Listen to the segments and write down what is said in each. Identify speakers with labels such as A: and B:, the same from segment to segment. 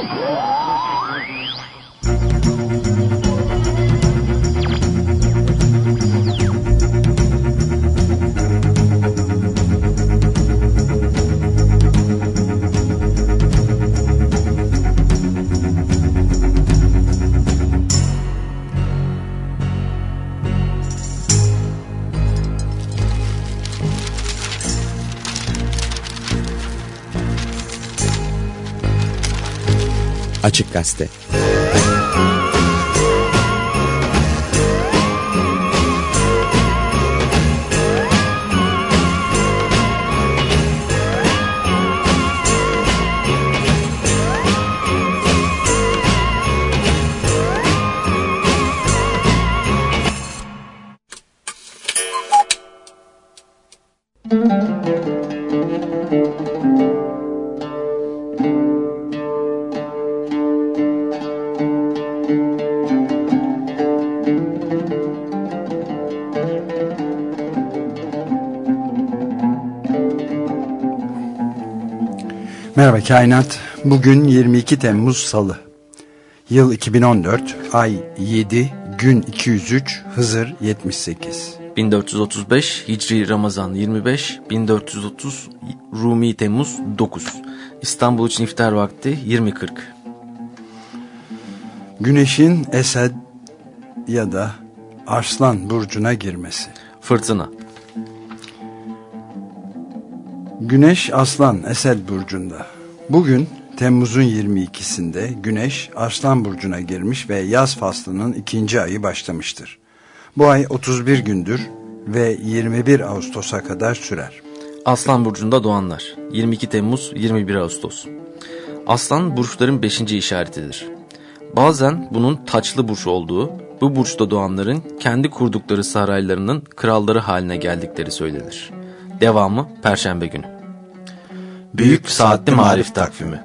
A: Açık Gazete.
B: Merhaba Kainat. Bugün 22 Temmuz Salı. Yıl 2014, ay 7, gün 203, Hızır 78.
C: 1435 Hicri Ramazan 25, 1430 Rumi Temmuz 9. İstanbul için iftar vakti 20.40.
B: Güneşin Esed ya da Arslan burcuna girmesi.
C: Fırtına.
B: Güneş Aslan Esed burcunda. Bugün Temmuz'un 22'sinde Güneş Arslan burcuna girmiş ve yaz faslının ikinci ayı başlamıştır. Bu ay 31 gündür ve 21 Ağustos'a kadar sürer.
C: Aslan burcunda doğanlar 22 Temmuz 21 Ağustos. Aslan burçların 5. işaretidir. Bazen bunun taçlı burç olduğu, bu burçta doğanların kendi kurdukları saraylarının kralları haline geldikleri söylenir. Devamı Perşembe günü. Büyük Saatli Marif Takvimi.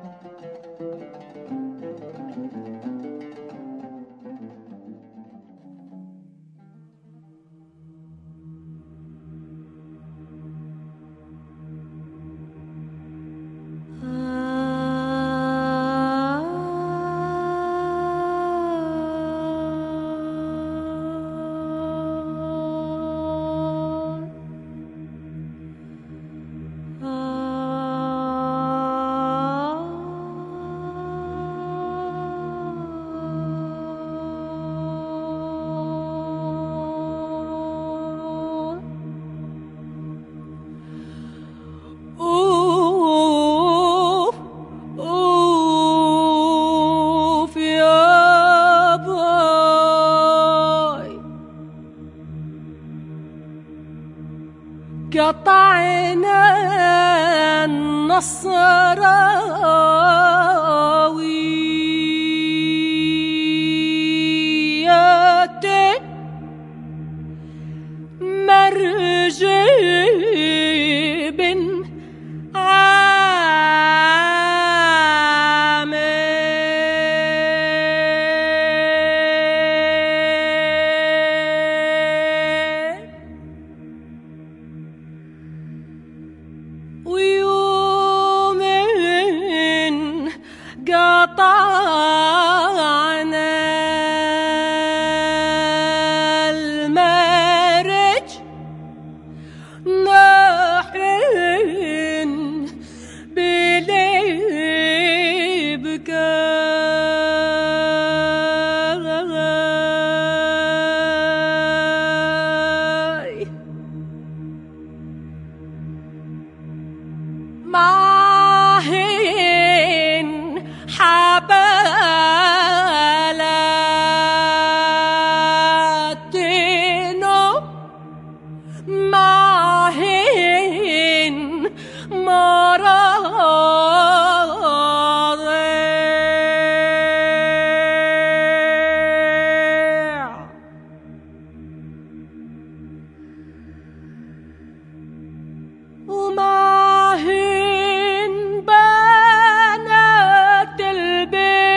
D: قطعنا النصراويات مرجب وماهن بنات البيت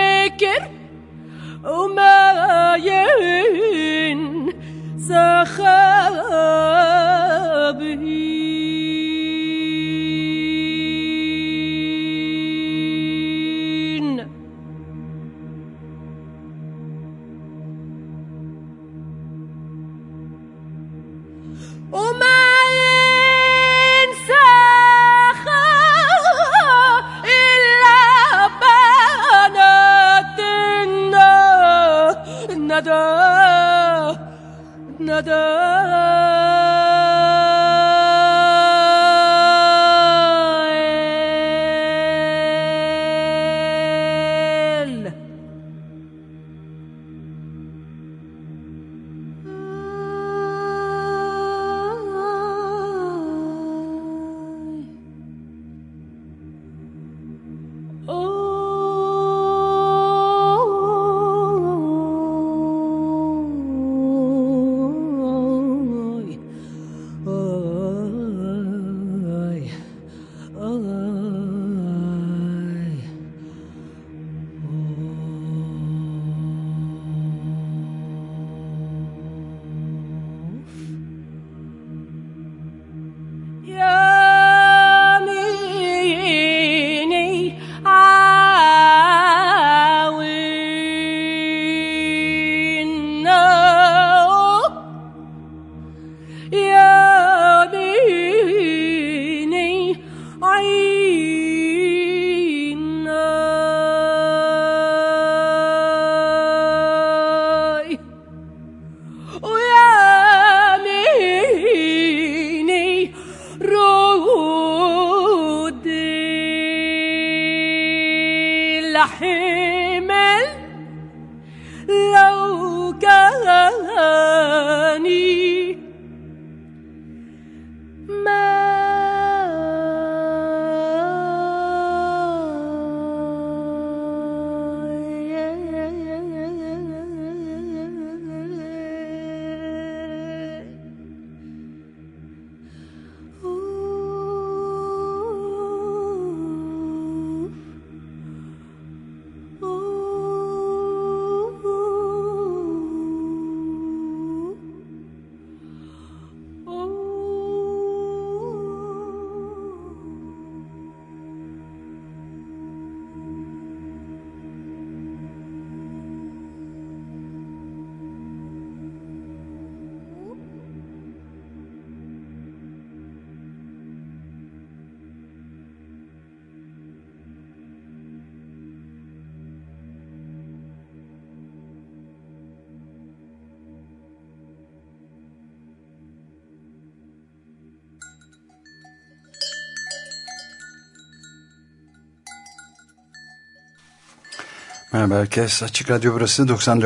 B: Merhaba herkes. Açık Radyo burası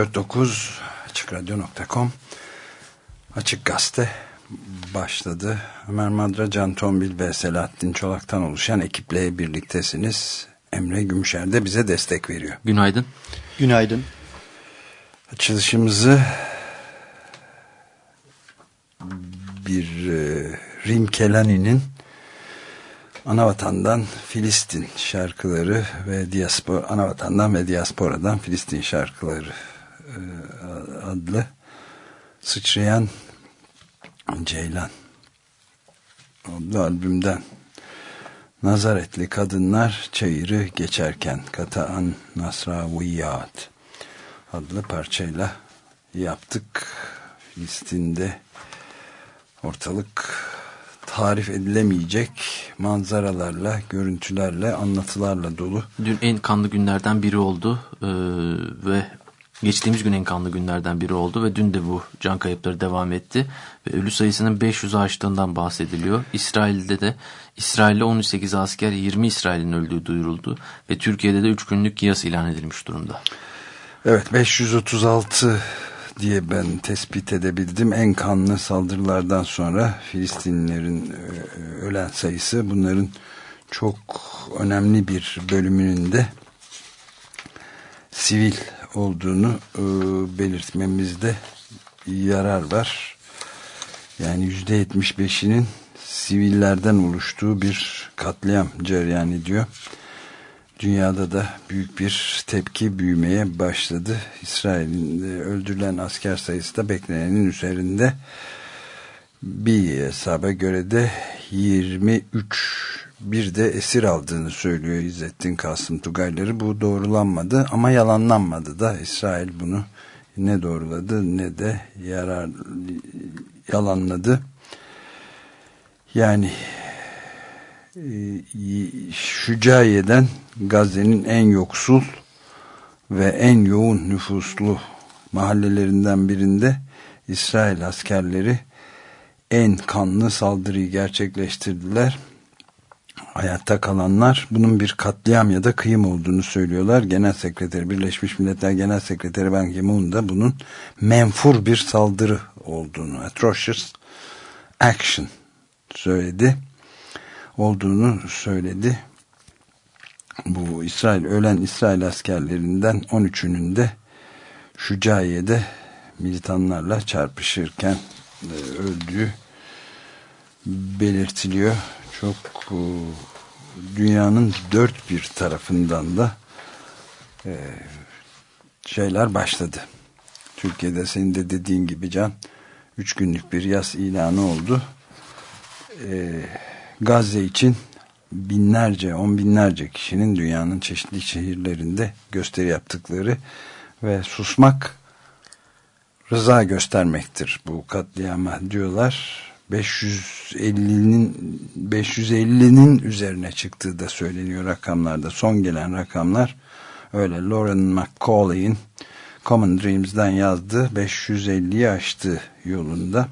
B: 94.9 AçıkRadyo.com Açık Gazete başladı. Ömer Madra, Can Tombil ve Selahattin Çolak'tan oluşan ekiple birliktesiniz. Emre Gümüşer de bize destek veriyor.
C: Günaydın.
E: Günaydın.
B: Açılışımızı bir Rim Kelani'nin Anavatan'dan Filistin şarkıları ve Anavatan'dan ve Diaspora'dan Filistin şarkıları adlı Sıçrayan Ceylan adlı albümden Nazaretli Kadınlar Çayırı Geçerken Kata'an Nasraviyat adlı parçayla yaptık. Filistin'de ortalık tarif edilemeyecek manzaralarla, görüntülerle, anlatılarla dolu.
C: Dün en kanlı günlerden biri oldu ve geçtiğimiz gün en kanlı günlerden biri oldu ve dün de bu can kayıpları devam etti. Ve ölü sayısının 500'ü aştığından bahsediliyor. İsrail'de de İsrail'de 18 asker, 20 İsrail'in öldüğü duyuruldu ve Türkiye'de de 3 günlük yas ilan edilmiş durumda.
B: Evet, 536 diye ben tespit edebildim. En kanlı saldırılardan sonra Filistinlilerin ölen sayısı, bunların çok önemli bir bölümünün de sivil olduğunu belirtmemizde yarar var. Yani %75'inin sivillerden oluştuğu bir katliam cereyan ediyor. Dünyada da büyük bir tepki büyümeye başladı. İsrail'in öldürülen asker sayısı da beklenenin üzerinde. Bir hesaba göre de 23 bir de esir aldığını söylüyor İzzettin Kasım Tugayları. Bu doğrulanmadı ama yalanlanmadı da. İsrail bunu ne doğruladı ne de yalanladı. Yani Şücaye'den Gazze'nin en yoksul ve en yoğun nüfuslu mahallelerinden birinde İsrail askerleri en kanlı saldırıyı gerçekleştirdiler. Hayatta kalanlar bunun bir katliam ya da kıyım olduğunu söylüyorlar. Genel Sekreteri, Birleşmiş Milletler Genel Sekreteri Ban Ki-moon da bunun menfur bir saldırı olduğunu, atrocious action olduğunu söyledi. Bu ölen İsrail askerlerinden 13'ünün de Şucayiye'de militanlarla çarpışırken öldüğü belirtiliyor. Çok dünyanın dört bir tarafından da şeyler başladı. Türkiye'de senin de dediğin gibi Can, 3 günlük bir yas ilanı oldu. Gazze için on binlerce kişinin dünyanın çeşitli şehirlerinde gösteri yaptıkları ve susmak rıza göstermektir bu katliama diyorlar. 550'nin üzerine çıktığı da söyleniyor rakamlarda. Son gelen rakamlar öyle. Lauren McCauley'in Common Dreams'den yazdığı 550'yi aştı yolunda.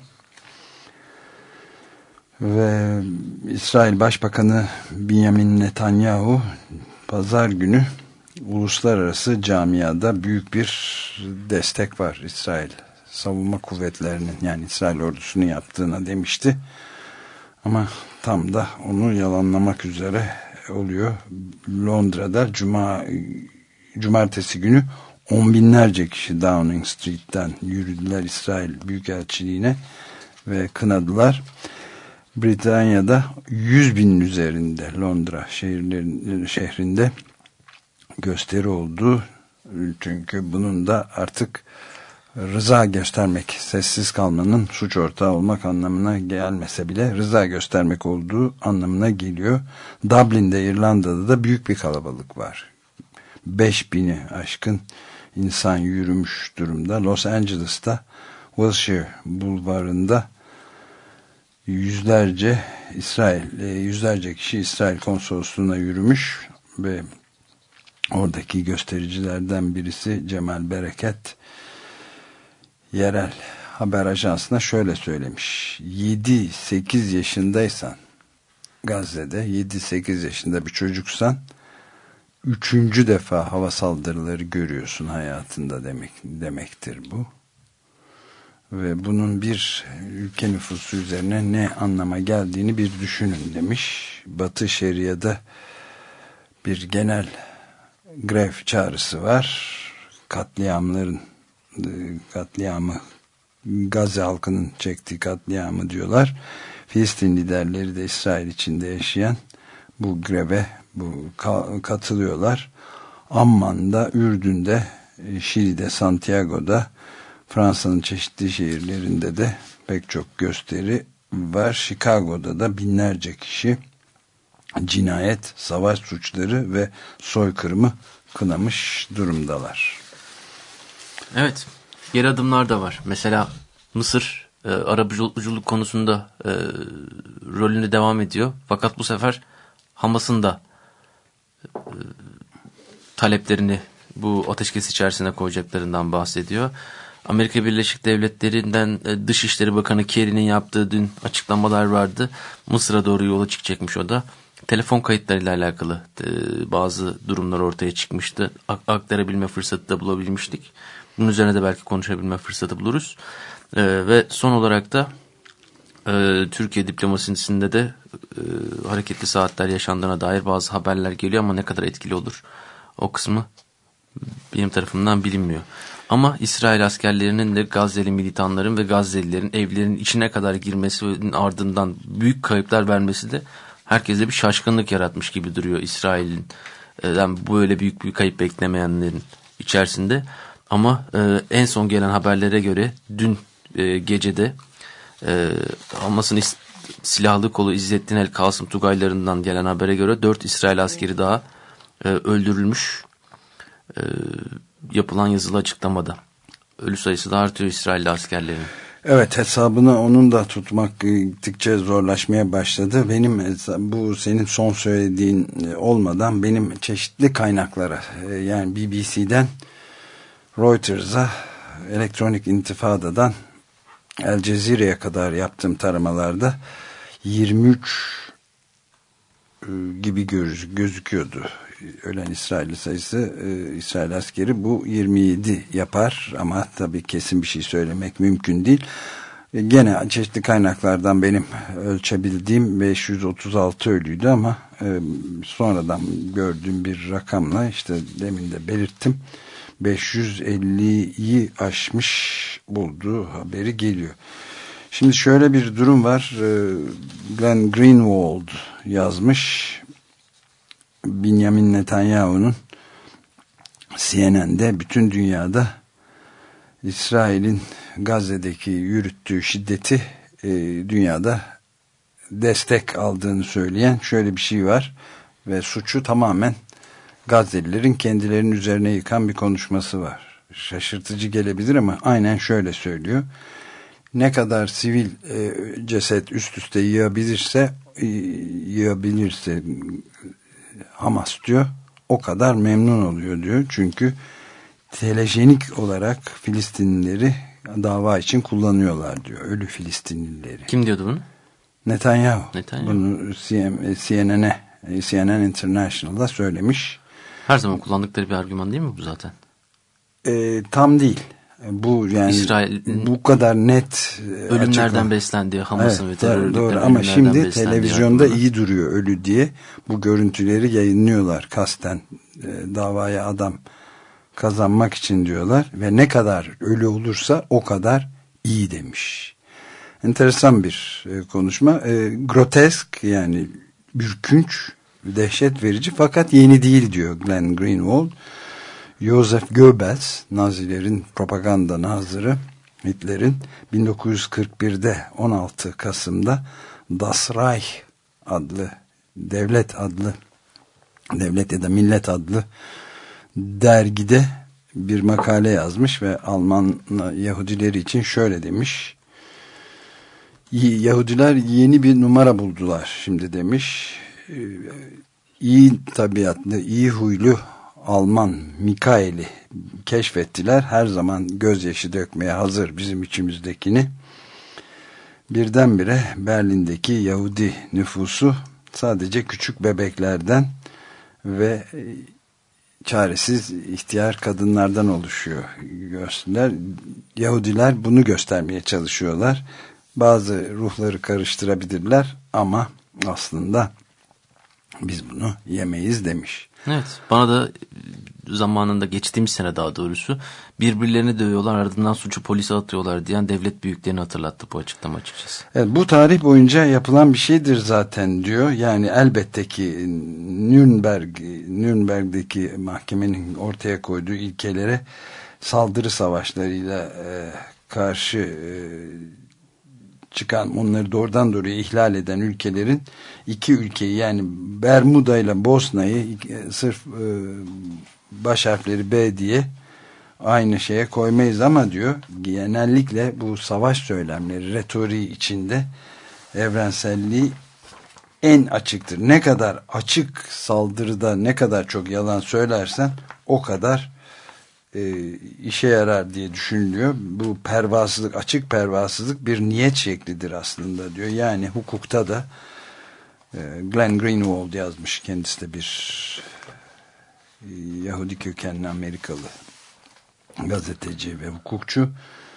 B: Ve İsrail Başbakanı Benjamin Netanyahu pazar günü uluslararası camiada büyük bir destek var İsrail savunma kuvvetlerinin, yani İsrail ordusunun yaptığına demişti. Ama tam da onu yalanlamak üzere oluyor. Londra'da cumartesi günü on binlerce kişi Downing Street'ten yürüdüler İsrail Büyükelçiliğine ve kınadılar. Britanya'da 100.000'in üzerinde Londra şehrinde gösteri oldu. Çünkü bunun da artık rıza göstermek, sessiz kalmanın suç ortağı olmak anlamına gelmese bile rıza göstermek olduğu anlamına geliyor. Dublin'de, İrlanda'da da büyük bir kalabalık var. 5.000'i aşkın insan yürümüş durumda. Los Angeles'ta Wilshire Bulvarı'nda yüzlerce kişi İsrail konsolosluğuna yürümüş ve oradaki göstericilerden birisi Cemal Bereket yerel haber ajansına şöyle söylemiş: 7-8 yaşındaysan, Gazze'de 7-8 yaşında bir çocuksan 3. defa hava saldırıları görüyorsun hayatında demektir bu. Ve bunun bir ülke nüfusu üzerine ne anlama geldiğini bir düşünün demiş. Batı Şeria'da bir genel grev çağrısı var. Katliamı, Gazze halkının çektiği katliamı diyorlar. Filistin liderleri de İsrail içinde yaşayan bu greve katılıyorlar. Amman'da, Ürdün'de, Şili'de, Santiago'da, Fransa'nın çeşitli şehirlerinde de pek çok gösteri var. Chicago'da da binlerce kişi cinayet, savaş suçları ve soykırımı kınamış durumdalar.
C: Evet, geri adımlar da var. Mesela Mısır arabuluculuk konusunda rolünü devam ediyor. Fakat bu sefer Hamas'ın da taleplerini bu ateşkes içerisine koyacaklarından bahsediyor. Amerika Birleşik Devletleri'nden Dışişleri Bakanı Kerry'nin yaptığı dün açıklamalar vardı. Mısır'a doğru yola çıkacakmış o da. Telefon kayıtlarıyla alakalı bazı durumlar ortaya çıkmıştı. Aktarabilme fırsatı da bulabilmiştik. Bunun üzerine de belki konuşabilme fırsatı buluruz. Ve son olarak da Türkiye diplomasisinde de hareketli saatler yaşandığına dair bazı haberler geliyor ama ne kadar etkili olur o kısmı benim tarafımdan bilinmiyor. Ama İsrail askerlerinin de Gazze'li militanların ve Gazze'lilerin evlerinin içine kadar girmesinin ardından büyük kayıplar vermesi de herkese bir şaşkınlık yaratmış gibi duruyor İsrail'den böyle büyük bir kayıp beklemeyenlerin içerisinde. Ama en son gelen haberlere göre dün gecede Hamas'ın silahlı kolu İzzettin El Kasım Tugaylarından gelen habere göre 4 İsrail askeri daha öldürülmüş. Yapılan yazılı açıklamada. Ölü sayısı da artıyor İsrailli askerlerin.
B: Evet, hesabını onun da tutmak gittikçe zorlaşmaya başladı. Benim bu senin son söylediğin olmadan benim çeşitli kaynaklara, yani BBC'den Reuters'a, elektronik intifadadan El Cezire'ye kadar yaptığım taramalarda 23 gibi gözüküyordu ölen İsrailli sayısı. İsrail askeri bu 27 yapar ama tabii kesin bir şey söylemek mümkün değil. Gene çeşitli kaynaklardan benim ölçebildiğim 536 ölüydü ama sonradan gördüğüm bir rakamla işte demin de belirttim 550'yi aşmış bulduğu haberi geliyor. Şimdi şöyle bir durum var. Glenn Greenwald yazmış. Benjamin Netanyahu'nun CNN'de bütün dünyada İsrail'in Gazze'deki yürüttüğü şiddeti dünyada destek aldığını söyleyen şöyle bir şey var ve suçu tamamen Gazze'lilerin kendilerinin üzerine yıkan bir konuşması var. Şaşırtıcı gelebilir ama aynen şöyle söylüyor. Ne kadar sivil ceset üst üste yığabilirse Hamas diyor, o kadar memnun oluyor diyor. Çünkü telejenik olarak Filistinlileri dava için kullanıyorlar diyor. Ölü Filistinlileri.
C: Kim diyordu bunu?
B: Netanyahu. Bunu CNN International'da söylemiş.
C: Her zaman kullandıkları bir argüman değil mi bu zaten?
B: Tam değil. Bu yani bu kadar net
C: ölümlerden beslendiği Hamas'ın
B: evet,
C: ve terör örgütlerinin
B: ama şimdi televizyonda
C: argümanı.
B: iyi duruyor ölü diye bu görüntüleri yayınlıyorlar kasten davaya adam kazanmak için diyorlar ve ne kadar ölü olursa o kadar iyi demiş. Enteresan bir konuşma. Grotesk yani ürkünç, dehşet verici fakat yeni değil diyor Glenn Greenwald. Joseph Goebbels, Nazilerin propaganda nazırı, Hitler'in 1941'de 16 Kasım'da Das Reich adlı devlet ya da millet adlı dergide bir makale yazmış ve Alman Yahudileri için şöyle demiş. Yahudiler yeni bir numara buldular şimdi demiş. İyi tabiatlı, iyi huylu Alman Mikail'i keşfettiler. Her zaman gözyaşı dökmeye hazır bizim içimizdekini. Birdenbire Berlin'deki Yahudi nüfusu sadece küçük bebeklerden ve çaresiz ihtiyar kadınlardan oluşuyor. Yahudiler bunu göstermeye çalışıyorlar. Bazı ruhları karıştırabilirler ama aslında biz bunu yemeyiz demiş.
C: Evet, bana da zamanında geçtiğimiz sene daha doğrusu birbirlerini dövüyorlar ardından suçu polise atıyorlar diyen devlet büyüklerini hatırlattı bu açıklama açıkçası.
B: Evet, bu tarih boyunca yapılan bir şeydir zaten diyor. Yani elbette ki Nürnberg'deki mahkemenin ortaya koyduğu ilkelere saldırı savaşlarıyla karşı çıkan, onları doğrudan doğruya ihlal eden ülkelerin iki ülkeyi yani Bermuda ile Bosna'yı sırf baş harfleri B diye aynı şeye koymayız ama diyor genellikle bu savaş söylemleri retoriği içinde evrenselliği en açıktır. Ne kadar açık saldırıda ne kadar çok yalan söylersen o kadar işe yarar diye düşünülüyor. Bu pervasızlık, açık pervasızlık bir niyet şeklidir aslında diyor. Yani hukukta da Glenn Greenwald yazmış. Kendisi de bir Yahudi kökenli Amerikalı gazeteci ve hukukçu.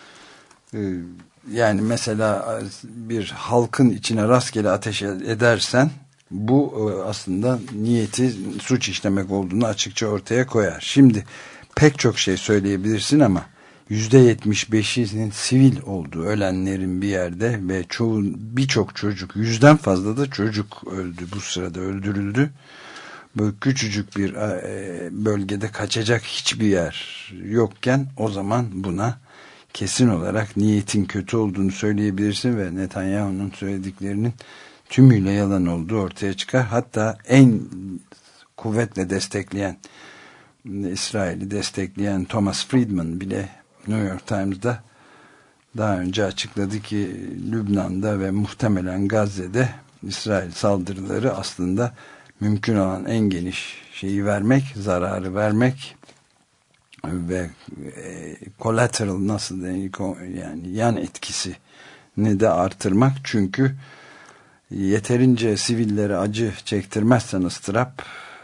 B: Yani mesela bir halkın içine rastgele ateş edersen bu aslında niyeti suç işlemek olduğunu açıkça ortaya koyar. Şimdi pek çok şey söyleyebilirsin ama %75'inin sivil olduğu, ölenlerin bir yerde ve birçok çocuk, 100'den fazla da çocuk öldü, bu sırada öldürüldü. Böyle küçücük bir bölgede kaçacak hiçbir yer yokken o zaman buna kesin olarak niyetin kötü olduğunu söyleyebilirsin ve Netanyahu'nun söylediklerinin tümüyle yalan olduğu ortaya çıkar. Hatta en kuvvetle destekleyen, İsrail'i destekleyen Thomas Friedman bile New York Times'da daha önce açıkladı ki Lübnan'da ve muhtemelen Gazze'de İsrail saldırıları aslında mümkün olan en geniş şeyi vermek, zararı vermek ve collateral nasıl yani yan etkisi ne de artırmak, çünkü yeterince sivillere acı çektirmezsen ıstırap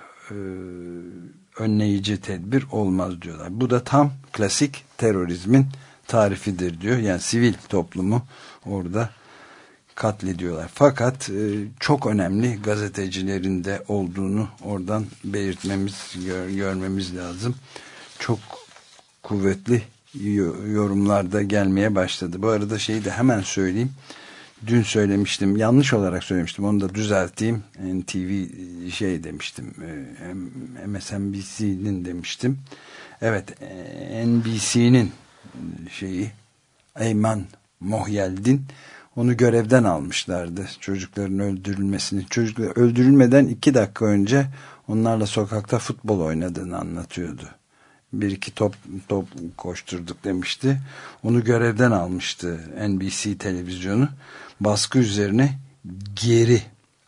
B: önleyici tedbir olmaz diyorlar. Bu da tam klasik terörizmin tarifidir diyor. Yani sivil toplumu orada katlediyorlar. Fakat çok önemli gazetecilerin de olduğunu oradan belirtmemiz, görmemiz lazım. Çok kuvvetli yorumlar da gelmeye başladı. Bu arada şeyi de hemen söyleyeyim. Dün söylemiştim, yanlış olarak söylemiştim, onu da düzelteyim. NTV şey demiştim, MSNBC'nin demiştim. Evet, NBC'nin şeyi Eyman Mohyeldin, onu görevden almışlardı çocukların öldürülmesini. Çocuklar öldürülmeden 2 dakika önce onlarla sokakta futbol oynadığını anlatıyordu. 1-2 top koşturduk demişti. Onu görevden almıştı NBC televizyonu. Baskı üzerine geri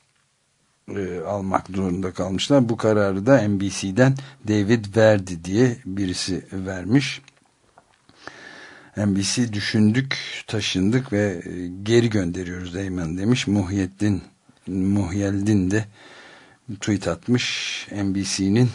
B: almak zorunda kalmışlar. Bu kararı da NBC'den David Verdi diye birisi vermiş. NBC düşündük, taşındık ve geri gönderiyoruz Eymen demiş. Mohyeldin de tweet atmış. NBC'nin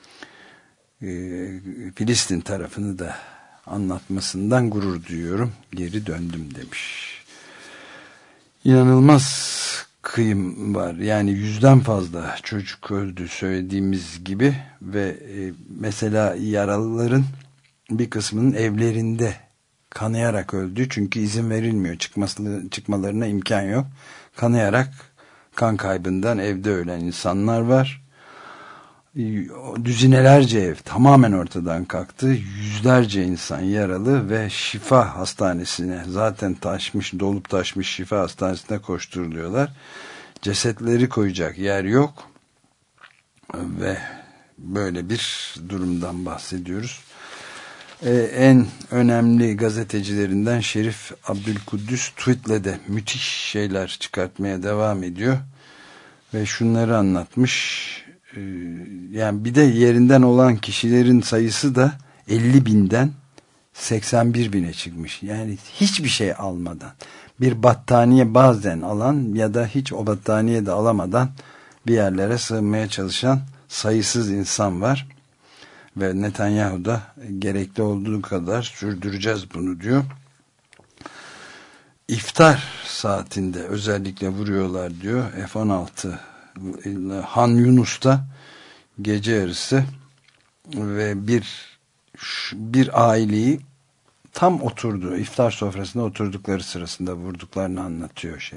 B: Filistin tarafını da anlatmasından gurur duyuyorum. Geri döndüm demiş. İnanılmaz kıyım var. Yani 100'den fazla çocuk öldü söylediğimiz gibi ve mesela yaralıların bir kısmının evlerinde kanayarak öldü. Çünkü izin verilmiyor. Çıkmalarına imkan yok. Kanayarak kan kaybından evde ölen insanlar var. Düzinelerce ev tamamen ortadan kalktı. Yüzlerce insan yaralı ve şifa hastanesine, zaten dolup taşmış şifa hastanesine koşturuluyorlar. Cesetleri koyacak yer yok ve böyle bir durumdan bahsediyoruz. En önemli gazetecilerinden Şerif Abdülkuddüs tweetle de müthiş şeyler çıkartmaya devam ediyor ve şunları anlatmış. Yani bir de yerinden olan kişilerin sayısı da 50.000'den 81.000'e çıkmış. Yani hiçbir şey almadan, bir battaniye bazen alan ya da hiç o battaniye de alamadan bir yerlere sığınmaya çalışan sayısız insan var. Ve Netanyahu da gerekli olduğu kadar sürdüreceğiz bunu diyor. İftar saatinde özellikle vuruyorlar diyor. F-16 Han Yunus'ta gece yarısı ve bir aileyi tam oturdu, iftar sofrasında oturdukları sırasında vurduklarını anlatıyor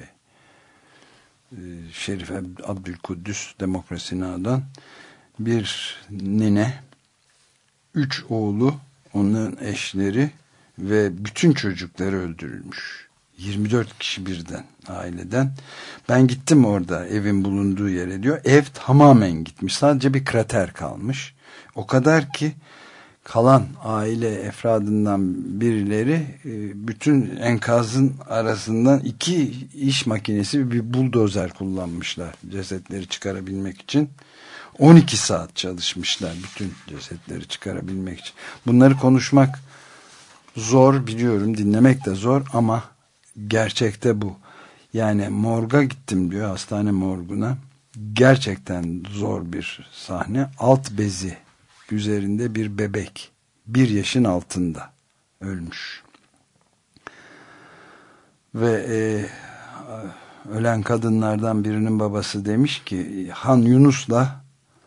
B: Şerif Abdülkuddüs Demokrasi Now'dan. Bir nine, 3 oğlu, onun eşleri ve bütün çocukları öldürülmüş. 24 kişi birden aileden. Ben gittim orada evin bulunduğu yere diyor. Ev tamamen gitmiş. Sadece bir krater kalmış. O kadar ki kalan aile efradından birileri bütün enkazın arasından 2 iş makinesi ve bir buldozer kullanmışlar cesetleri çıkarabilmek için. 12 saat çalışmışlar bütün cesetleri çıkarabilmek için. Bunları konuşmak zor biliyorum, dinlemek de zor ama gerçekte bu. Yani morga gittim diyor, hastane morguna. Gerçekten zor bir sahne. Alt bezi üzerinde bir bebek, 1 yaşın altında ölmüş. Ve ölen kadınlardan birinin babası demiş ki Han Yunus'la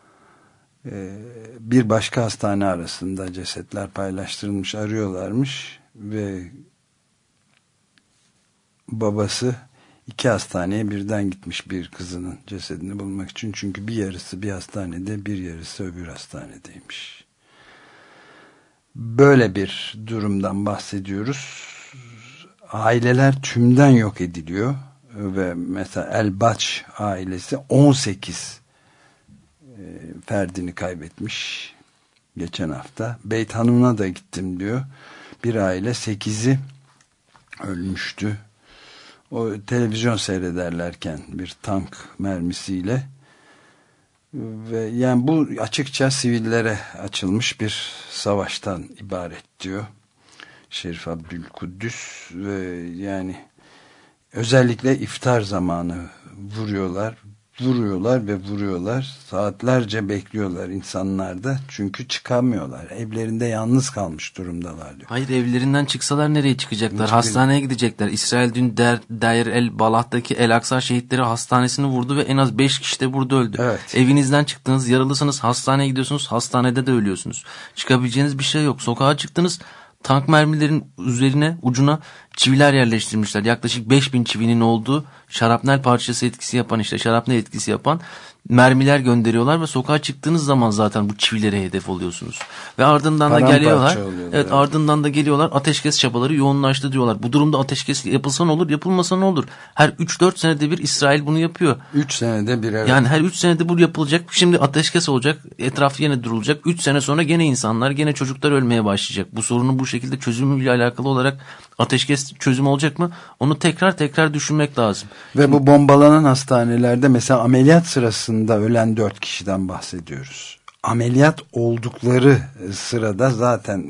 B: bir başka hastane arasında cesetler paylaştırılmış, arıyorlarmış ve babası 2 hastaneye birden gitmiş bir kızının cesedini bulmak için. Çünkü bir yarısı bir hastanede, bir yarısı öbür hastanedeymiş. Böyle bir durumdan bahsediyoruz. Aileler tümden yok ediliyor ve mesela El-Baç ailesi 18 ferdini kaybetmiş geçen hafta. Beyt Hanım'ına da gittim diyor. Bir aile 8'i ölmüştü. O televizyon seyrederlerken bir tank mermisiyle Ve yani bu açıkça sivillere açılmış bir savaştan ibaret diyor Şerif Abdülkuddüs. Ve yani özellikle iftar zamanı vuruyorlar ve vuruyorlar. Saatlerce bekliyorlar insanlar da. Çünkü çıkamıyorlar. Evlerinde yalnız kalmış durumdalar diyor.
C: Hayır, evlerinden çıksalar nereye çıkacaklar? Hastaneye gidecekler. İsrail dün Deir el Balah'taki El Aksa Şehitleri Hastanesi'ni vurdu ve en az 5 kişi de burada öldü.
B: Evet.
C: Evinizden çıktınız, yaralısınız, hastaneye gidiyorsunuz, hastanede de ölüyorsunuz. Çıkabileceğiniz bir şey yok. Sokağa çıktınız, tank mermilerin ucuna çiviler yerleştirmişler. Yaklaşık 5000 çivinin olduğu şarapnel parçası etkisi yapan, işte şarapnel etkisi yapan mermiler gönderiyorlar ve sokağa çıktığınız zaman zaten bu çivilere hedef oluyorsunuz. Ve ardından da geliyorlar. Evet, ardından da geliyorlar, ateşkes çabaları yoğunlaştı diyorlar. Bu durumda ateşkes yapılsa ne olur, yapılmasa ne olur? Her 3-4 senede bir İsrail bunu yapıyor.
B: 3 senede bir, evet.
C: Yani her 3 senede bu yapılacak. Şimdi ateşkes olacak, etraf yine durulacak. 3 sene sonra gene insanlar, gene çocuklar ölmeye başlayacak. Bu sorunun bu şekilde çözümüyle alakalı olarak ateşkes çözüm olacak mı? Onu tekrar düşünmek lazım.
B: Ve bu bombalanan hastanelerde mesela ameliyat sırasında ölen 4 kişiden bahsediyoruz. Ameliyat oldukları sırada zaten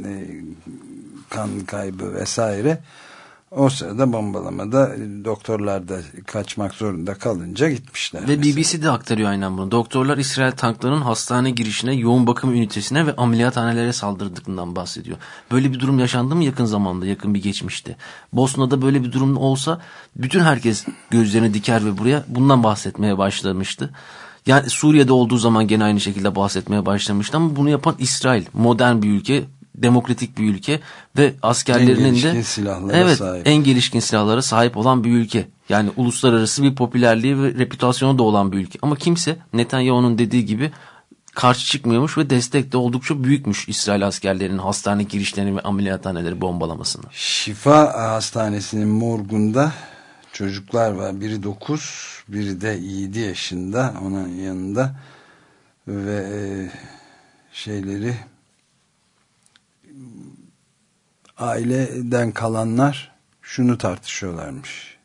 B: kan kaybı vesaire, o sırada bombalamada doktorlar da kaçmak zorunda kalınca gitmişler.
C: Ve BBC de aktarıyor aynen bunu. Doktorlar İsrail tanklarının hastane girişine, yoğun bakım ünitesine ve ameliyathanelere saldırdıklarından bahsediyor. Böyle bir durum yaşandı mı yakın zamanda, yakın bir geçmişte? Bosna'da böyle bir durum olsa bütün herkes gözlerini diker ve buraya bundan bahsetmeye başlamıştı. Yani Suriye'de olduğu zaman gene aynı şekilde bahsetmeye başlamıştı ama bunu yapan İsrail, modern bir ülke, demokratik bir ülke ve askerlerinin de en gelişkin silahlara sahip olan bir ülke. Yani uluslararası bir popülerliği ve reputasyonu da olan bir ülke. Ama kimse Netanyahu'nun dediği gibi karşı çıkmıyormuş ve destek de oldukça büyükmüş İsrail askerlerinin hastane girişlerini ve ameliyathaneleri bombalamasını.
B: Şifa Hastanesi'nin morgunda çocuklar var. Biri 9, biri de 7 yaşında onun yanında ve aileden kalanlar şunu tartışıyorlarmış.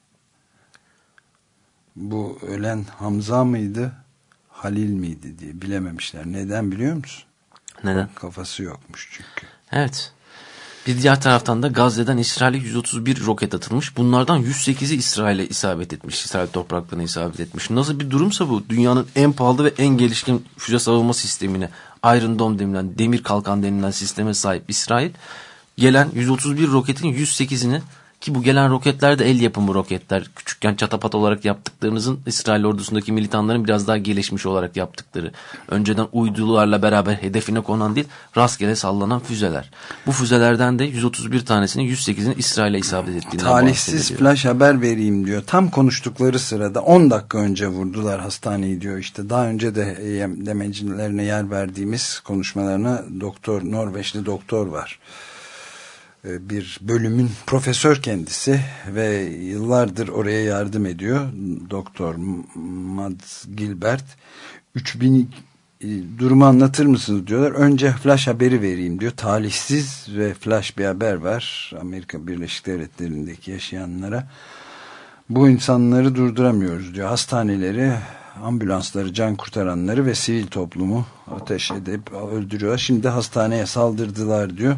B: Bu ölen Hamza mıydı, Halil miydi diye bilememişler. Neden biliyor musun?
C: Neden?
B: Kafası yokmuş çünkü.
C: Evet. Bir diğer taraftan da Gazze'den İsrail'e 131 roket atılmış. Bunlardan 108'i İsrail'e isabet etmiş. İsrail topraklarına isabet etmiş. Nasıl bir durumsa bu, dünyanın en pahalı ve en gelişkin füze savunma sistemine, Iron Dome denilen, demir kalkan denilen sisteme sahip İsrail, gelen 131 roketin 108'ini, ki bu gelen roketler de el yapımı roketler, küçükken çatapat olarak yaptıklarınızın İsrail ordusundaki militanların biraz daha gelişmiş olarak yaptıkları, önceden uydularla beraber hedefine konan değil, rastgele sallanan füzeler. Bu füzelerden de 131 tanesinin 108'inin İsrail'e isabet ettiğinden
B: talihsiz flash haber vereyim diyor. Tam konuştukları sırada 10 dakika önce vurdular hastaneyi diyor. İşte daha önce de demecilerine yer verdiğimiz konuşmalarına Norveçli doktor var. Bir bölümün profesör kendisi ve yıllardır oraya yardım ediyor. Doktor Mads Gilbert. 3000 durumu anlatır mısınız diyorlar. Önce flash haberi vereyim diyor. Talihsiz ve flash bir haber var Amerika Birleşik Devletleri'ndeki yaşayanlara. Bu insanları durduramıyoruz diyor. Hastaneleri, ambulansları, can kurtaranları ve sivil toplumu ateş edip öldürüyorlar. Şimdi hastaneye saldırdılar diyor.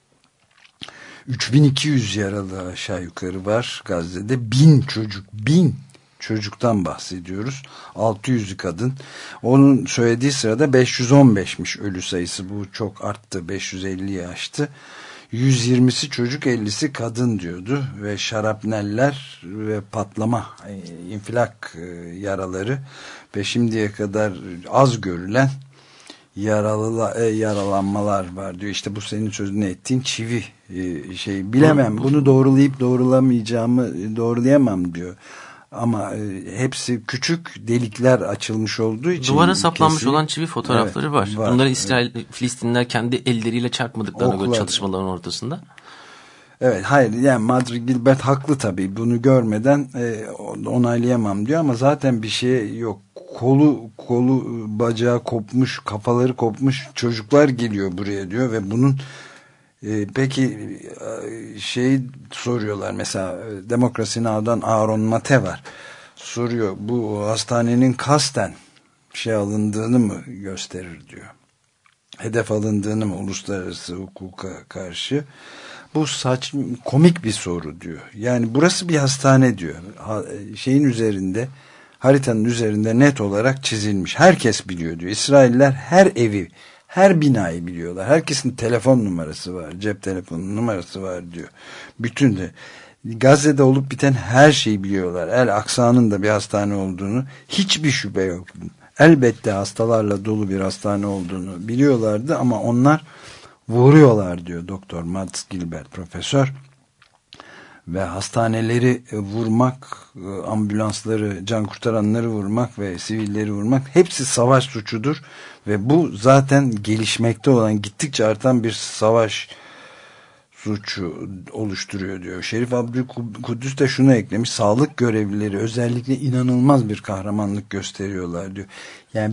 B: 3200 yaralı aşağı yukarı var Gazze'de. 1000 çocuktan bahsediyoruz. 600'ü kadın. Onun söylediği sırada 515'miş ölü sayısı. Bu çok arttı. 550'ye aştı. 120'si çocuk, 50'si kadın diyordu. Ve şarapneller ve patlama, infilak yaraları ve şimdiye kadar az görülen yaralanmalar var diyor. İşte bu senin sözünü ettiğin çivi bilemem. Bunu doğrulayamam diyor. Ama hepsi küçük delikler açılmış olduğu için.
C: Duvara saplanmış olan çivi fotoğrafları var. Bunları İsrail, Filistinliler kendi elleriyle çarpmadıklarına göre çatışmaların ortasında.
B: Evet, hayır, yani Madri Gilbert haklı tabii. Bunu görmeden onaylayamam diyor ama zaten bir şey yok. Kolu bacağı kopmuş, kafaları kopmuş çocuklar geliyor buraya diyor ve bunun peki soruyorlar mesela, Demokrasi Now'dan Aaron Mate var. Soruyor, bu hastanenin kasten şey alındığını mı gösterir diyor. Hedef alındığını mı uluslararası hukuka karşı? Bu komik bir soru diyor. Yani burası bir hastane diyor. Şeyin üzerinde, haritanın üzerinde net olarak çizilmiş. Herkes biliyor diyor. İsrailler her evi, her binayı biliyorlar. Herkesin telefon numarası var, cep telefonu numarası var diyor. Bütün de Gazze'de olup biten her şeyi biliyorlar. El Aksa'nın da bir hastane olduğunu, hiçbir şüphe yok. Elbette hastalarla dolu bir hastane olduğunu biliyorlardı ama onlar vuruyorlar diyor Doktor Mads Gilbert profesör. Ve hastaneleri vurmak, ambulansları, can kurtaranları vurmak ve sivilleri vurmak hepsi savaş suçudur. Ve bu zaten gelişmekte olan, gittikçe artan bir savaş suçu oluşturuyor diyor. Şerif Abdülkuddüs de şunu eklemiş: sağlık görevlileri özellikle inanılmaz bir kahramanlık gösteriyorlar diyor. Yani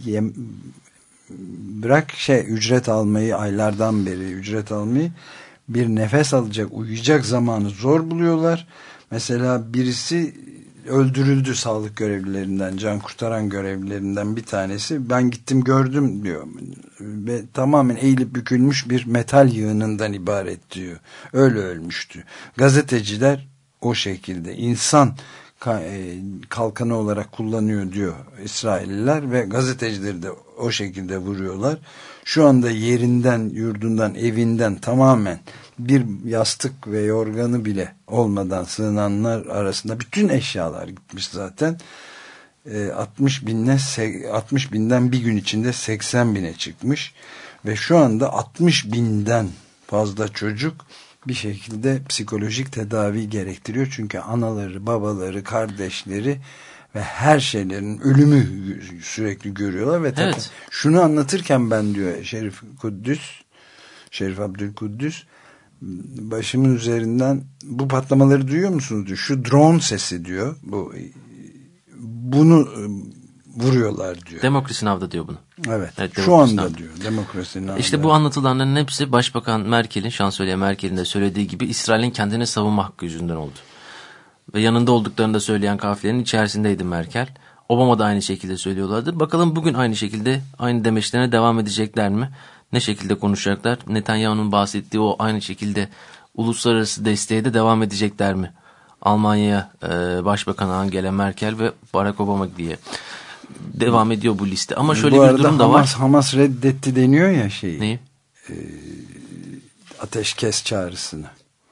B: bırak ücret almayı, aylardan beri ücret almayı, bir nefes alacak, uyuyacak zamanı zor buluyorlar. Mesela birisi öldürüldü, sağlık görevlilerinden, can kurtaran görevlilerinden bir tanesi. Ben gittim gördüm diyor. Ve tamamen eğilip bükülmüş bir metal yığınından ibaret diyor. Öyle ölmüştü. Gazeteciler o şekilde insan kalkanı olarak kullanıyor diyor İsrailliler ve gazetecileri de o şekilde vuruyorlar. Şu anda yerinden, yurdundan, evinden tamamen bir yastık ve yorganı bile olmadan sığınanlar arasında bütün eşyalar gitmiş zaten. 60 binden bir gün içinde 80 bine çıkmış ve şu anda 60 binden fazla çocuk bir şekilde psikolojik tedavi gerektiriyor. Çünkü anaları, babaları, kardeşleri ve her şeylerin ölümü sürekli görüyorlar ve
C: evet.
B: Şunu anlatırken ben diyor Şerif Abdülkuddüs, başımın üzerinden bu patlamaları duyuyor musunuz diyor. Şu drone sesi diyor. Bunu vuruyorlar diyor.
C: Demokrasi Now'da diyor bunu.
B: Evet.
C: Evet,
B: şu anda diyor. Demokrasi Now'da.
C: İşte bu anlatılanların hepsi Başbakan Merkel'in, Şansölye Merkel'in de söylediği gibi İsrail'in kendine savunma hakkı yüzünden oldu. Ve yanında olduklarını da söyleyen kafilenin içerisindeydi Merkel. Obama da aynı şekilde söylüyorlardı. Bakalım bugün aynı şekilde aynı demeçlerine devam edecekler mi? Ne şekilde konuşacaklar? Netanyahu'nun bahsettiği o aynı şekilde uluslararası desteğe de devam edecekler mi? Almanya Başbakan Angela Merkel ve Barack Obama diye devam ediyor bu liste. Ama şöyle bir durum da var.
B: Hamas reddetti deniyor ya şeyi.
C: Neyi?
B: Ateşkes çağrısını.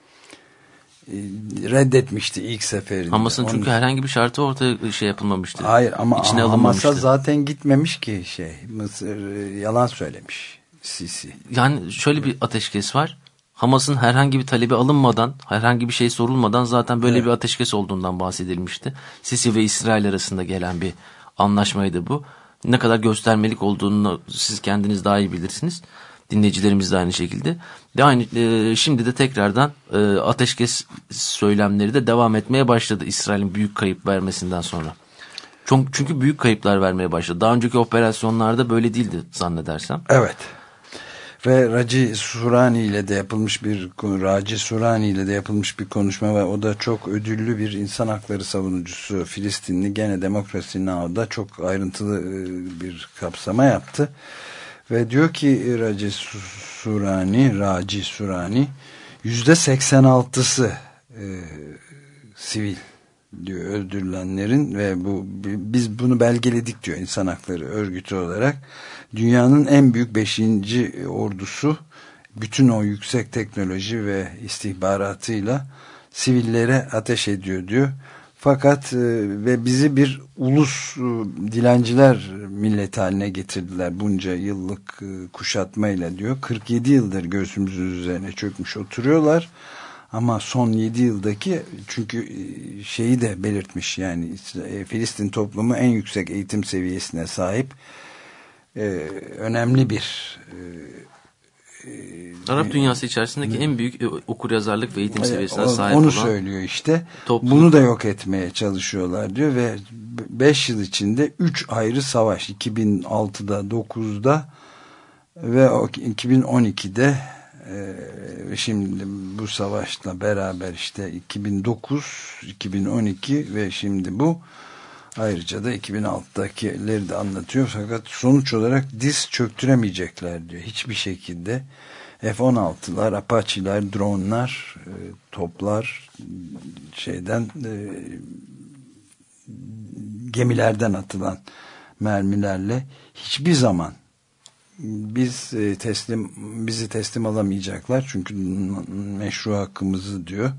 B: Reddetmişti ilk seferinde.
C: Hamas'ın çünkü herhangi bir şartı ortaya yapılmamıştı.
B: Hayır ama
C: İçine
B: Hamas'a zaten gitmemiş ki Mısır yalan söylemiş. Sisi.
C: Yani şöyle bir ateşkes var. Hamas'ın herhangi bir talebi alınmadan, herhangi bir şey sorulmadan zaten böyle bir ateşkes olduğundan bahsedilmişti. Sisi ve İsrail arasında gelen bir anlaşmaydı bu. Ne kadar göstermelik olduğunu siz kendiniz daha iyi bilirsiniz. Dinleyicilerimiz de aynı şekilde. Şimdi de tekrardan ateşkes söylemleri de devam etmeye başladı İsrail'in büyük kayıp vermesinden sonra. Çünkü büyük kayıplar vermeye başladı. Daha önceki operasyonlarda böyle değildi zannedersem.
B: Evet. Ve Raci Surani ile de yapılmış bir konuşma var. O da çok ödüllü bir insan hakları savunucusu, Filistinli, gene Demokrasi Now'da çok ayrıntılı bir kapsama yaptı. Ve diyor ki Raci Surani %86'sı sivil diyor öldürülenlerin ve biz bunu belgeledik diyor insan hakları örgütü olarak. Dünyanın en büyük 5. ordusu bütün o yüksek teknoloji ve istihbaratıyla sivillere ateş ediyor diyor. Fakat ve bizi bir ulus dilenciler milleti haline getirdiler bunca yıllık kuşatmayla diyor. 47 yıldır göğsümüzün üzerine çökmüş oturuyorlar. Ama son 7 yıldaki çünkü şeyi de belirtmiş yani Filistin toplumu en yüksek eğitim seviyesine sahip önemli bir
C: Arap dünyası içerisindeki en büyük okuryazarlık ve eğitim seviyesine sahip
B: onu
C: olan
B: söylüyor işte.
C: Toplum.
B: Bunu da yok etmeye çalışıyorlar diyor ve 5 yıl içinde 3 ayrı savaş 2006'da 9'da ve 2012'de şimdi bu savaşla beraber işte 2009, 2012 ve şimdi bu Ayrıca da 2006'dakileri de anlatıyor fakat sonuç olarak diz çöktüremeyecekler diyor. Hiçbir şekilde F-16'lar, Apache'ler, dronlar, toplar gemilerden atılan mermilerle hiçbir zaman bizi teslim alamayacaklar. Çünkü meşru hakkımızı diyor.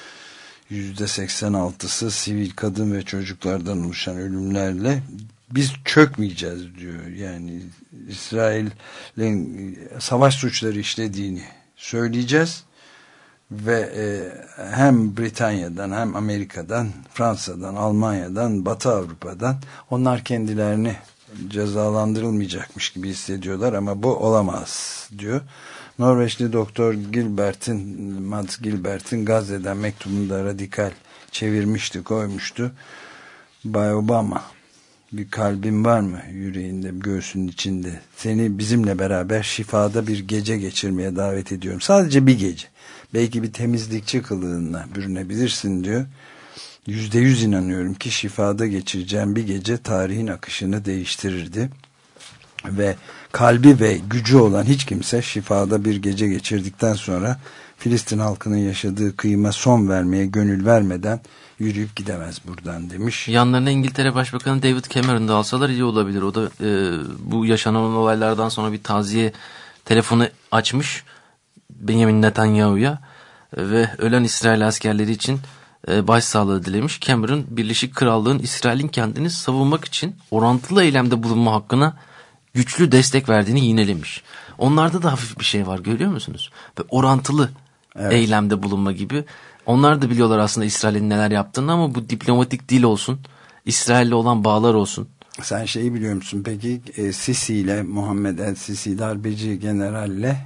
B: %86'sı sivil kadın ve çocuklardan oluşan ölümlerle biz çökmeyeceğiz diyor. Yani İsrail'in savaş suçları işlediğini söyleyeceğiz ve hem Britanya'dan hem Amerika'dan, Fransa'dan, Almanya'dan, Batı Avrupa'dan onlar kendilerini cezalandırılmayacakmış gibi hissediyorlar ama bu olamaz diyor. Norveçli doktor Mads Gilbert'in Gazze'den mektubunu da radikal çevirmişti, koymuştu. Bay Obama, bir kalbin var mı yüreğinde, göğsünün içinde? Seni bizimle beraber şifada bir gece geçirmeye davet ediyorum. Sadece bir gece. Belki bir temizlikçi kılığına bürünebilirsin diyor. %100 inanıyorum ki şifada geçireceğim bir gece tarihin akışını değiştirirdi. Ve kalbi ve gücü olan hiç kimse şifada bir gece geçirdikten sonra Filistin halkının yaşadığı kıyıma son vermeye gönül vermeden yürüyüp gidemez buradan demiş.
C: Yanlarına İngiltere Başbakanı David Cameron'ı da alsalar iyi olabilir. O da bu yaşanan olaylardan sonra bir taziye telefonu açmış Benjamin Netanyahu'ya ve ölen İsrail askerleri için başsağlığı dilemiş. Cameron, Birleşik Krallığın İsrail'in kendini savunmak için orantılı eylemde bulunma hakkına güçlü destek verdiğini yinelemiş. Onlarda da hafif bir şey var, görüyor musunuz? Ve orantılı eylemde bulunma gibi. Onlar da biliyorlar aslında İsrail'in neler yaptığını ama bu diplomatik dil olsun, İsrail'le olan bağlar olsun.
B: Sen şeyi biliyor musun peki? Sisi ile, Muhammed el-Sisi darbeci generalle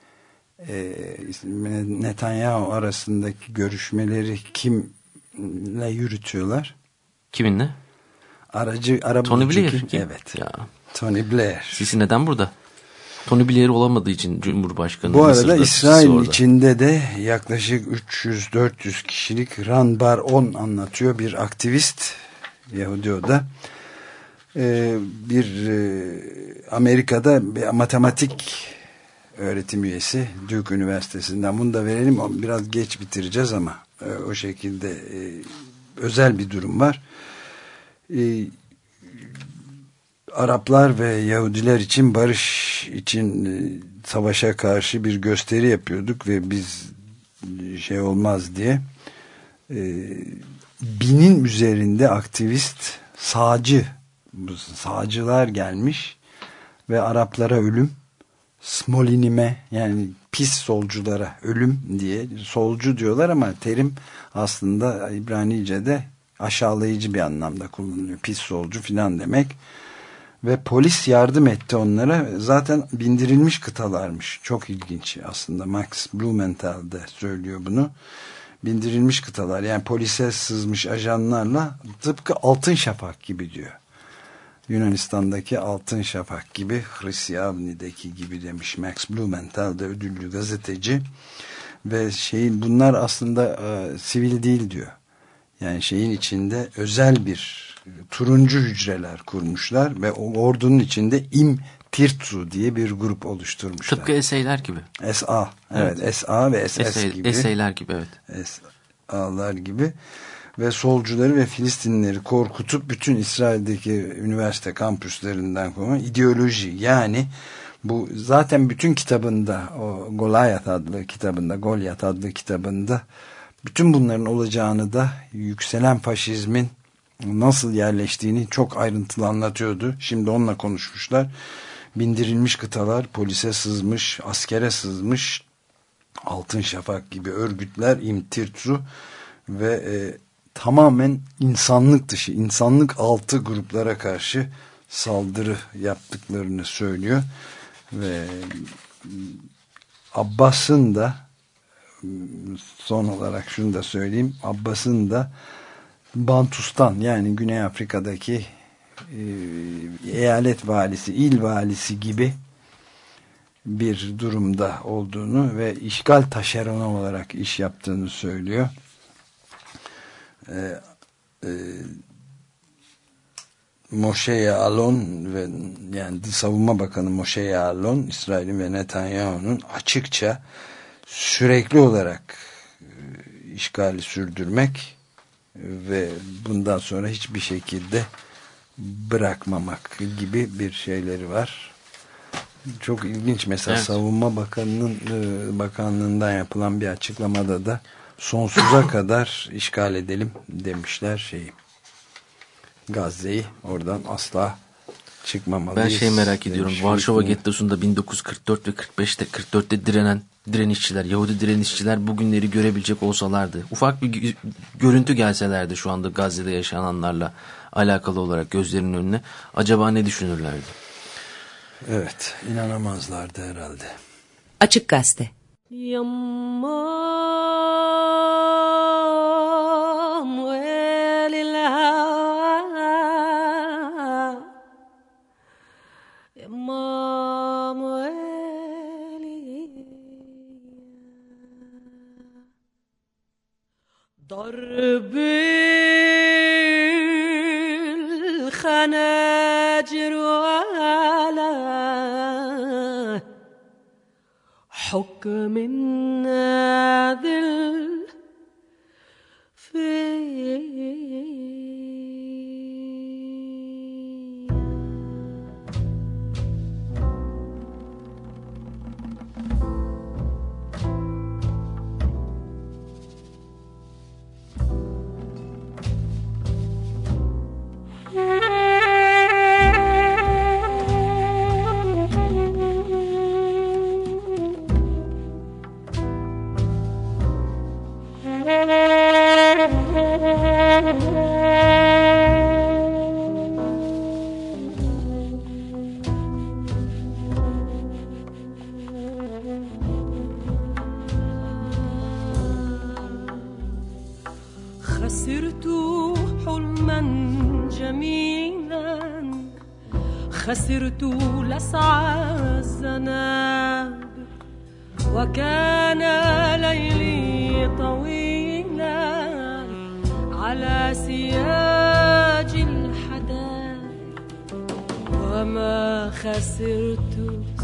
B: Netanyahu arasındaki görüşmeleri kimle yürütüyorlar?
C: Kiminle?
B: Tony Blair.
C: Evet. Ya.
B: Tony Blair.
C: Sisi neden burada? Tony Blair olamadığı için Cumhurbaşkanı.
B: Bu arada İsrail içinde de yaklaşık 300-400 kişilik Ran Bar-On anlatıyor. Bir aktivist, Yahudi o da. Amerika'da bir matematik öğretim üyesi Duke Üniversitesi'nden. Bunu da verelim. Biraz geç bitireceğiz ama o şekilde özel bir durum var. Araplar ve Yahudiler için barış için savaşa karşı bir gösteri yapıyorduk ve biz olmaz diye 1000'in üzerinde aktivist sağcılar gelmiş ve Araplara ölüm, Smolinime yani pis solculara ölüm diye, solcu diyorlar ama terim aslında İbranice'de aşağılayıcı bir anlamda kullanılıyor. Pis solcu filan demek. Ve polis yardım etti onlara. Zaten bindirilmiş kıtalarmış. Çok ilginç aslında. Max Blumenthal de söylüyor bunu. Bindirilmiş kıtalar. Yani polise sızmış ajanlarla tıpkı Altın Şafak gibi diyor. Yunanistan'daki Altın Şafak gibi, Hristiyanideki gibi demiş Max Blumenthal da ödüllü gazeteci. Ve bunlar aslında sivil değil diyor. Yani içinde özel bir turuncu hücreler kurmuşlar ve o ordunun içinde İm-Tirtsu diye bir grup oluşturmuşlar.
C: Tıpkı Eseyler gibi.
B: SA, evet. SA ve SS gibi.
C: Eseyler gibi, evet.
B: SA'lar gibi ve solcuları ve Filistinlileri korkutup bütün İsrail'deki üniversite kampüslerinden koyma ideoloji, yani bu zaten bütün kitabında, o Goliath adlı kitabında bütün bunların olacağını da, yükselen faşizmin nasıl yerleştiğini çok ayrıntılı anlatıyordu. Şimdi onunla konuşmuşlar. Bindirilmiş kıtalar, polise sızmış, askere sızmış, Altın Şafak gibi örgütler, İm-Tirtsu ve tamamen insanlık dışı, insanlık altı gruplara karşı saldırı yaptıklarını söylüyor. Ve Abbas'ın da, son olarak şunu da söyleyeyim, Abbas'ın da Bantustan, yani Güney Afrika'daki eyalet valisi, il valisi gibi bir durumda olduğunu ve işgal taşeronu olarak iş yaptığını söylüyor. Moshe Ya'alon ve yani Savunma Bakanı Moshe Ya'alon, İsrail'in ve Netanyahu'nun açıkça sürekli olarak işgali sürdürmek ve bundan sonra hiçbir şekilde bırakmamak gibi bir şeyleri var. Çok ilginç. Mesela evet. Savunma Bakanlığından yapılan bir açıklamada da sonsuza kadar işgal edelim demişler Gazze'yi, oradan asla çıkmamalıyız.
C: Ben merak ediyorum. Varşova Gettosu'nda 1944 ve 44'te direnişçiler, Yahudi direnişçiler bugünleri görebilecek olsalardı, ufak bir görüntü gelselerdi şu anda Gazze'de yaşananlarla alakalı olarak gözlerinin önüne, acaba ne düşünürlerdi?
B: Evet, inanamazlardı herhalde.
E: Açık Gazete.
D: ضرب الخناجر على حكم الناذل في خسرت حلما جميلا خسرت لسع الذناب وكان ليلي طويلا على سياج الحدائق وما خسرت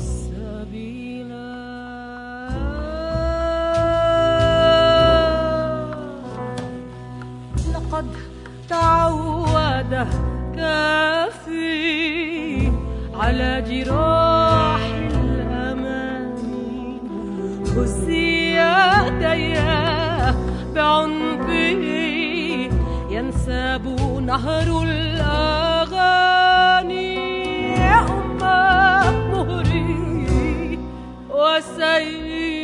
D: قد تعود كافي على جراح الأماني هزي يدي بعنفه ينساب نهر الأغاني يا أمة مهري وسيل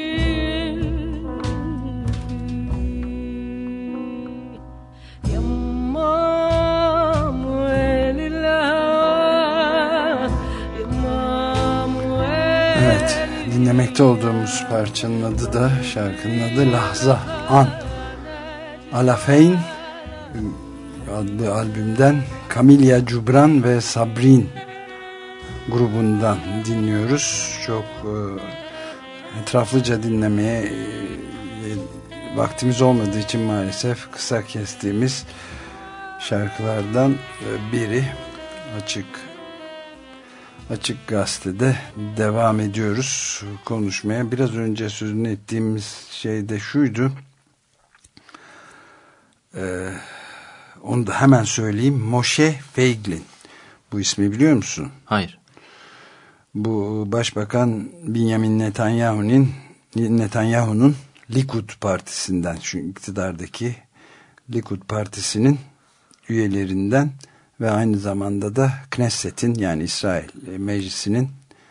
B: Dinlemekte olduğumuz parçanın adı da, şarkının adı Lahza An. Alafeyn adlı albümden Camilla Cubran ve Sabrin grubundan dinliyoruz. Çok etraflıca dinlemeye vaktimiz olmadığı için maalesef kısa kestiğimiz şarkılardan biri. Açık Gazete'de devam ediyoruz konuşmaya. Biraz önce sözünü ettiğimiz şey de şuydu. Onu da hemen söyleyeyim. Moshe Feiglin. Bu ismi biliyor musun?
C: Hayır.
B: Bu Başbakan Benjamin Netanyahu'nun Likud Partisi'nden, şu iktidardaki Likud Partisi'nin üyelerinden ve aynı zamanda da Knesset'in, yani İsrail Meclisi'nin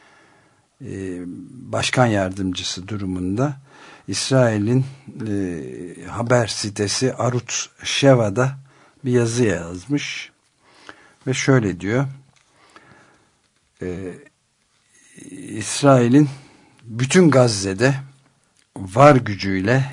B: başkan yardımcısı durumunda. İsrail'in haber sitesi Arutz Sheva'da bir yazı yazmış ve şöyle diyor: İsrail'in bütün Gazze'de var gücüyle,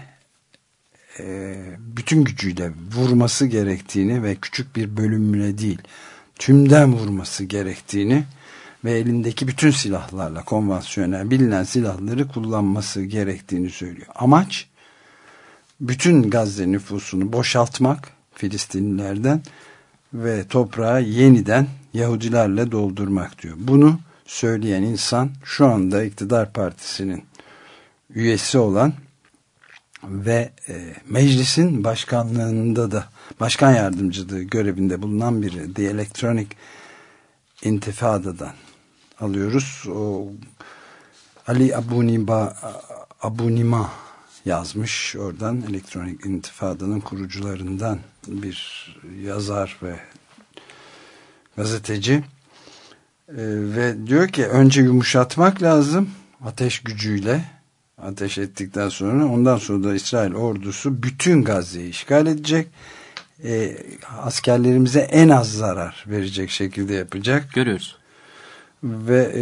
B: bütün gücüyle vurması gerektiğini ve küçük bir bölümüne değil, tümden vurması gerektiğini ve elindeki bütün silahlarla, konvansiyonel bilinen silahları kullanması gerektiğini söylüyor. Amaç bütün Gazze nüfusunu boşaltmak Filistinlilerden ve toprağı yeniden Yahudilerle doldurmak diyor. Bunu söyleyen insan şu anda iktidar partisinin üyesi olan ve meclisin başkanlığında da başkan yardımcılığı görevinde bulunan biri. The Electronic İntifada'dan alıyoruz. O Ali Abunimah yazmış. Oradan Elektronik İntifada'nın kurucularından bir yazar ve gazeteci. Ve diyor ki önce yumuşatmak lazım ateş gücüyle. Ateş ettikten sonra ondan sonra da İsrail ordusu bütün Gazze'yi işgal edecek. Askerlerimize en az zarar verecek şekilde yapacak.
C: Görüyoruz.
B: Ve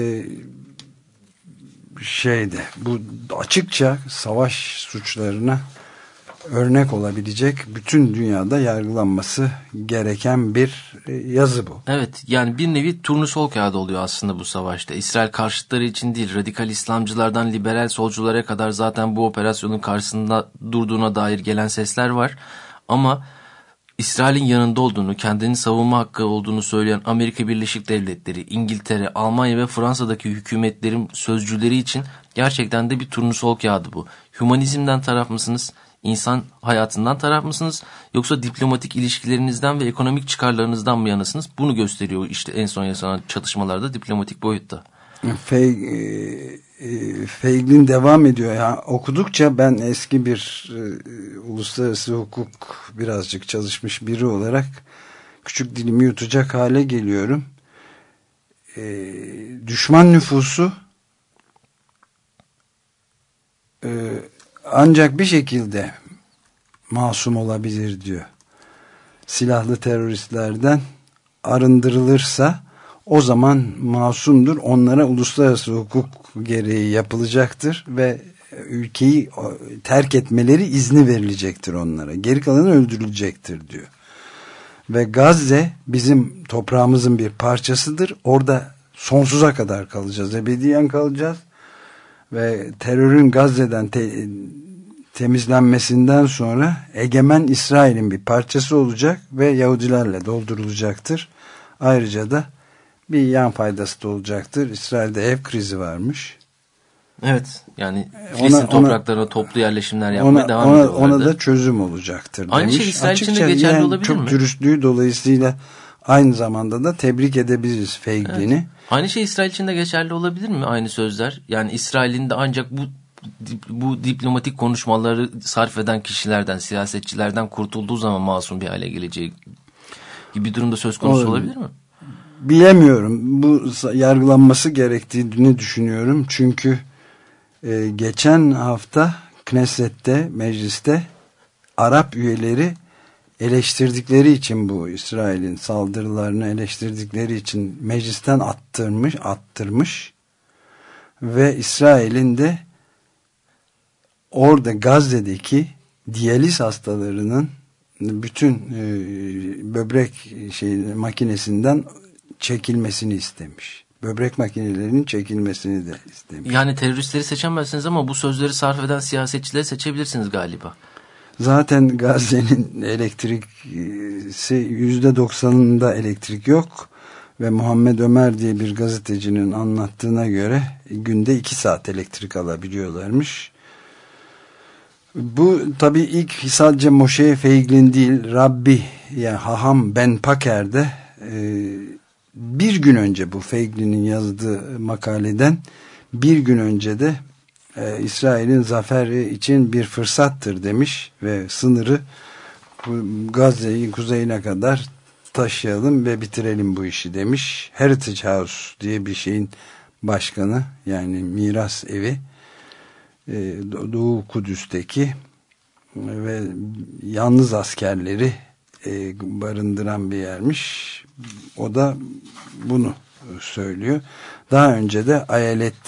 B: bu açıkça savaş suçlarına örnek olabilecek, bütün dünyada yargılanması gereken bir yazı bu.
C: Evet, yani bir nevi turnusol kağıdı oluyor aslında bu savaşta. İsrail karşıtları için değil, radikal İslamcılardan liberal solculara kadar zaten bu operasyonun karşısında durduğuna dair gelen sesler var. Ama İsrail'in yanında olduğunu, kendini savunma hakkı olduğunu söyleyen Amerika Birleşik Devletleri, İngiltere, Almanya ve Fransa'daki hükümetlerin sözcüleri için gerçekten de bir turnusol kağıdı bu. Hümanizmden taraf mısınız? İnsan hayatından taraf mısınız? Yoksa diplomatik ilişkilerinizden ve ekonomik çıkarlarınızdan mı yanasınız? Bunu gösteriyor işte en son yaşanan çatışmalarda diplomatik boyutta.
B: Feiglin devam ediyor. Ya, okudukça ben eski bir uluslararası hukuk birazcık çalışmış biri olarak küçük dilimi yutacak hale geliyorum. Düşman nüfusu ancak bir şekilde masum olabilir diyor. Silahlı teröristlerden arındırılırsa o zaman masumdur. Onlara uluslararası hukuk gereği yapılacaktır ve ülkeyi terk etmeleri izni verilecektir onlara. Geri kalanı öldürülecektir diyor. Ve Gazze bizim toprağımızın bir parçasıdır. Orada sonsuza kadar kalacağız. Ebediyen kalacağız. Ve terörün Gazze'den temizlenmesinden sonra egemen İsrail'in bir parçası olacak ve Yahudilerle doldurulacaktır. Ayrıca da bir yan faydası da olacaktır. İsrail'de ev krizi varmış.
C: Evet, yani Filistin topraklarına toplu yerleşimler yapmaya devam ediyorlardı.
B: Ona da çözüm olacaktır demiş.
C: Aynı şey İsrail için de geçerli olabilir
B: çok
C: mi?
B: Çok dürüstlüğü dolayısıyla aynı zamanda da tebrik edebiliriz Feiglin'i. Evet.
C: Aynı şey İsrail için de geçerli olabilir mi? Aynı sözler. Yani İsrail'in de ancak bu diplomatik konuşmaları sarf eden kişilerden, siyasetçilerden kurtulduğu zaman masum bir hale geleceği gibi bir durumda söz konusu olabilir mi?
B: Bilemiyorum. Bu yargılanması gerektiğini düşünüyorum. Çünkü geçen hafta Knesset'te, mecliste Arap üyeleri eleştirdikleri için, bu İsrail'in saldırılarını eleştirdikleri için meclisten attırmış ve İsrail'in de orada Gazze'deki diyaliz hastalarının bütün böbrek makinesinden çekilmesini istemiş. Böbrek makinelerinin çekilmesini de istemiş.
C: Yani teröristleri seçemezsiniz ama bu sözleri sarf eden siyasetçileri seçebilirsiniz galiba.
B: Zaten Gazze'nin elektriksi %90'ında elektrik yok ve Muhammed Ömer diye bir gazetecinin anlattığına göre günde 2 saat elektrik alabiliyorlarmış. Bu tabii ilk sadece Moshe Feiglin değil, Rabbi yani Haham Ben Paker'de bir gün önce, bu Feiglin'in yazdığı makaleden bir gün önce de İsrail'in zaferi için bir fırsattır demiş ve sınırı Gazze'yi kuzeyine kadar taşıyalım ve bitirelim bu işi demiş. Heritage House diye bir şeyin başkanı, yani miras evi, Doğu Kudüs'teki ve yalnız askerleri barındıran bir yermiş. O da bunu söylüyor. Daha önce de Ayelet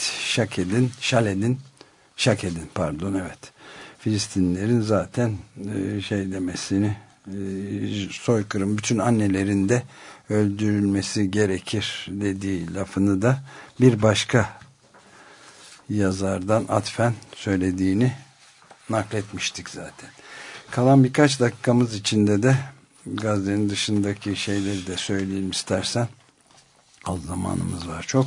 B: Şaked'in Filistinlilerin zaten demesini, soykırım, bütün annelerin de öldürülmesi gerekir dediği lafını da bir başka yazardan atfen söylediğini nakletmiştik zaten. Kalan birkaç dakikamız içinde de Gazze'nin dışındaki şeyleri de söyleyelim istersen. Az zamanımız var çok.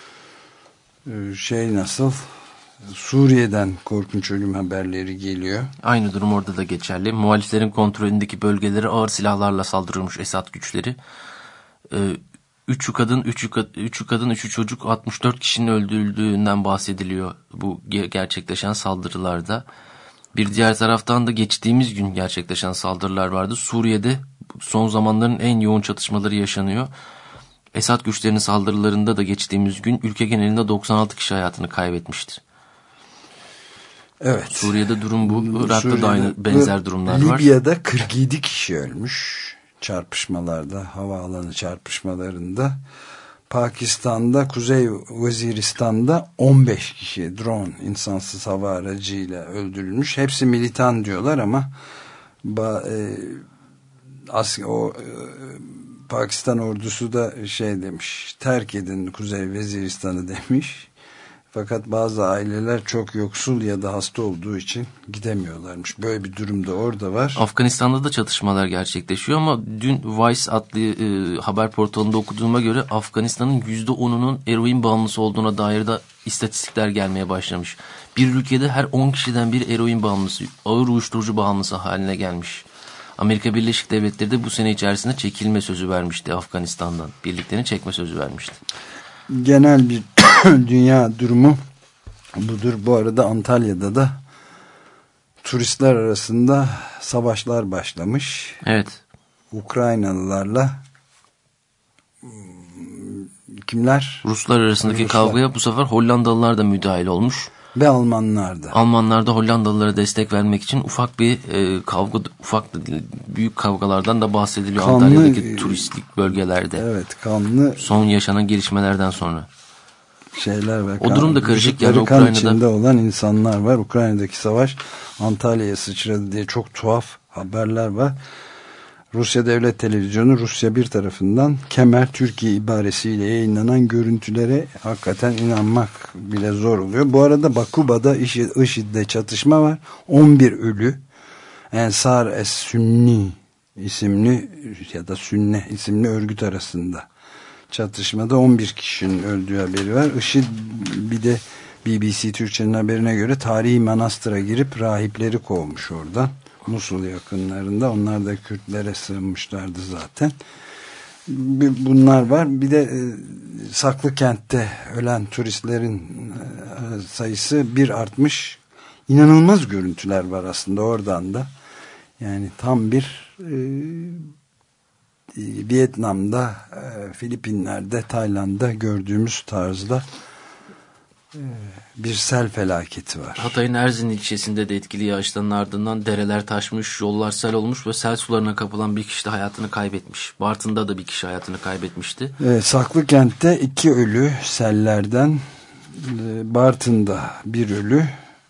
B: Nasıl? Suriye'den korkunç ölüm haberleri geliyor.
C: Aynı durum orada da geçerli. Muhaliflerin kontrolündeki bölgelere ağır silahlarla saldırılmış Esad güçleri. 3'ü kadın, 3'ü çocuk, 64 kişinin öldürüldüğünden bahsediliyor bu gerçekleşen saldırılarda. Bir diğer taraftan da geçtiğimiz gün gerçekleşen saldırılar vardı. Suriye'de son zamanların en yoğun çatışmaları yaşanıyor. Esad güçlerinin saldırılarında da geçtiğimiz gün ülke genelinde 96 kişi hayatını kaybetmiştir.
B: Evet.
C: Suriye'de durum bu. Irak'ta da aynı benzer durumlar var.
B: Libya'da 47 kişi ölmüş çarpışmalarda, havaalanı çarpışmalarında. Pakistan'da, Kuzey Vaziristan'da 15 kişi drone, insansız hava aracıyla öldürülmüş. Hepsi militan diyorlar ama Pakistan ordusu da demiş, terk edin Kuzey Vaziristan'ı demiş. Fakat bazı aileler çok yoksul ya da hasta olduğu için gidemiyorlarmış. Böyle bir durum da orada var.
C: Afganistan'da da çatışmalar gerçekleşiyor ama dün Vice adlı haber portalında okuduğuma göre Afganistan'ın %10'unun eroin bağımlısı olduğuna dair de istatistikler gelmeye başlamış. Bir ülkede her 10 kişiden biri eroin bağımlısı, ağır uyuşturucu bağımlısı haline gelmiş. Amerika Birleşik Devletleri de bu sene içerisinde çekilme sözü vermişti Afganistan'dan. Birliklerini çekme sözü vermişti.
B: Genel bir dünya durumu budur. Bu arada Antalya'da da turistler arasında savaşlar başlamış.
C: Evet.
B: Ukraynalılarla kimler?
C: Ruslar arasındaki kavgaya bu sefer Hollandalılar da müdahil olmuş.
B: Ve Almanlar da.
C: Almanlar da Hollandalılara destek vermek için büyük kavgalardan da bahsediliyor kanlı, Antalya'daki turistik bölgelerde.
B: Evet, kanlı.
C: Son yaşanan gelişmelerden sonra.
B: Şeyler ve
C: o durum da karışık yani
B: kan
C: Ukrayna'da
B: içinde olan insanlar var. Ukrayna'daki savaş Antalya'ya sıçradı diye çok tuhaf haberler var. Rusya Devlet Televizyonu Rusya 1 tarafından Kemer Türkiye ibaresiyle yayınlanan görüntülere hakikaten inanmak bile zor oluyor. Bu arada Bakuba'da IŞİD'de çatışma var. 11 ölü. Ensar Es-Sünni isimli ya da Sünne isimli örgüt arasında çatışmada 11 kişinin öldüğü haberi var. IŞİD bir de BBC Türkçe'nin haberine göre tarihi manastıra girip rahipleri kovmuş oradan. Musul yakınlarında. Onlar da Kürtlere sığınmışlardı zaten. Bunlar var. Bir de Saklıkent'te ölen turistlerin sayısı bir artmış. İnanılmaz görüntüler var aslında oradan da. Yani tam bir Vietnam'da, Filipinler'de, Tayland'da gördüğümüz tarzda bir sel felaketi var.
C: Hatay'ın Erzin ilçesinde de etkili yağışların ardından dereler taşmış, yollar sel olmuş ve sel sularına kapılan bir kişi de hayatını kaybetmiş. Bartın'da da bir kişi hayatını kaybetmişti.
B: Saklıkent'te 2 ölü sellerden, Bartın'da 1 ölü,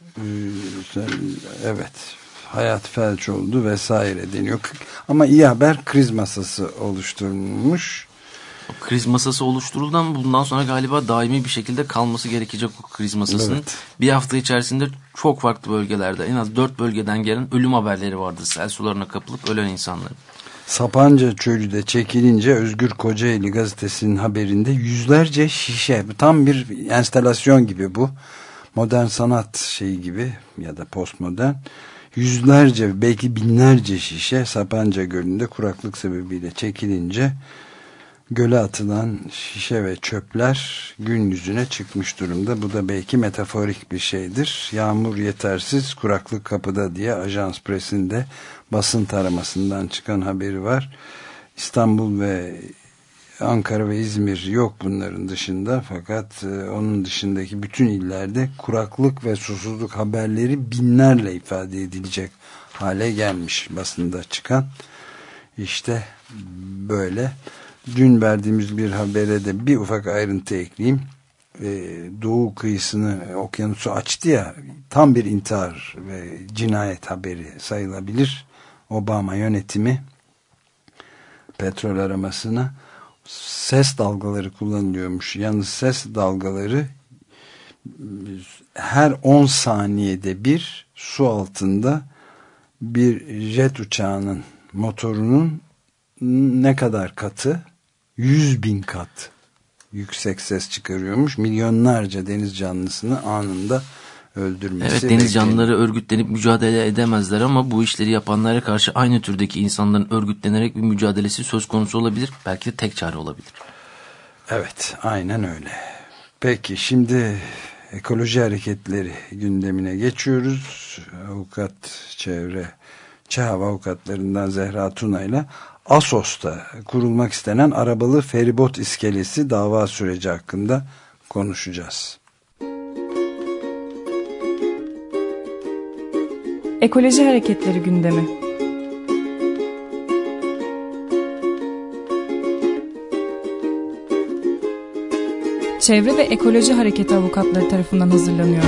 B: evet, hayat felç oldu vesaire deniyor. Ama iyi haber, kriz masası oluşturulmuş.
C: Kriz masası oluşturuldu ama bundan sonra galiba daimi bir şekilde kalması gerekecek o kriz masasının.
B: Evet.
C: Bir hafta içerisinde çok farklı bölgelerde en az 4 bölgeden gelen ölüm haberleri vardı. Sel sularına kapılıp ölen insanların.
B: Sapanca Çölü de çekilince Özgür Kocaeli gazetesinin haberinde yüzlerce şişe, tam bir enstalasyon gibi bu. Modern sanat şeyi gibi ya da postmodern. Yüzlerce belki binlerce şişe Sapanca Gölü'nde kuraklık sebebiyle çekilince göle atılan şişe ve çöpler gün yüzüne çıkmış durumda. Bu da belki metaforik bir şeydir. Yağmur yetersiz, kuraklık kapıda diye Ajans Press'in de basın taramasından çıkan haberi var. İstanbul ve Ankara ve İzmir yok bunların dışında, fakat onun dışındaki bütün illerde kuraklık ve susuzluk haberleri binlerle ifade edilecek hale gelmiş basında çıkan. İşte böyle. Dün verdiğimiz bir habere de bir ufak ayrıntı ekleyeyim. Doğu kıyısını, okyanusu açtı ya, tam bir intihar ve cinayet haberi sayılabilir. Obama yönetimi petrol aramasına ses dalgaları kullanılıyormuş. Yalnız ses dalgaları her 10 saniyede bir su altında bir jet uçağının motorunun ne kadar katı? 100.000 kat yüksek ses çıkarıyormuş. Milyonlarca deniz canlısını anında öldürmesi.
C: Evet, deniz canlıları örgütlenip mücadele edemezler ama bu işleri yapanlara karşı aynı türdeki insanların örgütlenerek bir mücadelesi söz konusu olabilir. Belki de tek çare olabilir. Evet,
B: aynen öyle. Peki şimdi ekoloji hareketleri gündemine geçiyoruz. Çağ avukatlarından Zehra Tuna ile Assos'ta kurulmak istenen arabalı feribot iskelesi dava süreci hakkında konuşacağız.
E: Ekoloji hareketleri gündemi. Çevre ve Ekoloji Hareketi avukatları tarafından hazırlanıyor.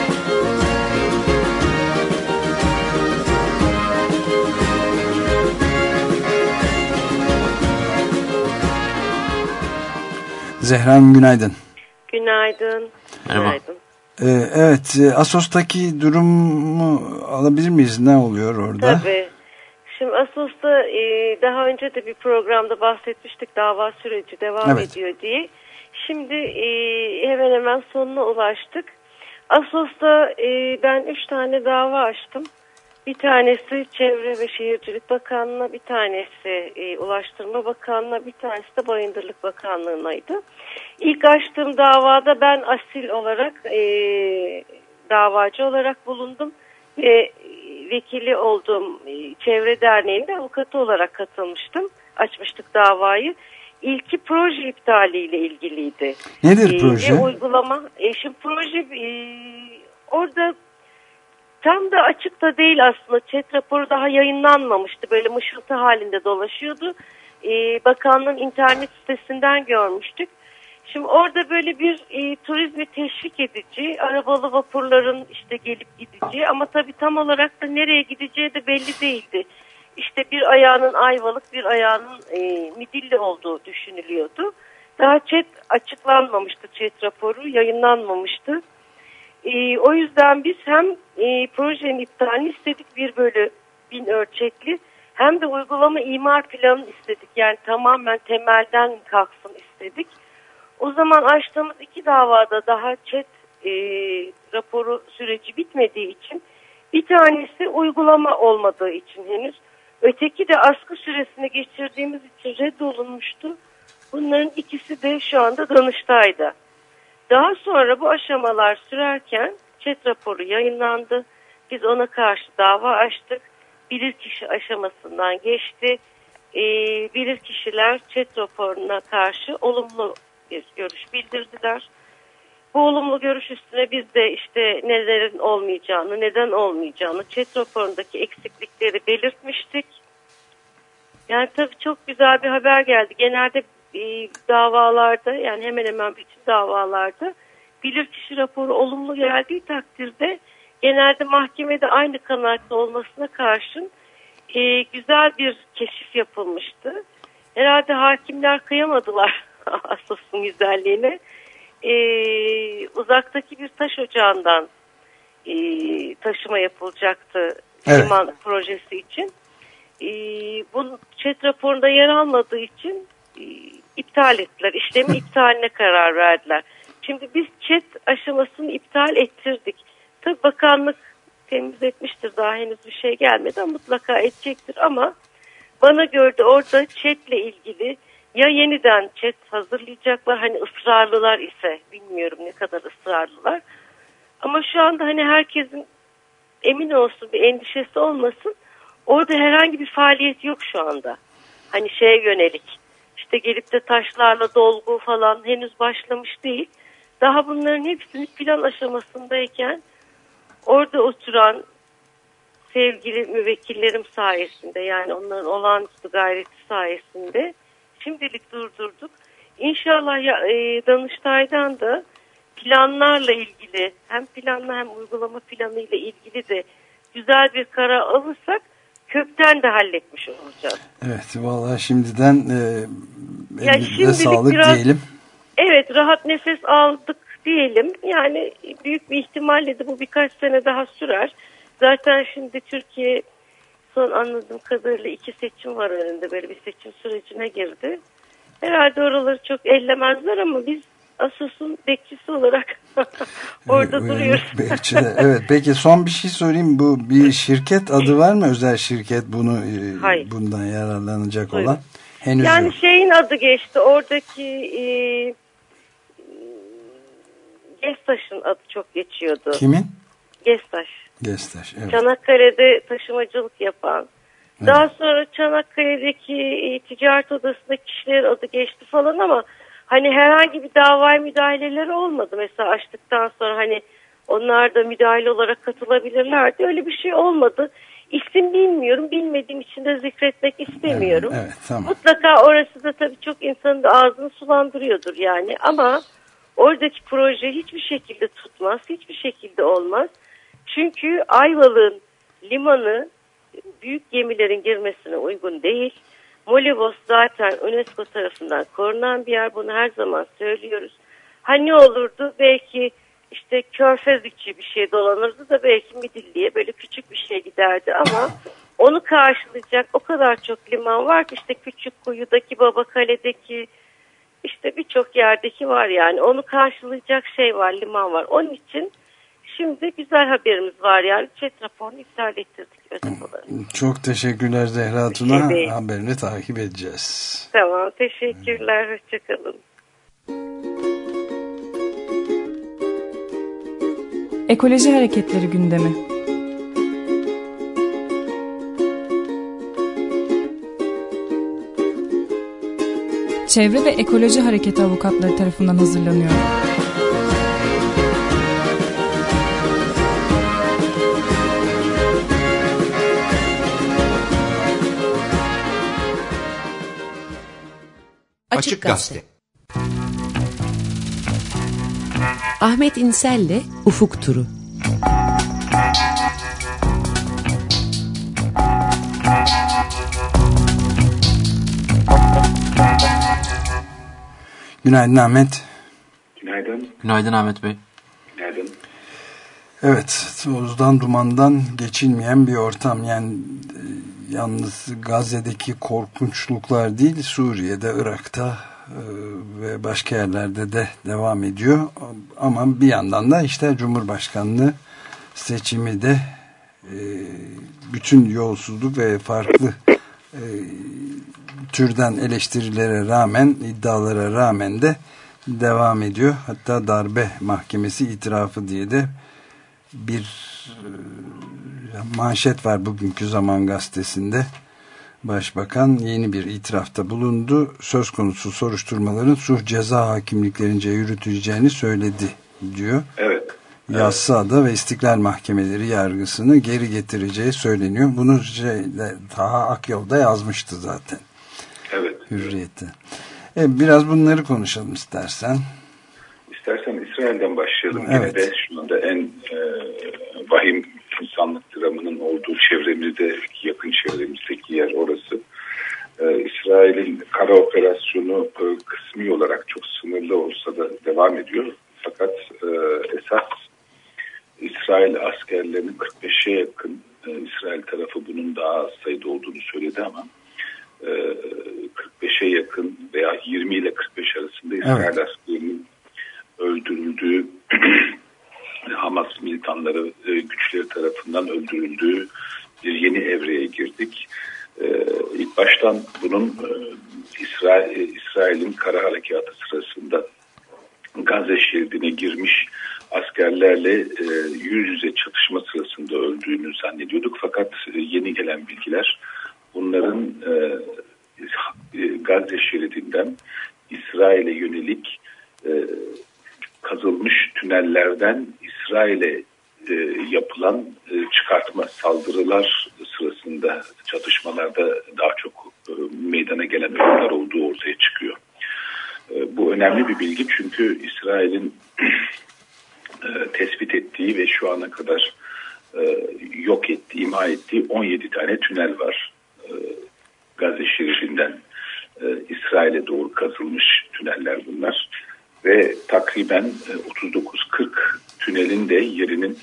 B: Zehra Hanım, günaydın.
F: Günaydın.
C: Merhaba.
F: Günaydın.
B: Evet, Assos'taki durumu alabilir miyiz? Ne oluyor orada?
F: Tabii. Şimdi Assos'ta daha önce de bir programda bahsetmiştik, dava süreci devam ediyor diye. Şimdi hemen hemen sonuna ulaştık. Assos'ta ben 3 tane dava açtım. Bir tanesi Çevre ve Şehircilik Bakanlığı'na, bir tanesi Ulaştırma Bakanlığı'na, bir tanesi de Bayındırlık Bakanlığı'naydı. İlk açtığım davada ben asil olarak davacı olarak bulundum ve vekili olduğum Çevre Derneği'nde avukatı olarak katılmıştım. Açmıştık davayı. İlki proje iptaliyle ilgiliydi.
B: Nedir proje?
F: Uygulama. Şimdi proje orada tam da açık da değil aslında. ÇED raporu daha yayınlanmamıştı. Böyle mışıltı halinde dolaşıyordu. Bakanlığın internet sitesinden görmüştük. Şimdi orada böyle bir turizmi teşvik edici, arabalı vapurların işte gelip gideceği ama tabii tam olarak da nereye gideceği de belli değildi. İşte bir ayağının Ayvalık, bir ayağının Midilli olduğu düşünülüyordu. Daha ÇED açıklanmamıştı, ÇED raporu yayınlanmamıştı. O yüzden biz hem projenin iptalini istedik 1/1000 ölçekli, hem de uygulama imar planını istedik. Yani tamamen temelden kalksın istedik. O zaman açtığımız 2 davada daha ÇED raporu süreci bitmediği için, bir tanesi uygulama olmadığı için henüz, öteki de askı süresini geçirdiğimiz için reddolunmuştu. Bunların ikisi de şu anda Danıştay'da. Daha sonra bu aşamalar sürerken ÇED raporu yayınlandı. Biz ona karşı dava açtık. Bilirkişi aşamasından geçti. Bilirkişiler ÇED raporuna karşı olumlu bir görüş bildirdiler. Bu olumlu görüş üstüne biz de işte nelerin olmayacağını, neden olmayacağını, ÇED raporundaki eksiklikleri belirtmiştik. Yani tabii çok güzel bir haber geldi. Genelde davalarda, yani hemen hemen bütün davalarda bilirkişi raporu olumlu geldiği takdirde genelde mahkemede aynı kanaatte olmasına karşın güzel bir keşif yapılmıştı. Herhalde hakimler kıyamadılar Assos'un güzelliğine. Uzaktaki bir taş ocağından taşıma yapılacaktı liman projesi için. Bu ÇED raporunda yer almadığı için iptal ettiler. İşlemin iptaline karar verdiler. Şimdi biz ÇED aşamasını iptal ettirdik. Tabii bakanlık temiz etmiştir. Daha henüz bir şey gelmedi ama mutlaka edecektir. Ama bana göre de orada ÇED'le ilgili ya yeniden ÇED hazırlayacaklar. Hani ısrarlılar ise, bilmiyorum ne kadar ısrarlılar. Ama şu anda hani herkesin emin olsun, bir endişesi olmasın. Orada herhangi bir faaliyet yok şu anda. Hani şeye yönelik. İşte gelip de taşlarla dolgu falan henüz başlamış değil. Daha bunların hepsini plan aşamasındayken orada oturan sevgili müvekkillerim sayesinde, yani onların olağanüstü gayreti sayesinde şimdilik durdurduk. İnşallah Danıştay'dan da planlarla ilgili, hem planla hem uygulama planı ile ilgili de güzel bir karar alırsak kökten de halletmiş olacağız.
B: Evet, vallahi şimdiden elinize sağlık diyelim.
F: Evet, rahat nefes aldık diyelim. Yani büyük bir ihtimalle de bu birkaç sene daha sürer. Zaten şimdi Türkiye son anladığım kadarıyla 2 seçim var önünde. Böyle bir seçim sürecine girdi. Herhalde oraları çok ellemezler ama biz Assos'un bekçisi olarak orada duruyoruz.
B: Bekçide. Evet, peki son bir şey sorayım. Bu bir şirket adı var mı? Özel şirket bunu bundan yararlanacak olan? Henüz
F: yani
B: yok.
F: Şeyin adı geçti. Oradaki Gestaş'ın adı çok geçiyordu.
B: Kimin?
F: Gestaş.
B: Evet.
F: Çanakkale'de taşımacılık yapan.
B: Evet.
F: Daha sonra Çanakkale'deki ticaret odasındaki kişilerin adı geçti falan ama hani herhangi bir davaya müdahaleleri olmadı. Mesela açtıktan sonra hani onlar da müdahale olarak katılabilirlerdi. Öyle bir şey olmadı. İsim bilmiyorum. Bilmediğim için de zikretmek istemiyorum.
B: Evet, tamam.
F: Mutlaka orası da tabii çok insanın da ağzını sulandırıyordur yani. Ama oradaki proje hiçbir şekilde tutmaz. Hiçbir şekilde olmaz. Çünkü Ayvalık'ın limanı büyük gemilerin girmesine uygun değil. Molivos zaten UNESCO tarafından korunan bir yer. Bunu her zaman söylüyoruz. Hani ne olurdu? Belki işte Körfez içi bir şey dolanırdı da belki Midilli'ye böyle küçük bir şey giderdi ama onu karşılayacak o kadar çok liman var ki işte Küçükkuyu'daki, Babakale'deki, işte birçok yerdeki var yani. Onu karşılayacak şey var, liman var. Onun için şimdi güzel haberimiz var yani. Çet raporunu iptal ettirdik özel olarak.
B: Çok teşekkürler Zehra Tuna. Haberini takip edeceğiz.
F: Tamam, teşekkürler. Hoşçakalın.
E: Ekoloji hareketleri gündemi. Çevre ve Ekoloji Hareketi avukatları tarafından hazırlanıyor.
A: Açık Gazete.
G: Ahmet İnsel'le Ufuk Turu.
B: Günaydın Ahmet.
H: Günaydın.
C: Günaydın Ahmet Bey.
H: Günaydın.
B: Evet, tozdan dumandan geçilmeyen bir ortam. Yani yalnız Gazze'deki korkunçluklar değil, Suriye'de, Irak'ta ve başka yerlerde de devam ediyor. Ama bir yandan da işte Cumhurbaşkanlığı seçimi de bütün yolsuzluk ve farklı türden eleştirilere rağmen, iddialara rağmen de devam ediyor. Hatta darbe mahkemesi itirafı diye de bir manşet var bugünkü Zaman Gazetesi'nde. Başbakan yeni bir itirafta bulundu. Söz konusu soruşturmaların sulh ceza hakimliklerince yürütüleceğini söyledi diyor.
H: Evet.
B: Yassıada ve İstiklal Mahkemeleri yargısını geri getireceği söyleniyor. Bunu Taha Akyol'da yazmıştı zaten.
H: Evet.
B: Hürriyet'te. Biraz bunları konuşalım istersen.
H: İstersen İsrail'den başlayalım.
B: Evet.
H: Yine de şu anda en vahim insanlık dramının olduğu çevremizde, yakın çevremizdeki yer orası. İsrail'in kara operasyonu kısmi olarak çok sınırlı olsa da devam ediyor. Fakat esas İsrail askerlerinin 45'e yakın, İsrail tarafı bunun daha az sayıda olduğunu söyledi ama 45'e yakın veya 20 ile 45 arasında İsrail askerinin öldürüldüğü, Hamas militanları güçleri tarafından öldürüldüğü bir yeni evreye girdik. İlk baştan bunun İsrail'in kara harekatı sırasında Gazze şeridine girmiş askerlerle yüz yüze çatışma sırasında öldüğünü zannediyorduk. Fakat yeni gelen bilgiler bunların Gazze şeridinden İsrail'e yönelik kazılmış tünellerden İsrail'e yapılan çıkartma saldırılar sırasında çatışmalarda daha çok meydana gelen ölümler olduğu ortaya çıkıyor. Bu önemli bir bilgi çünkü İsrail'in tespit ettiği ve şu ana kadar yok ettiği, imha ettiği 17 tane tünel var. Gazze şeridinden İsrail'e doğru kazılmış tüneller bunlar. Ve takriben 39-40 tünelin de yerinin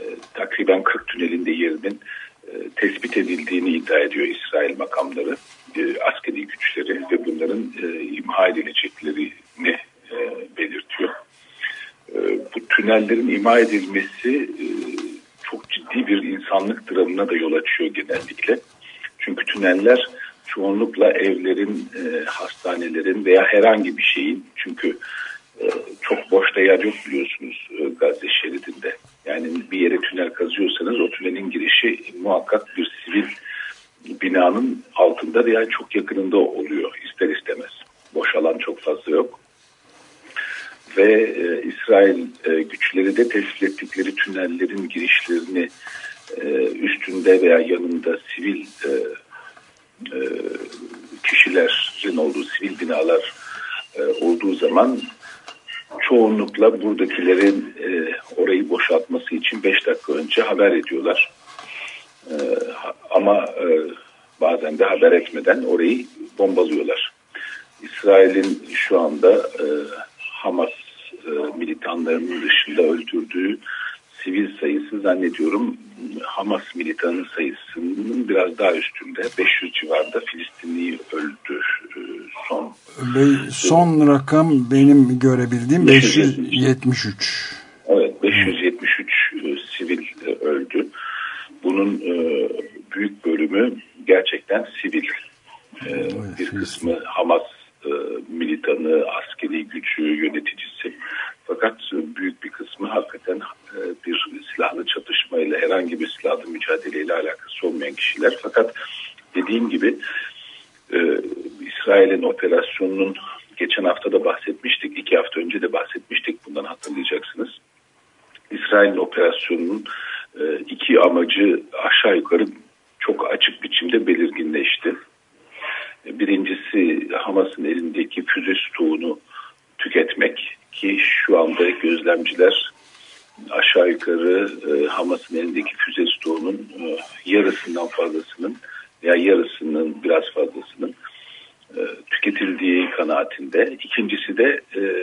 H: takriben 40 tünelin de yerinin tespit edildiğini iddia ediyor İsrail makamları. askeri güçleri ve bunların imha edileceklerini belirtiyor. Bu tünellerin imha edilmesi çok ciddi bir insanlık dramına da yol açıyor genellikle. Çünkü tüneller çoğunlukla evlerin, hastanelerin veya herhangi bir şeyin, çünkü çok boşta yer yok biliyorsunuz Gazze şeridinde. Yani bir yere tünel kazıyorsanız o tünelin girişi muhakkak bir sivil binanın altında veya çok yakınında oluyor ister istemez. Boş alan çok fazla yok. Ve İsrail güçleri de tespit ettikleri tünellerin girişlerini üstünde veya yanında sivil kişilerin olduğu sivil binalar olduğu zaman çoğunlukla buradakilerin orayı boşaltması için 5 dakika önce haber ediyorlar. Ama bazen de haber etmeden orayı bombalıyorlar. İsrail'in şu anda Hamas militanlarının dışında öldürdüğü sivil sayısı zannediyorum Hamas militanı sayısının biraz daha üstünde. 500 civarında Filistinli öldü
B: son rakam benim görebildiğim 573.
H: Evet, 573 sivil öldü. Bunun büyük bölümü gerçekten sivil. Bir kısmı Hamas militanı, askeri gücü, yöneticisi. Fakat büyük bir kısmı hakikaten bir silahlı çatışmayla, herhangi bir silahlı mücadeleyle alakası olmayan kişiler. Fakat dediğim gibi İsrail'in operasyonunun geçen hafta da bahsetmiştik, 2 hafta önce de bahsetmiştik, bundan hatırlayacaksınız. İsrail'in operasyonunun iki amacı aşağı yukarı çok açık biçimde belirginleşti. Birincisi Hamas'ın elindeki füze stoğunu tüketmek, ki şu anda gözlemciler aşağı yukarı Hamas'ın elindeki füze stoğunun yarısından fazlasının veya yarısının biraz fazlasının tüketildiği kanaatinde. İkincisi de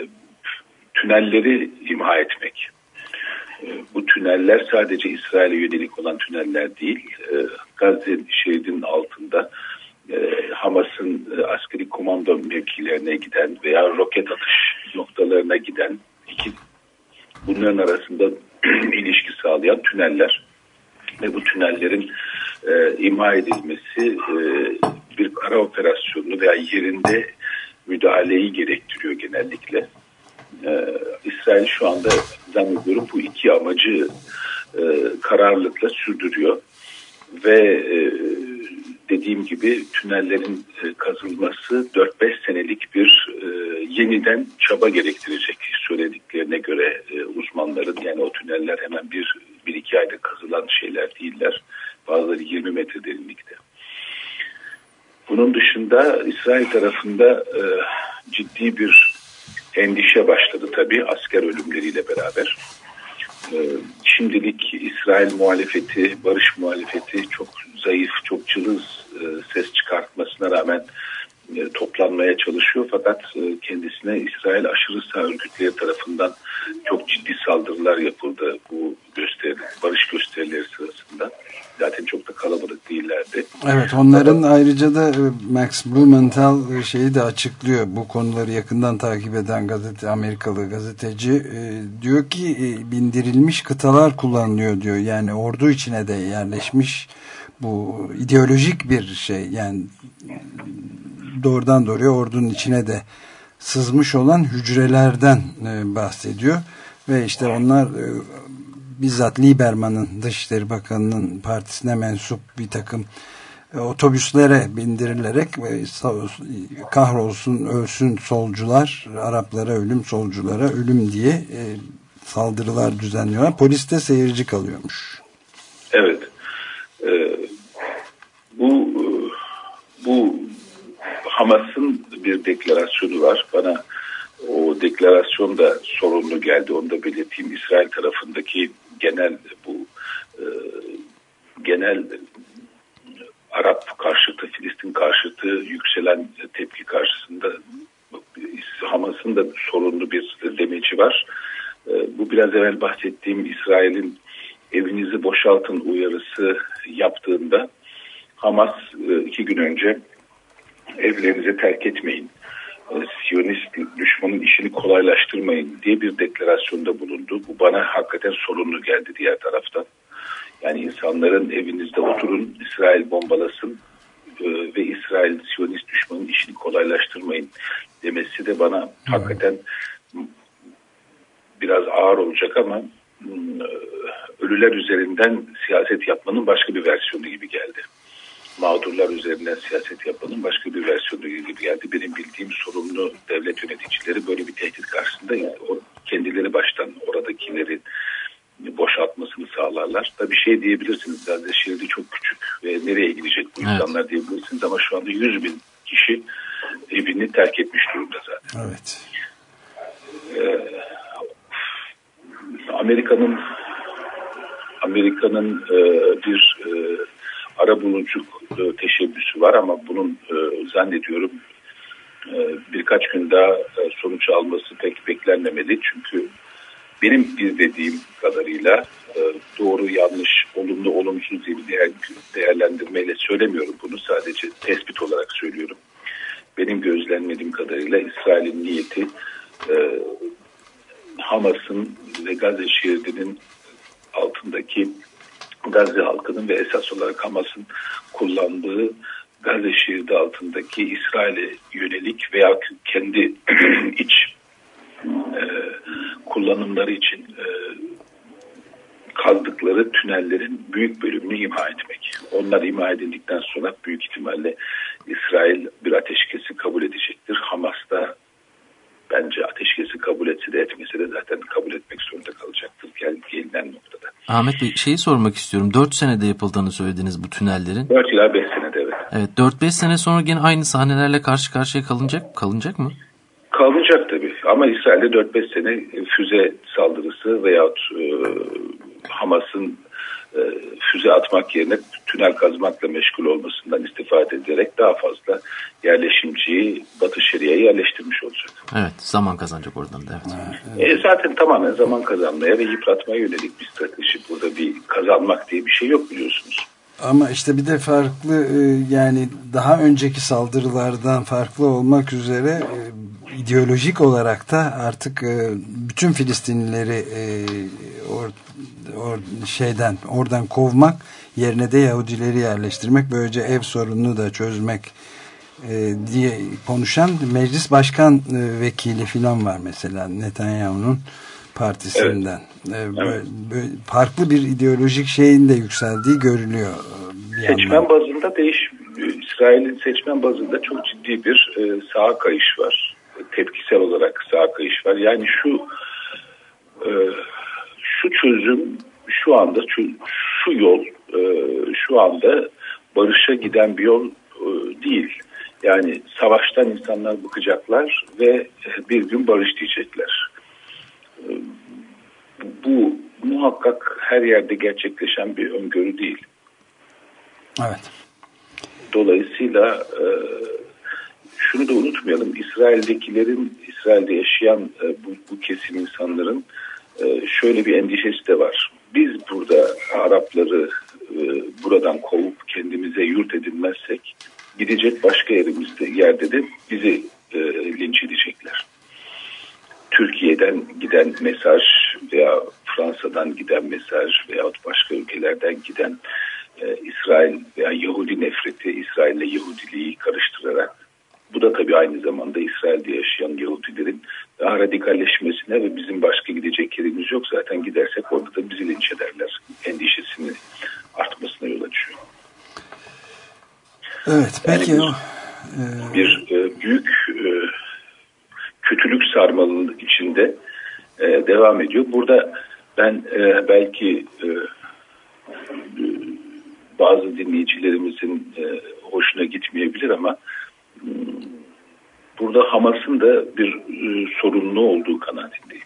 H: tünelleri imha etmek. Bu tüneller sadece İsrail'e yönelik olan tüneller değil, Gazze şeridinin altında Hamas'ın askeri komando mevkilerine giden veya roket atış noktalarına giden, bunların arasında ilişki sağlayan tüneller ve bu tünellerin imha edilmesi bir kara operasyonu veya yerinde müdahaleyi gerektiriyor genellikle. İsrail şu anda zannediyorum bu iki amacı kararlılıkla sürdürüyor ve dediğim gibi tünellerin kazılması 4-5 senelik bir yeniden çaba gerektirecek söylediklerine göre uzmanların. Yani o tüneller hemen 1-2 ayda kazılan şeyler değiller. Bazıları 20 metre derinlikte. Bunun dışında İsrail tarafında ciddi bir endişe başladı tabii asker ölümleriyle beraber. Şimdilik İsrail muhalefeti, barış muhalefeti çok zayıf, çok cılız ses çıkartmasına rağmen toplanmaya çalışıyor. Fakat kendisine İsrail aşırı sağ örgütleri tarafından çok ciddi saldırılar yapıldı bu barış gösterileri sırasında. Zaten çok da kalabalık değillerdi.
B: Evet, onların ayrıca da Max Blumenthal şeyi de açıklıyor. Bu konuları yakından takip eden Amerikalı gazeteci diyor ki bindirilmiş kıtalar kullanılıyor diyor. Yani ordu içine de yerleşmiş bu ideolojik bir şey. Yani doğrudan doğruya ordunun içine de sızmış olan hücrelerden bahsediyor. Ve işte onlar bizzat Lieberman'ın, Dışişleri Bakanı'nın partisine mensup bir takım otobüslere bindirilerek kahrolsun, ölsün solcular, Araplara ölüm, solculara ölüm diye saldırılar düzenliyorlar. Polis de seyirci kalıyormuş.
H: Evet. Bu Hamas'ın bir deklarasyonu var. Bana o deklarasyon da sorunlu geldi. Onu da belirteyim. İsrail tarafındaki genel Arap karşıtı, Filistin karşıtı yükselen tepki karşısında Hamas'ın da sorunlu bir demeci var. Bu biraz evvel bahsettiğim İsrail'in evinizi boşaltın uyarısı yaptığında Hamas 2 gün önce evlerinize terk etmeyin, Siyonist düşmanın işini kolaylaştırmayın diye bir deklarasyonda bulundu. Bu bana hakikaten sorunlu geldi diğer taraftan. Yani insanların evinizde oturun, İsrail bombalasın ve İsrail Siyonist düşmanın işini kolaylaştırmayın demesi de bana hakikaten biraz ağır olacak ama ölüler üzerinden siyaset yapmanın başka bir versiyonu gibi geldi. Mağdurlar üzerinden siyaset yapmanın başka bir versiyonu gibi geldi. Benim bildiğim sorumlu devlet yöneticileri böyle bir tehdit karşısında kendileri baştan oradakileri boşaltmasını sağlarlar. Tabii şey diyebilirsiniz, Gazze şeridi çok küçük ve nereye gidecek bu insanlar diyebilirsiniz ama şu anda 100.000 kişi evini terk etmiş durumda zaten.
B: Evet.
H: Amerika'nın bir arabuluculuk teşebbüsü var ama bunun zannediyorum birkaç gün daha sonuç alması pek beklenmemeli. Çünkü benim izlediğim kadarıyla doğru yanlış, olumlu olumsuz diye bir değerlendirmeyle söylemiyorum bunu, sadece tespit olarak söylüyorum. Benim gözlemlediğim kadarıyla İsrail'in niyeti Hamas'ın ve Gazze şeridinin altındaki Gazze halkının ve esas olarak Hamas'ın kullandığı Gazze şeridi altındaki İsrail'e yönelik veya kendi iç kullanımları için kazdıkları tünellerin büyük bölümünü imha etmek. Onlar imha edildikten sonra büyük ihtimalle İsrail bir ateşkesi kabul edecektir. Hamas da bence ateşkesi kabul etse de etmese de zaten kabul etmek zorunda kalacaktır gelinen noktada.
C: Ahmet Bey, şeyi sormak istiyorum. 4 senede yapıldığını söylediniz bu tünellerin.
H: 4 ila 5 senede, evet.
C: Evet, 4-5 sene sonra yine aynı sahnelerle karşı karşıya kalınacak mı?
H: Kalınacak tabii ama İsrail'de 4-5 sene füze saldırısı veyahut Hamas'ın füze atmak yerine tünel kazmakla meşgul olmasından istifade ederek daha fazla yerleşimciyi Batı Şeria'ya yerleştirmiş olacak.
C: Evet, zaman kazanacak oradan da. Evet.
H: Zaten tamamen zaman kazanmaya ve yıpratmaya yönelik bir strateji. Burada bir kazanmak diye bir şey yok, biliyorsunuz.
B: Ama işte bir de farklı, yani daha önceki saldırılardan farklı olmak üzere ideolojik olarak da artık bütün Filistinlileri oradan kovmak yerine de Yahudileri yerleştirmek, böylece ev sorununu da çözmek diye konuşan meclis başkan vekili falan var mesela Netanyahu'nun partisinden.
H: Evet.
B: Böyle farklı bir ideolojik şeyin de yükseldiği görülüyor.
H: Seçmen bazında İsrail'in seçmen bazında çok ciddi bir sağa kayış var. Tepkisel olarak sağa kayış var. Yani şu çözüm şu anda şu yol şu anda barışa giden bir yol değil. Yani savaştan insanlar bıkacaklar ve bir gün barış diyecekler. Bu muhakkak her yerde gerçekleşen bir öngörü değil.
B: Evet.
H: Dolayısıyla şunu da unutmayalım. İsrail'de yaşayan bu kesim insanların şöyle bir endişesi de var. Biz burada Arapları buradan kovup kendimize yurt edinmezsek gidecek başka yerde de bizi linç edecekler. Türkiye'den giden mesaj veya Fransa'dan giden mesaj veyahut başka ülkelerden giden İsrail veya Yahudi nefreti, İsrail'le Yahudiliği karıştırarak, bu da tabii aynı zamanda İsrail'de yaşayan Yahudilerin daha radikalleşmesine ve bizim başka gidecek yerimiz yok, zaten gidersek orada da bizi linç ederler endişesini artmasına yol açıyor.
B: Evet, peki
H: yani bir büyük kötülük sarmalının içinde devam ediyor. Burada ben belki bazı dinleyicilerimizin hoşuna gitmeyebilir ama burada Hamas'ın da bir sorunlu olduğu kanaatindeyim.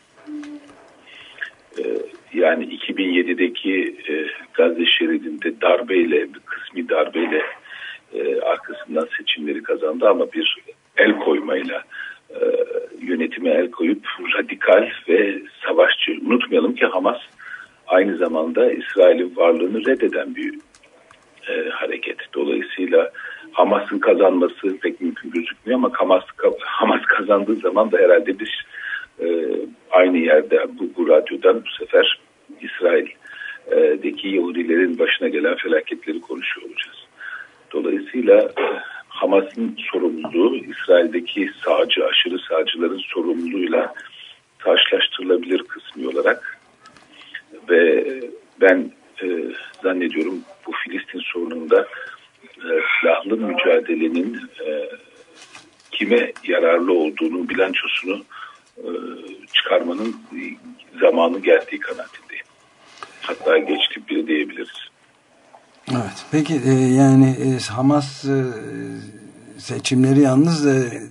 H: Yani 2007'deki Gazze şeridinde kısmi darbeyle arkasından seçimleri kazandı ama bir el koymayla yönetime el koyup radikal ve savaşçı. Unutmayalım ki Hamas aynı zamanda İsrail'in varlığını reddeden bir hareket. Dolayısıyla Hamas'ın kazanması pek mümkün gözükmüyor ama Hamas kazandığı zaman da herhalde biz aynı yerde bu radyodan bu sefer İsrail'deki Yahudilerin başına gelen felaketleri konuşuyor olacağız. Dolayısıyla Hamas'ın sorumluluğu İsrail'deki sağcı, aşırı sağcıların sorumluluğuyla karşılaştırılabilir kısmi olarak ve ben zannediyorum bu Filistin sorununda silahlı mücadelenin kime yararlı olduğunu, bilançosunu çıkarmanın zamanı geldiği kanaatindeyim. Hatta geçti bile diyebiliriz.
B: Evet. Peki yani Hamas seçimleri yalnız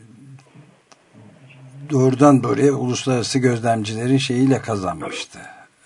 B: doğrudan doğruya uluslararası gözlemcilerin şeyiyle kazanmıştı.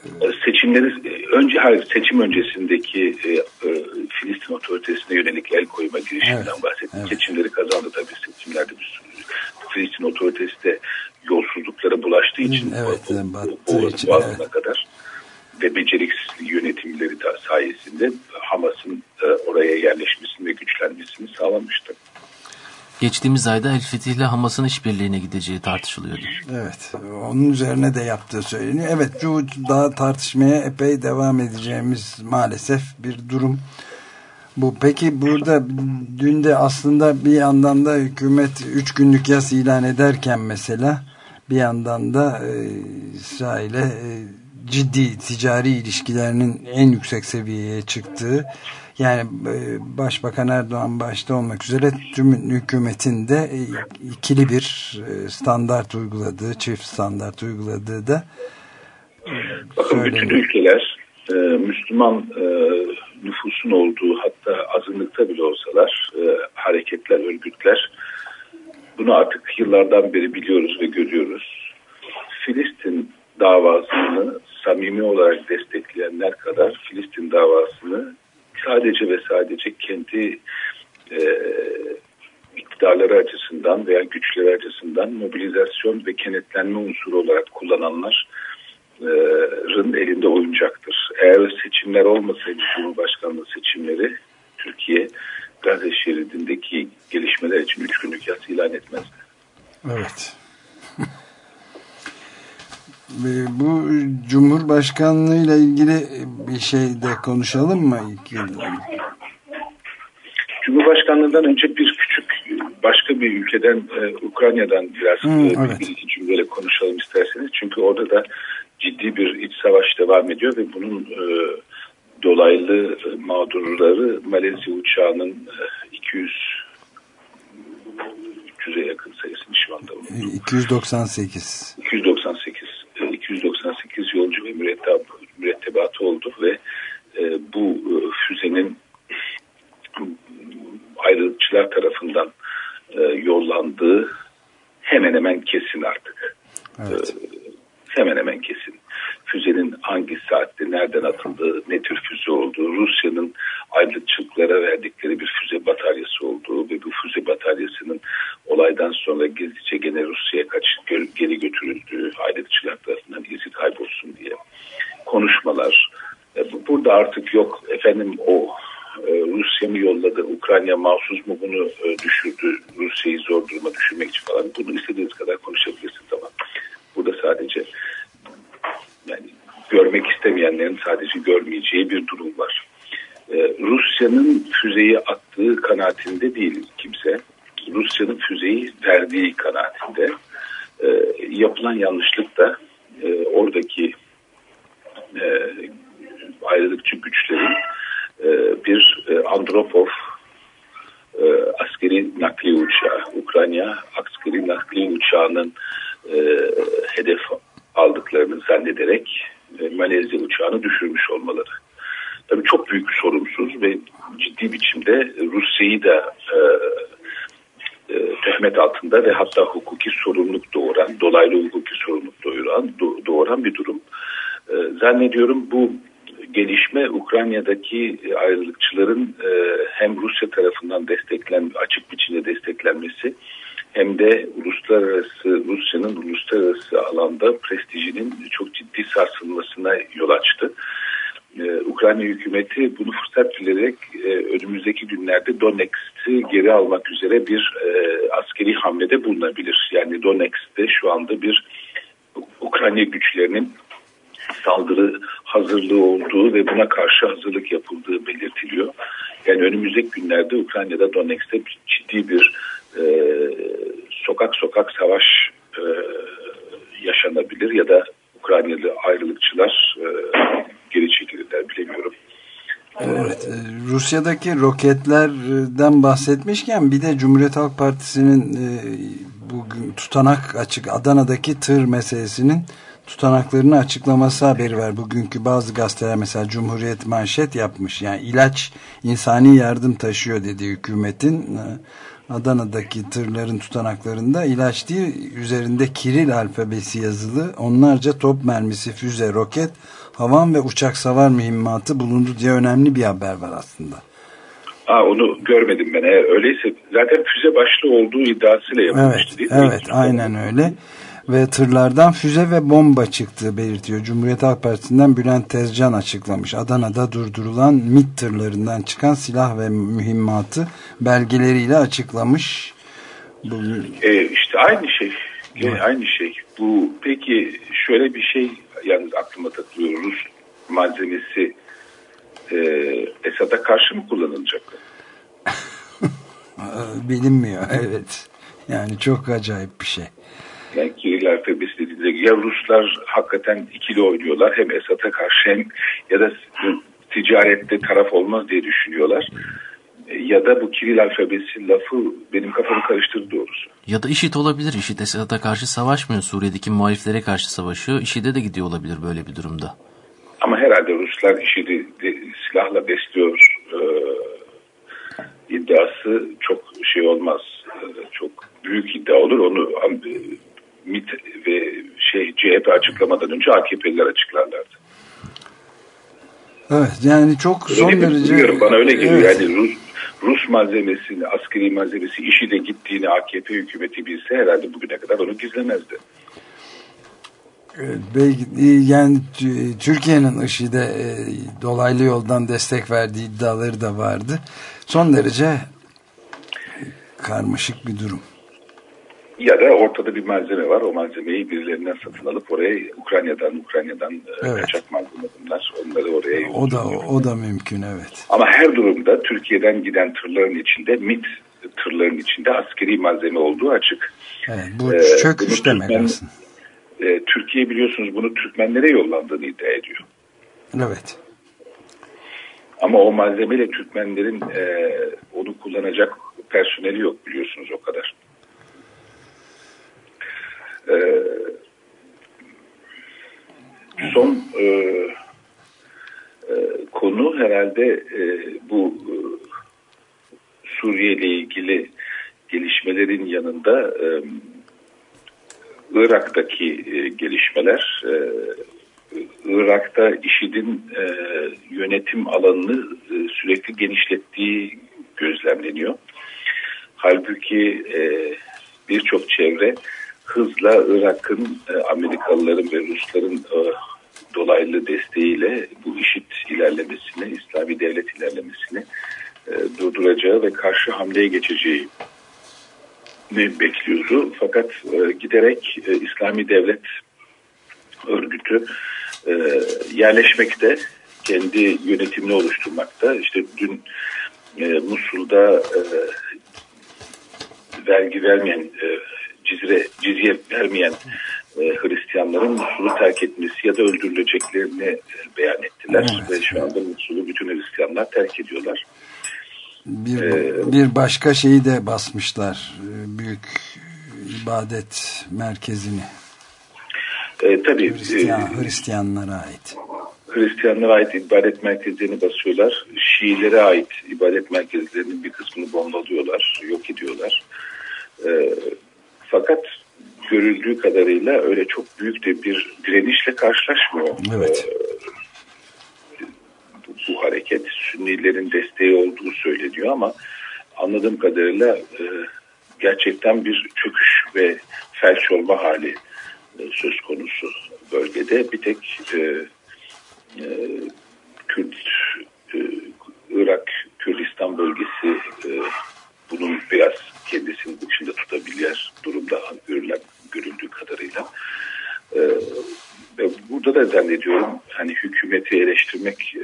H: Seçim öncesindeki Filistin otoritesine yönelik el koyma girişiminden bahsettim. Evet. Seçimleri kazandı tabii. Seçimlerde Filistin otoritesi de yolsuzluklara bulaştığı için boğazına kadar ve beceriksiz yönetimleri de sayesinde Hamas'ın oraya yerleşmesini ve güçlenmesini sağlamıştı.
C: Geçtiğimiz ayda El Fetih ile Hamas'ın işbirliğine gideceği tartışılıyordu.
B: Evet. Onun üzerine de yaptığı söyleniyor. Evet, bu daha tartışmaya epey devam edeceğimiz maalesef bir durum. Bu peki burada dün de aslında bir yandan da hükümet 3 günlük yas ilan ederken mesela bir yandan da İsrail'e ciddi ticari ilişkilerinin en yüksek seviyeye çıktığı, yani Başbakan Erdoğan başta olmak üzere tüm hükümetin de ikili bir standart uyguladığı, çift standart uyguladığı da
H: bakın bütün ülkeler Müslüman nüfusun olduğu, hatta azınlıkta bile olsalar hareketler, örgütler, bunu artık yıllardan beri biliyoruz ve görüyoruz. Filistin davasını samimi olarak destekleyenler kadar Filistin davasını sadece ve sadece kendi iktidarları açısından veya güçleri açısından mobilizasyon ve kenetlenme unsuru olarak kullananların elinde oyuncaktır. Eğer seçimler olmasaydı, Cumhurbaşkanlığı seçimleri, Türkiye Gazze şeridindeki gelişmeler için 3 günlük yas ilan etmezdi. Evet.
B: Bu Cumhurbaşkanlığı ile ilgili bir şey de konuşalım mı?
H: Cumhurbaşkanlığından önce bir küçük başka bir ülkeden, Ukrayna'dan biraz bir iki cümleyle konuşalım isterseniz. Çünkü orada da ciddi bir iç savaş devam ediyor ve bunun dolaylı mağdurları Malezya uçağının 200'e yakın sayısını şu anda
B: 298
H: yolcu ve mürettebatı oldu ve bu füzenin ayrılıkçılar tarafından yollandığı hemen hemen kesin artık. Evet. Hemen hemen kesin. Füzenin hangi saatte, nereden atıldığı, ne tür füze olduğu, Rusya'nın ayrılıkçılara verdikleri bir füze bataryası olduğu ve bu füze bataryasının olaydan sonra gizlice gene Rusya'ya geri götürüldüğü, ayrılıkçılar tarafından izi kaybolsun diye konuşmalar. Burada artık yok efendim o Rusya mı yolladı, Ukrayna mahsus mu bunu düşürdü, Rusya'yı zor duruma düşürmek için falan. Bunu istediğiniz kadar konuşabilirsiniz ama burada sadece yani görmek istemeyenlerin sadece görmeyeceği bir durum var. Rusya'nın füzeyi attığı kanaatinde değil kimse. Rusya'nın füzeyi verdiği kanaatinde. Yapılan yanlışlık da oradaki ayrılıkçı güçlerin bir Andropov askeri nakliye uçağı, Ukrayna askeri nakliye uçağının hedef aldıklarını zannederek Malezya uçağını düşürmüş olmaları. Tabii çok büyük sorumsuz ve ciddi biçimde Rusya'yı da töhmet altında ve hatta hukuki sorumluluk doğuran, dolaylı hukuki sorumluluk doğuran bir durum. Zannediyorum bu gelişme Ukrayna'daki ayrılıkçıların hem Rusya tarafından açık biçimde desteklenmesi hem de Rusya'nın uluslararası alanda prestijinin çok ciddi sarsılmasına yol açtı. Ukrayna hükümeti bunu fırsat bilerek önümüzdeki günlerde Donetsk Donetsk'i geri almak üzere bir askeri hamlede bulunabilir. Yani Donetsk'te şu anda bir Ukrayna güçlerinin saldırı hazırlığı olduğu ve buna karşı hazırlık yapıldığı belirtiliyor. Yani önümüzdeki günlerde Ukrayna'da Donetsk'te ciddi bir sokak sokak savaş yaşanabilir ya da Ukraynalı ayrılıkçılar geri çekilirler, bilemiyorum.
B: Evet, Rusya'daki roketlerden bahsetmişken bir de Cumhuriyet Halk Partisi'nin bugün tutanak açık, Adana'daki tır meselesinin tutanaklarını açıklaması haberi var. Bugünkü bazı gazeteler, mesela Cumhuriyet manşet yapmış. Yani ilaç insani yardım taşıyor dedi hükümetin. Adana'daki tırların tutanaklarında ilaç değil, üzerinde Kiril alfabesi yazılı onlarca top mermisi, füze, roket, havan ve uçak savar mühimmatı bulundu diye önemli bir haber var aslında.
H: Onu görmedim ben. Öyleyse zaten füze başlı olduğu iddiasıyla yapılmıştı, değil mi?
B: Evet, aynen öyle. Ve tırlardan füze ve bomba çıktığı belirtiyor. Cumhuriyet Halk Partisi'nden Bülent Tezcan açıklamış. Adana'da durdurulan MİT tırlarından çıkan silah ve mühimmatı belgeleriyle açıklamış.
H: İşte aynı şey. Aynı şey. Bu peki şöyle bir şey yalnız aklıma takılıyor. Rus malzemesi Esad'a karşı mı kullanılacak?
B: Bilinmiyor, evet. Yani çok acayip bir şey.
H: Yani Kiril alfabesi dediğinde ya Ruslar hakikaten ikili oynuyorlar, hem Esad'a karşı hem ya da ticarette taraf olmaz diye düşünüyorlar. Ya da bu Kiril alfabesi lafı benim kafamı karıştırdı doğrusu.
C: Ya da IŞİD olabilir. IŞİD Esad'a karşı savaşmıyor. Suriye'deki muhaliflere karşı savaşıyor. IŞİD'e de gidiyor olabilir böyle bir durumda.
H: Ama herhalde Ruslar IŞİD'i silahla besliyor iddiası çok şey olmaz. Çok büyük iddia olur. Onu MİT ve CHP açıklamadan önce AKP'liler açıklarlardı.
B: Evet, yani çok son derece...
H: Bilmiyorum, bana öyle geliyor.
B: Evet.
H: Yani Rus malzemesini, askeri malzemesi IŞİD'e gittiğini AKP hükümeti bilse herhalde bugüne kadar onu gizlemezdi.
B: Belki yani Türkiye'nin IŞİD'e dolaylı yoldan destek verdiği iddiaları da vardı. Son derece karmaşık bir durum.
H: Ya da ortada bir malzeme var. O malzemeyi birilerinden satın alıp oraya Ukrayna'dan
B: evet,
H: kaçak malzeme bunlar. Onları oraya
B: o da mümkün, evet.
H: Ama her durumda Türkiye'den giden tırların içinde, MİT tırların içinde askeri malzeme olduğu açık.
B: Evet, bu çöküş demek aslında.
H: Türkiye biliyorsunuz bunu Türkmenlere yollandığını iddia ediyor.
B: Evet.
H: Ama o malzemeyle Türkmenlerin onu kullanacak personeli yok, biliyorsunuz, o kadar. Son konu herhalde bu Suriye ile ilgili gelişmelerin yanında Irak'taki gelişmeler. Irak'ta IŞİD'in yönetim alanını sürekli genişlettiği gözlemleniyor. Halbuki birçok çevre hızla Irak'ın Amerikalıların ve Rusların dolaylı desteğiyle bu IŞİD ilerlemesini, İslami devlet ilerlemesini durduracağı ve karşı hamleye geçeceği bekliyordu. Fakat giderek İslami devlet örgütü yerleşmekte, kendi yönetimini oluşturmakta. İşte dün Musul'da vergi vermeyen, cizye vermeyen Hristiyanların Musul'u terk etmesi ya da öldürüleceklerini beyan ettiler. Evet. Ve şu anda Musul'u bütün Hristiyanlar terk ediyorlar.
B: Bir başka şeyi de basmışlar, büyük ibadet merkezini.
H: Tabii
B: Hristiyanlara ait.
H: Hristiyanlara ait ibadet merkezlerini basıyorlar. Şiilere ait ibadet merkezlerinin bir kısmını bombalıyorlar, yok ediyorlar. Fakat görüldüğü kadarıyla öyle çok büyük de bir direnişle karşılaşmıyor.
B: Evet.
H: Bu hareket Sünnilerin desteği olduğu söyleniyor ama anladığım kadarıyla gerçekten bir çöküş ve felç olma hali söz konusu bölgede. Bir tek Irak Kürdistan bölgesi zannediyorum. Hani hükümeti eleştirmek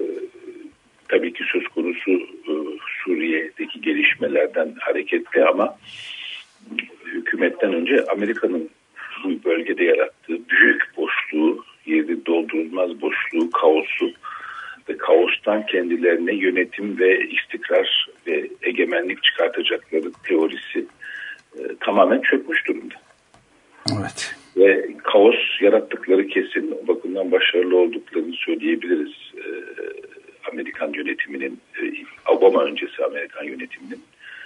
H: tabii ki söz konusu Suriye'deki gelişmelerden hareketli ama hükümetten önce Amerika'nın bu bölgede yarattığı büyük boşluğu, yeri doldurulmaz boşluğu, kaosu ve kaostan kendilerine yönetim ve istikrar ve egemenlik çıkartacakları teorisi tamamen çökmüş durumda.
B: Evet.
H: Ve kaos yarattıkları kesin. O bakımdan başarılı olduklarını söyleyebiliriz. Amerikan yönetiminin, Obama öncesi Amerikan yönetiminin.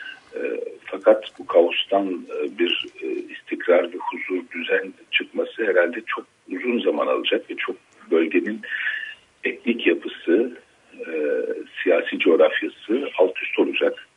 H: Fakat bu kaostan bir istikrar ve huzur, düzen çıkması herhalde çok uzun zaman alacak ve çok bölgenin etnik yapısı, siyasi coğrafyası alt üst olacak.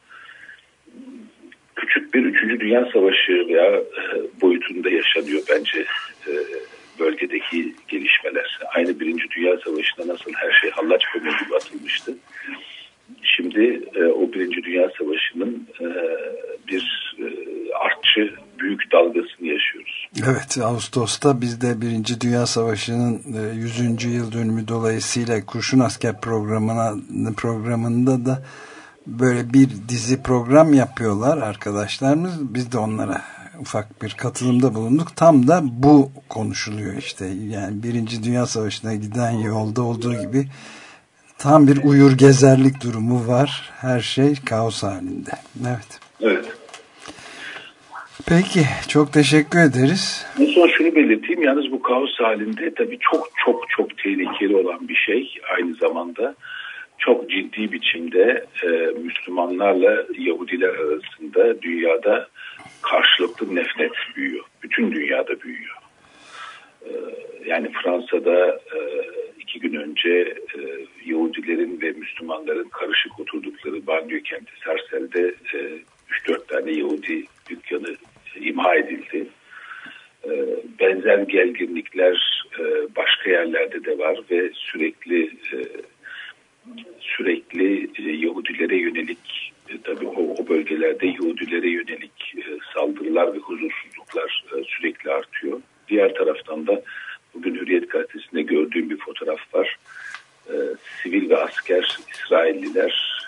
H: Küçük bir 3. Dünya Savaşı veya boyutunda yaşanıyor bence bölgedeki gelişmeler. Aynı 1. Dünya Savaşı'nda nasıl her şey hallaç pamuğu gibi atılmıştı. Şimdi o 1. Dünya Savaşı'nın bir artçı büyük dalgasını yaşıyoruz.
B: Evet, Ağustos'ta biz de 1. Dünya Savaşı'nın 100. yıl dönümü dolayısıyla Kurşun Asker programında da böyle bir dizi program yapıyorlar arkadaşlarımız. Biz de onlara ufak bir katılımda bulunduk. Tam da bu konuşuluyor işte. Yani 1. Dünya Savaşı'na giden yolda olduğu gibi tam bir uyur gezerlik durumu var. Her şey kaos halinde. Evet.
H: Evet.
B: Peki, çok teşekkür ederiz.
H: Son şunu belirteyim. Yalnız bu kaos halinde tabii çok tehlikeli olan bir şey. Aynı zamanda çok ciddi biçimde Müslümanlarla Yahudiler arasında dünyada karşılıklı nefret büyüyor. Bütün dünyada büyüyor. Yani Fransa'da 2 gün önce Yahudilerin ve Müslümanların karışık oturdukları banliyö kenti Sarsel'de 3-4 tane Yahudi dükkanı imha edildi. Benzer gerginlikler başka yerlerde de var ve sürekli Yahudilere yönelik tabii o bölgelerde Yahudilere yönelik saldırılar ve huzursuzluklar sürekli artıyor. Diğer taraftan da bugün Hürriyet Gazetesi'nde gördüğüm bir fotoğraf var. Sivil ve asker İsrailliler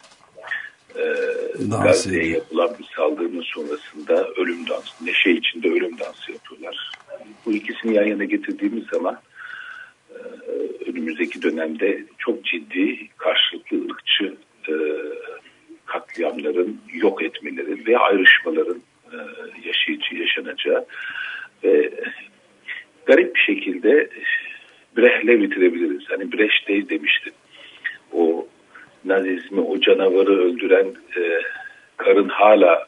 H: Gazze'ye yapılan bir saldırının sonrasında ölüm dansı, neşe içinde ölüm dansı yapıyorlar. Bu ikisini yan yana getirdiğimiz zaman önümüzdeki dönemde çok ciddi karşılıklı ırkçı katliamların yok etmeleri ve ayrışmaların yaşanacağı ve garip bir şekilde Brecht'le bitirebiliriz. Hani Brecht değil demişti. O Nazizmi, o canavarı öldüren karın hala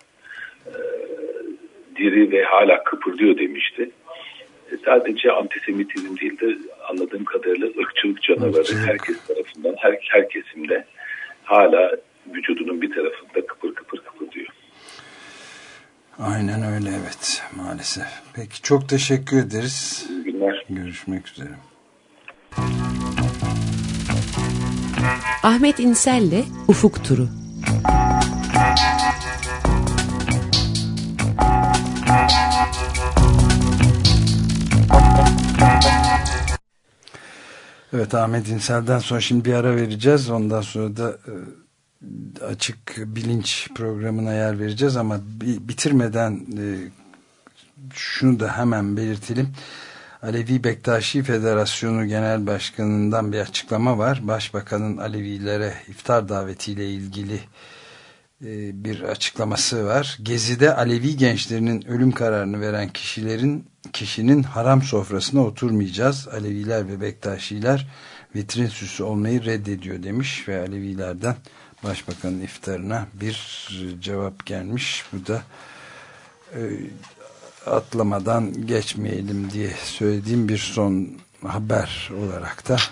H: diri ve hala kıpırdıyor demişti. Sadece antisemitizm değil de anladığım kadarıyla ırkçılık canavarı herkes tarafından, her kesimde hala vücudunun bir tarafında kıpır diyor.
B: Aynen öyle, evet, maalesef. Peki, çok teşekkür ederiz.
H: İyi günler.
B: Görüşmek üzere.
G: Ahmet İnsel'le Ufuk Turu.
B: Evet, Ahmet İnsel'den sonra şimdi bir ara vereceğiz. Ondan sonra da Açık Bilinç programına yer vereceğiz ama bitirmeden şunu da hemen belirtelim. Alevi Bektaşi Federasyonu Genel Başkanı'ndan bir açıklama var. Başbakanın Alevilere iftar davetiyle ilgili bir açıklaması var. Gezi'de Alevi gençlerinin ölüm kararını veren kişinin haram sofrasına oturmayacağız. Aleviler ve Bektaşiler vitrin süsü olmayı reddediyor demiş ve Alevilerden Başbakanın iftarına bir cevap gelmiş. Bu da atlamadan geçmeyelim diye söylediğim bir son haber olarak da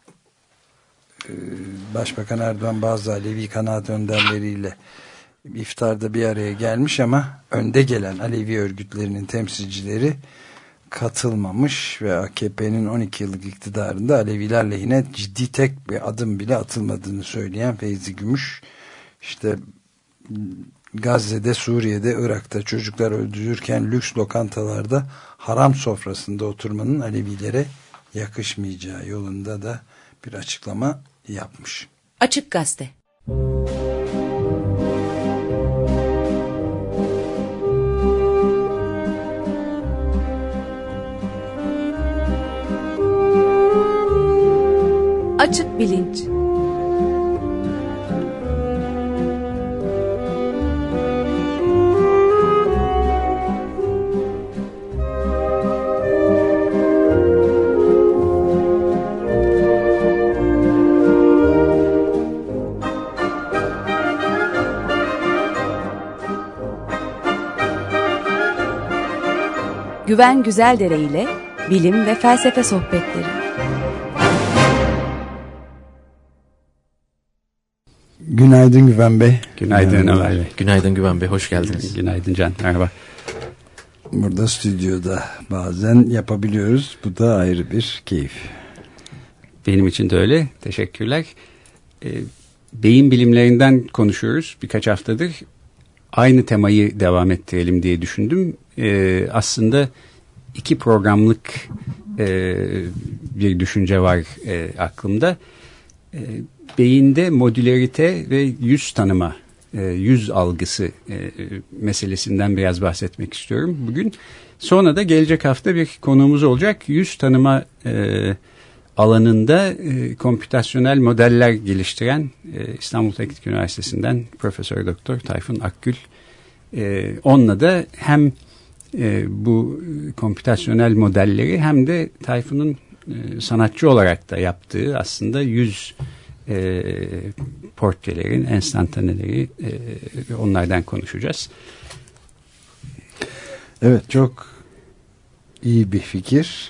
B: Başbakan Erdoğan bazı Alevi kanaat önderleriyle iftarda bir araya gelmiş ama önde gelen Alevi örgütlerinin temsilcileri katılmamış ve AKP'nin 12 yıllık iktidarında Aleviler lehine ciddi tek bir adım bile atılmadığını söyleyen Feyzi Gümüş, işte Gazze'de, Suriye'de, Irak'ta çocuklar öldürülürken lüks lokantalarda haram sofrasında oturmanın Alevilere yakışmayacağı yolunda da bir açıklama yapmış.
G: Açık Gazete. Açık Bilinç. Güven Güzeldere ile bilim ve felsefe sohbetleri.
B: Günaydın Güven Bey.
I: Günaydın Ömer Bey.
C: Günaydın Güven Bey, hoş geldiniz.
I: Günaydın Can, merhaba.
B: Burada stüdyoda bazen yapabiliyoruz. Bu da ayrı bir keyif.
I: Benim için de öyle. Teşekkürler. Beyin bilimlerinden konuşuyoruz birkaç haftadır. Aynı temayı devam ettirelim diye düşündüm. Aslında 2 programlık bir düşünce var aklımda. Beyinde modülerite ve yüz tanıma, yüz algısı meselesinden biraz bahsetmek istiyorum bugün. Sonra da gelecek hafta bir konuğumuz olacak. Yüz tanıma alanında kompütasyonel modeller geliştiren İstanbul Teknik Üniversitesi'nden Profesör Doktor Tayfun Akgül. Onunla da hem bu kompütasyonel modelleri hem de Tayfun'un sanatçı olarak da yaptığı aslında yüz portrelerin enstantaneleri, onlardan konuşacağız.
B: Evet, çok iyi bir fikir.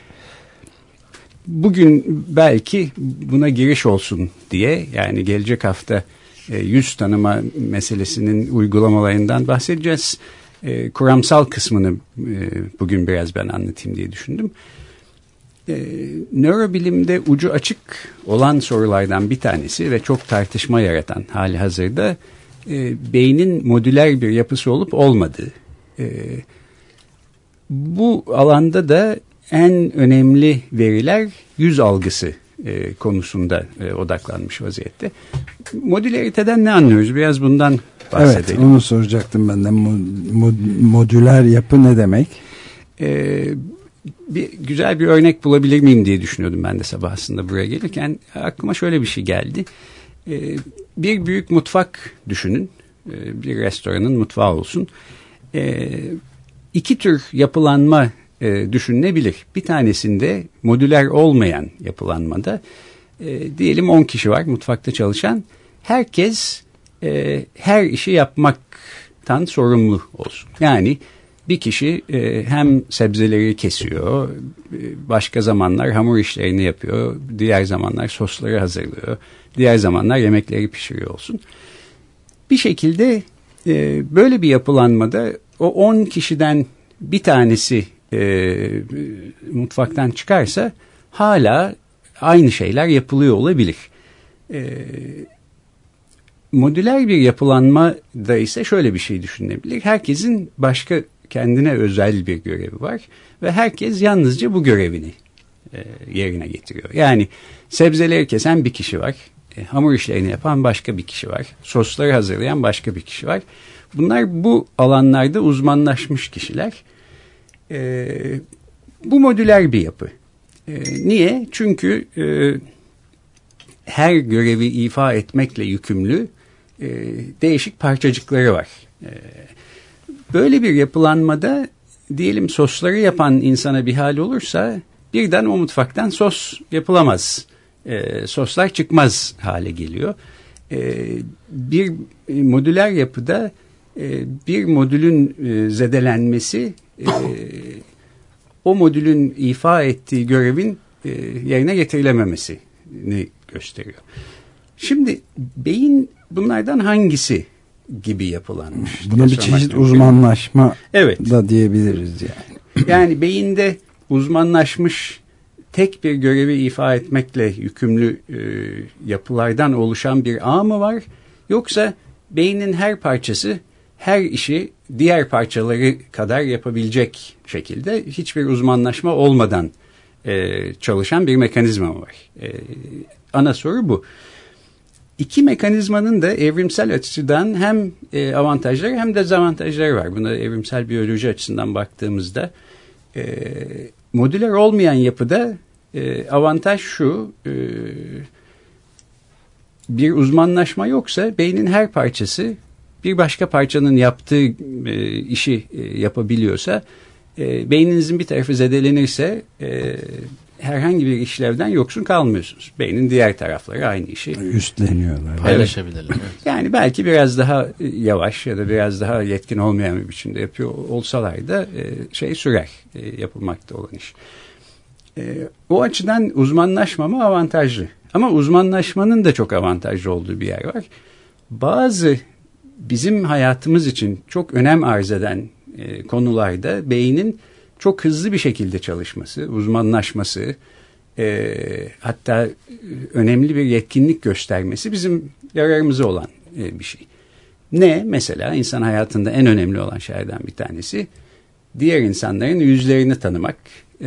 I: Bugün belki buna giriş olsun diye, yani gelecek hafta yüz tanıma meselesinin uygulamalarından bahsedeceğiz. Kuramsal kısmını bugün biraz ben anlatayım diye düşündüm. Nörobilimde ucu açık olan sorulardan bir tanesi ve çok tartışma yaratan hali hazırda beynin modüler bir yapısı olup olmadığı. Bu alanda da en önemli veriler yüz algısı konusunda odaklanmış vaziyette. Modülariteden ne anlıyoruz? Biraz bundan bahsedelim.
B: Evet, onu soracaktım ben de. Modüler yapı ne demek?
I: Güzel bir örnek bulabilir miyim diye düşünüyordum ben de sabah aslında buraya gelirken. Aklıma şöyle bir şey geldi. Bir büyük mutfak düşünün. Bir restoranın mutfağı olsun. 2 tür yapılanma düşünülebilir. Bir tanesinde modüler olmayan yapılanmada diyelim 10 kişi var mutfakta çalışan. Herkes her işi yapmaktan sorumlu olsun. Yani bir kişi hem sebzeleri kesiyor, başka zamanlar hamur işlerini yapıyor, diğer zamanlar sosları hazırlıyor, diğer zamanlar yemekleri pişiriyor olsun. Bir şekilde böyle bir yapılanmada o 10 kişiden bir tanesi mutfaktan çıkarsa hala aynı şeyler yapılıyor olabilir. Modüler bir yapılanmada ise şöyle bir şey düşünülebilir. Herkesin başka kendine özel bir görevi var ve herkes yalnızca bu görevini yerine getiriyor. Yani sebzeleri kesen bir kişi var, hamur işlerini yapan başka bir kişi var, sosları hazırlayan başka bir kişi var. Bunlar bu alanlarda uzmanlaşmış kişiler. Bu modüler bir yapı. Niye? Çünkü her görevi ifa etmekle yükümlü değişik parçacıkları var. Böyle bir yapılanmada diyelim sosları yapan insana bir hal olursa birden o mutfaktan sos yapılamaz. Soslar çıkmaz hale geliyor. Bir modüler yapıda bir modülün zedelenmesi o modülün ifa ettiği görevin yerine getirilememesini gösteriyor. Şimdi beyin bunlardan hangisi gibi yapılanmış?
B: Buna bir çeşit uzmanlaşma
I: evet.
B: da diyebiliriz yani.
I: Yani beyinde uzmanlaşmış tek bir görevi ifa etmekle yükümlü yapılardan oluşan bir ağ mı var? Yoksa beynin her parçası her işi diğer parçaları kadar yapabilecek şekilde hiçbir uzmanlaşma olmadan çalışan bir mekanizma var. Ana soru bu. İki mekanizmanın da evrimsel açıdan hem avantajları hem dezavantajları var. Buna evrimsel biyoloji açısından baktığımızda modüler olmayan yapıda avantaj şu, bir uzmanlaşma yoksa beynin her parçası bir başka parçanın yaptığı işi yapabiliyorsa, beyninizin bir tarafı zedelenirse herhangi bir işlevden yoksun kalmıyorsunuz. Beynin diğer tarafları aynı işi
B: üstleniyorlar.
C: Paylaşabilirler. Evet.
I: Yani belki biraz daha yavaş ya da biraz daha yetkin olmayan bir biçimde yapıyor olsalar da sürer yapılmakta olan iş. O açıdan uzmanlaşmama avantajlı. Ama uzmanlaşmanın da çok avantajlı olduğu bir yer var. Bazı bizim hayatımız için çok önem arz eden konularda beynin çok hızlı bir şekilde çalışması, uzmanlaşması, hatta önemli bir yetkinlik göstermesi bizim yararımıza olan bir şey. Ne? Mesela insan hayatında en önemli olan şeylerden bir tanesi diğer insanların yüzlerini tanımak,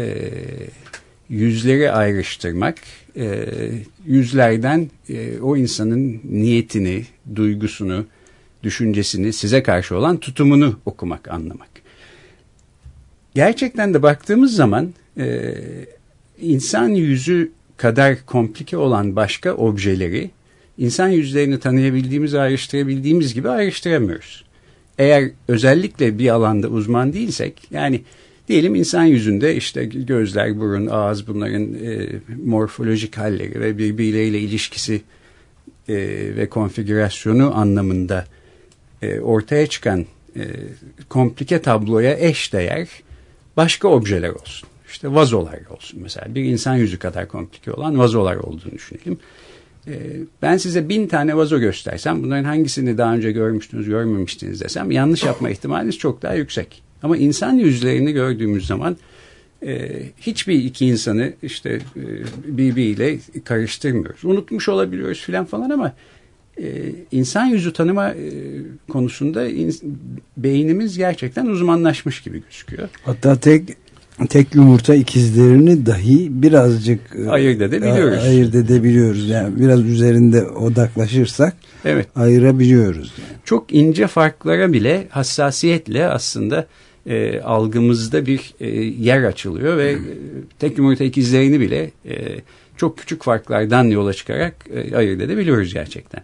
I: yüzleri ayrıştırmak, yüzlerden o insanın niyetini, duygusunu, düşüncesini, size karşı olan tutumunu okumak, anlamak. Gerçekten de baktığımız zaman insan yüzü kadar komplike olan başka objeleri insan yüzlerini tanıyabildiğimiz, ayrıştırabildiğimiz gibi ayrıştıramıyoruz. Eğer özellikle bir alanda uzman değilsek, yani diyelim insan yüzünde işte gözler, burun, ağız, bunların morfolojik halleri ve birbirleriyle ilişkisi ve konfigürasyonu anlamında ortaya çıkan komplike tabloya eşdeğer başka objeler olsun. İşte vazolar olsun mesela. Bir insan yüzü kadar komplike olan vazolar olduğunu düşünelim. Ben size 1000 tane vazo göstersem, bunların hangisini daha önce görmüştünüz, görmemiştiniz desem, yanlış yapma ihtimaliniz çok daha yüksek. Ama insan yüzlerini gördüğümüz zaman hiçbir iki insanı işte birbiriyle karıştırmıyoruz. Unutmuş olabiliyoruz falan ama insan yüzü tanıma konusunda beynimiz gerçekten uzmanlaşmış gibi gözüküyor.
B: Hatta tek yumurta ikizlerini dahi birazcık ayırt edebiliyoruz. Yani biraz üzerinde odaklaşırsak ayırabiliyoruz. Yani.
I: Çok ince farklara bile hassasiyetle aslında algımızda bir yer açılıyor ve tek yumurta ikizlerini bile çok küçük farklardan yola çıkarak ayırt edebiliyoruz gerçekten.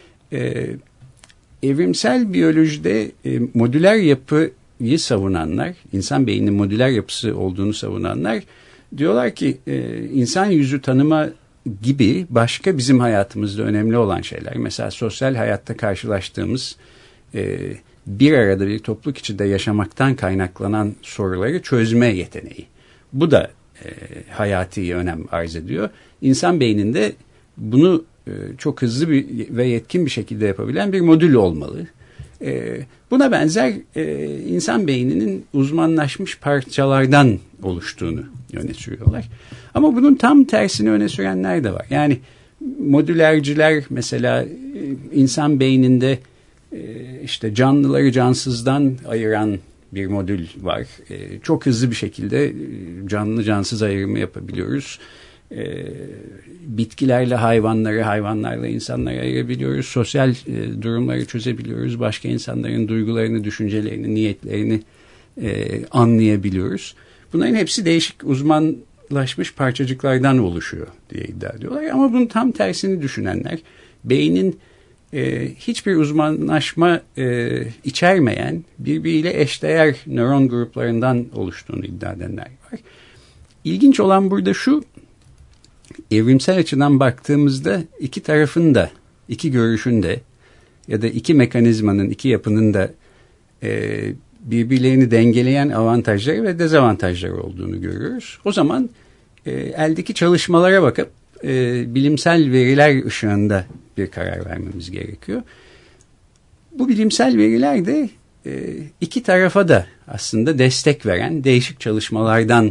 I: Evrimsel biyolojide modüler yapıyı savunanlar, insan beyninin modüler yapısı olduğunu savunanlar diyorlar ki insan yüzü tanıma gibi başka bizim hayatımızda önemli olan şeyler, mesela sosyal hayatta karşılaştığımız bir arada bir topluluk içinde yaşamaktan kaynaklanan soruları çözme yeteneği. Bu da hayati önem arz ediyor. İnsan beyninde bunu çok hızlı ve yetkin bir şekilde yapabilen bir modül olmalı. Buna benzer insan beyninin uzmanlaşmış parçalardan oluştuğunu öne sürüyorlar. Ama bunun tam tersini öne sürenler de var. Yani modülerciler mesela insan beyninde işte canlıları cansızdan ayıran bir modül var. Çok hızlı bir şekilde canlı cansız ayrımı yapabiliyoruz. Bitkilerle hayvanları, hayvanlarla insanları ayırabiliyoruz. Sosyal durumları çözebiliyoruz. Başka insanların duygularını, düşüncelerini, niyetlerini anlayabiliyoruz. Bunların hepsi değişik uzmanlaşmış parçacıklardan oluşuyor diye iddia ediyorlar. Ama bunun tam tersini düşünenler, beynin hiçbir uzmanlaşma içermeyen, birbiriyle eşdeğer nöron gruplarından oluştuğunu iddia edenler var. İlginç olan burada şu, evrimsel açıdan baktığımızda iki tarafın da, iki görüşün de ya da iki mekanizmanın, iki yapının da birbirlerini dengeleyen avantajları ve dezavantajları olduğunu görüyoruz. O zaman eldeki çalışmalara bakıp bilimsel veriler ışığında bir karar vermemiz gerekiyor. Bu bilimsel veriler de iki tarafa da aslında destek veren değişik çalışmalardan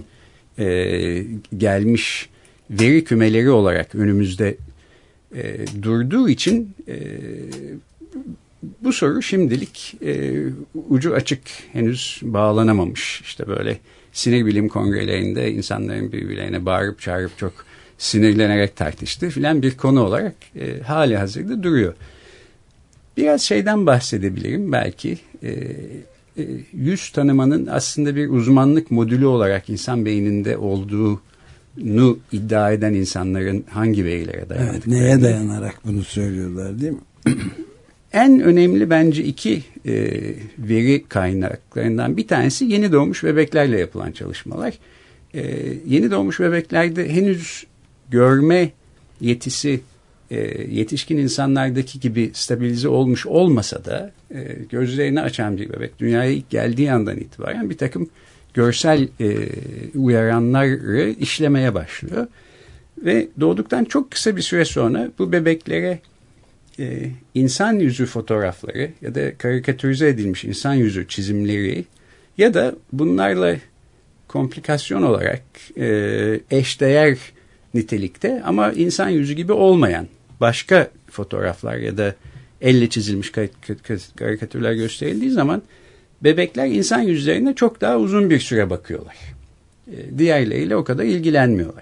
I: gelmiş veri kümeleri olarak önümüzde durduğu için bu soru şimdilik ucu açık, henüz bağlanamamış. İşte böyle sinir bilim kongrelerinde insanların birbirlerine bağırıp çağırıp çok sinirlenerek tartıştığı filan bir konu olarak hali hazırda duruyor. Biraz şeyden bahsedebilirim belki. Yüz tanımanın aslında bir uzmanlık modülü olarak insan beyninde olduğunu iddia eden insanların hangi verilere dayanarak?
B: Evet, neye dayanarak bunu söylüyorlar değil mi?
I: En önemli bence iki veri kaynaklarından bir tanesi yeni doğmuş bebeklerle yapılan çalışmalar. Yeni doğmuş bebeklerde henüz görme yetisi yetişkin insanlardaki gibi stabilize olmuş olmasa da gözlerini açan bir bebek dünyaya ilk geldiği andan itibaren bir takım görsel uyaranları işlemeye başlıyor. Ve doğduktan çok kısa bir süre sonra bu bebeklere insan yüzü fotoğrafları ya da karikatürize edilmiş insan yüzü çizimleri ya da bunlarla komplikasyon olarak eşdeğer nitelikte ama insan yüzü gibi olmayan başka fotoğraflar ya da elle çizilmiş karikatürler gösterildiği zaman bebekler insan yüzlerine çok daha uzun bir süre bakıyorlar. Diğerleriyle o kadar ilgilenmiyorlar.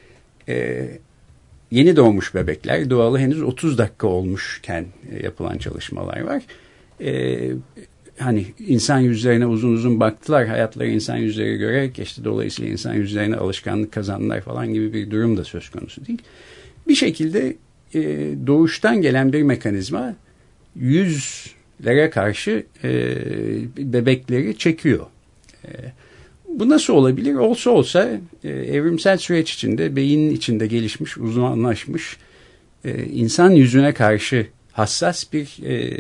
I: Yeni doğmuş bebekler doğalı henüz 30 dakika olmuşken yapılan çalışmalar var. Hani insan yüzlerine uzun uzun baktılar, hayatları insan yüzleri görerek geçti, dolayısıyla insan yüzlerine alışkanlık kazandılar falan gibi bir durum da söz konusu değil. Bir şekilde doğuştan gelen bir mekanizma yüzlere karşı bebekleri çekiyor. Bu nasıl olabilir? Olsa evrimsel süreç içinde beynin içinde gelişmiş, uzmanlaşmış insan yüzüne karşı hassas bir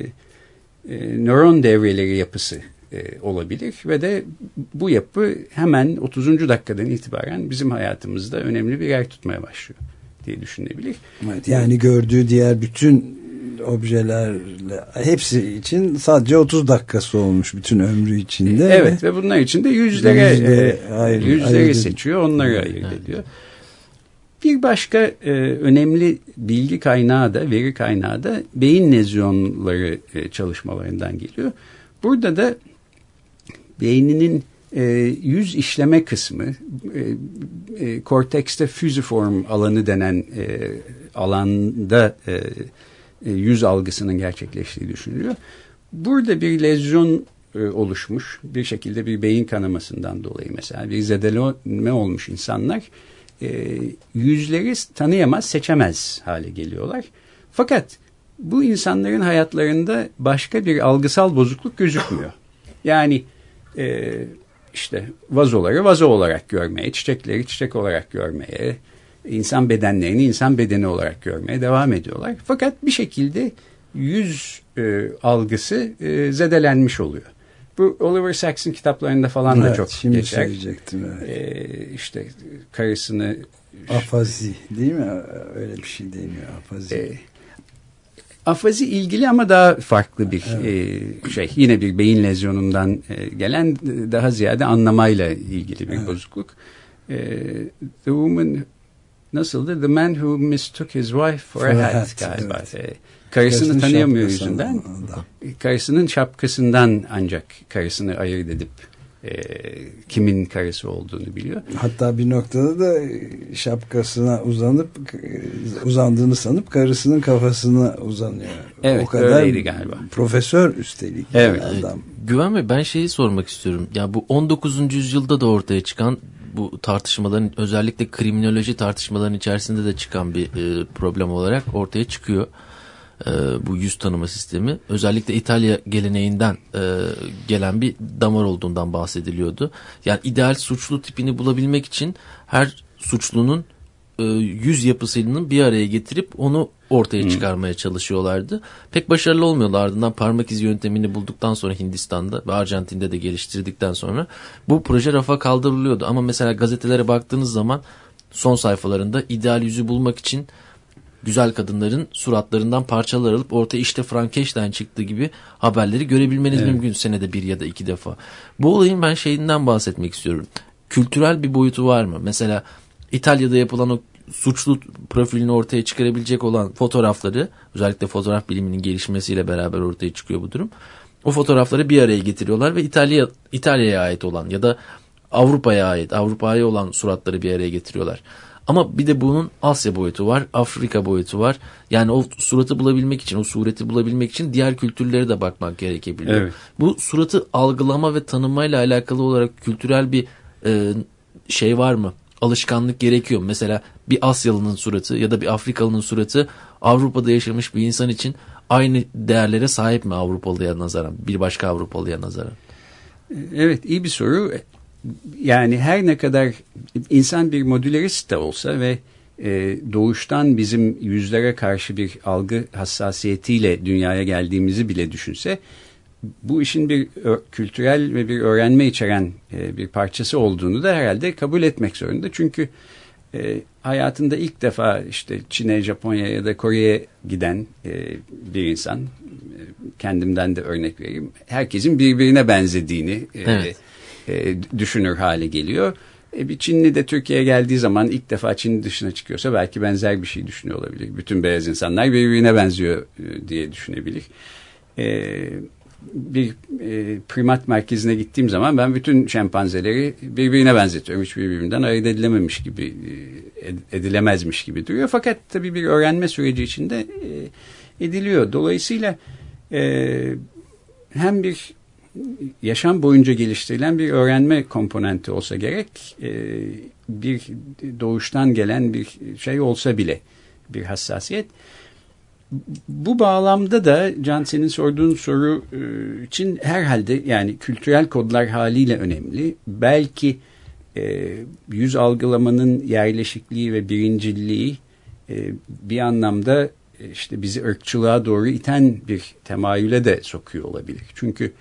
I: nöron devreleri yapısı olabilir ve de bu yapı hemen 30. dakikadan itibaren bizim hayatımızda önemli bir yer tutmaya başlıyor diye düşünebilir.
B: Evet, yani gördüğü diğer bütün objelerle hepsi için sadece 30 dakikası olmuş bütün ömrü içinde.
I: Evet ve bunlar içinde yüzleri seçiyor, onları ayırt ediyor. Bir başka önemli bilgi kaynağı da, veri kaynağı da beyin lezyonları çalışmalarından geliyor. Burada da beyninin yüz işleme kısmı, kortekste füziform alanı denen alanda yüz algısının gerçekleştiği düşünülüyor. Burada bir lezyon oluşmuş, bir şekilde bir beyin kanamasından dolayı mesela bir zedeleme olmuş insanlar yüzleri tanıyamaz, seçemez hale geliyorlar. Fakat bu insanların hayatlarında başka bir algısal bozukluk gözükmüyor. Yani işte vazoları vazo olarak görmeye, çiçekleri çiçek olarak görmeye, insan bedenlerini insan bedeni olarak görmeye devam ediyorlar. Fakat bir şekilde yüz algısı zedelenmiş oluyor. Bu Oliver Sacks'in kitaplarında falan da çok
B: şimdi
I: geçer.
B: Söyleyecektim. Evet.
I: İşte karısını...
B: Afazi değil mi? Öyle bir şey deniyor. Afazi.
I: Afazi ilgili ama daha farklı bir şey. Yine bir beyin lezyonundan gelen daha ziyade anlamayla ilgili bir bozukluk. The Woman nasıldı? The Man Who Mistook His Wife for a Hat galiba. Evet. Karısını tanıyamıyor yüzünden. Karısının şapkasından ancak karısını ayırt edip kimin karısı olduğunu biliyor.
B: Hatta bir noktada da şapkasına uzandığını sanıp karısının kafasına uzanıyor.
I: Evet,
B: o kadar
I: öyleydi galiba.
B: Profesör üstelik.
I: Evet.
B: Adam.
C: Güven Bey, ben şeyi sormak istiyorum. Ya bu 19. yüzyılda da ortaya çıkan bu tartışmaların, özellikle kriminoloji tartışmalarının içerisinde de çıkan bir problem olarak ortaya çıkıyor. Bu yüz tanıma sistemi özellikle İtalya geleneğinden gelen bir damar olduğundan bahsediliyordu. Yani ideal suçlu tipini bulabilmek için her suçlunun yüz yapısını bir araya getirip onu ortaya çıkarmaya çalışıyorlardı. Pek başarılı olmuyordu. Ardından parmak izi yöntemini bulduktan sonra Hindistan'da ve Arjantin'de de geliştirdikten sonra bu proje rafa kaldırılıyordu. Ama mesela gazetelere baktığınız zaman son sayfalarında ideal yüzü bulmak için güzel kadınların suratlarından parçalar alıp ortaya işte Frankenstein çıktığı gibi haberleri görebilmeniz mümkün senede bir ya da iki defa. Bu olayın ben şeyinden bahsetmek istiyorum. Kültürel bir boyutu var mı? Mesela İtalya'da yapılan o suçlu profilini ortaya çıkarabilecek olan fotoğrafları, özellikle fotoğraf biliminin gelişmesiyle beraber ortaya çıkıyor bu durum. O fotoğrafları bir araya getiriyorlar ve İtalya'ya ait olan ya da Avrupa'ya olan suratları bir araya getiriyorlar. Ama bir de bunun Asya boyutu var, Afrika boyutu var. Yani o suratı bulabilmek için, o sureti bulabilmek için diğer kültürlere de bakmak gerekebiliyor. Evet. Bu suratı algılama ve tanımayla alakalı olarak kültürel bir şey var mı? Alışkanlık gerekiyor. Mesela bir Asyalı'nın suratı ya da bir Afrikalı'nın suratı Avrupa'da yaşamış bir insan için aynı değerlere sahip mi Avrupalı'ya nazaran, bir başka Avrupalı'ya nazaran?
I: Evet, iyi bir soru. Yani her ne kadar insan bir modülerist de olsa ve doğuştan bizim yüzlere karşı bir algı hassasiyetiyle dünyaya geldiğimizi bile düşünse, bu işin bir kültürel ve bir öğrenme içeren bir parçası olduğunu da herhalde kabul etmek zorunda. Çünkü hayatında ilk defa işte Çin'e, Japonya'ya ya da Kore'ye giden bir insan, kendimden de örnek vereyim, herkesin birbirine benzediğini evet. Düşünür hale geliyor. Bir Çinli de Türkiye'ye geldiği zaman ilk defa Çin dışına çıkıyorsa belki benzer bir şey düşünüyor olabilir. Bütün beyaz insanlar birbirine benziyor diye düşünebilir. Bir primat merkezine gittiğim zaman ben bütün şempanzeleri birbirine benzetiyorum. Hiç birbirinden ayırt edilemezmiş gibi duruyor. Fakat tabii bir öğrenme süreci içinde ediliyor. Dolayısıyla hem bir yaşam boyunca geliştirilen bir öğrenme komponenti olsa gerek, bir doğuştan gelen bir şey olsa bile bir hassasiyet. Bu bağlamda da Can, senin sorduğun soru için herhalde yani kültürel kodlar haliyle önemli. Belki yüz algılamanın yerleşikliği ve birincilliği bir anlamda işte bizi ırkçılığa doğru iten bir temayüle de sokuyor olabilir. Çünkü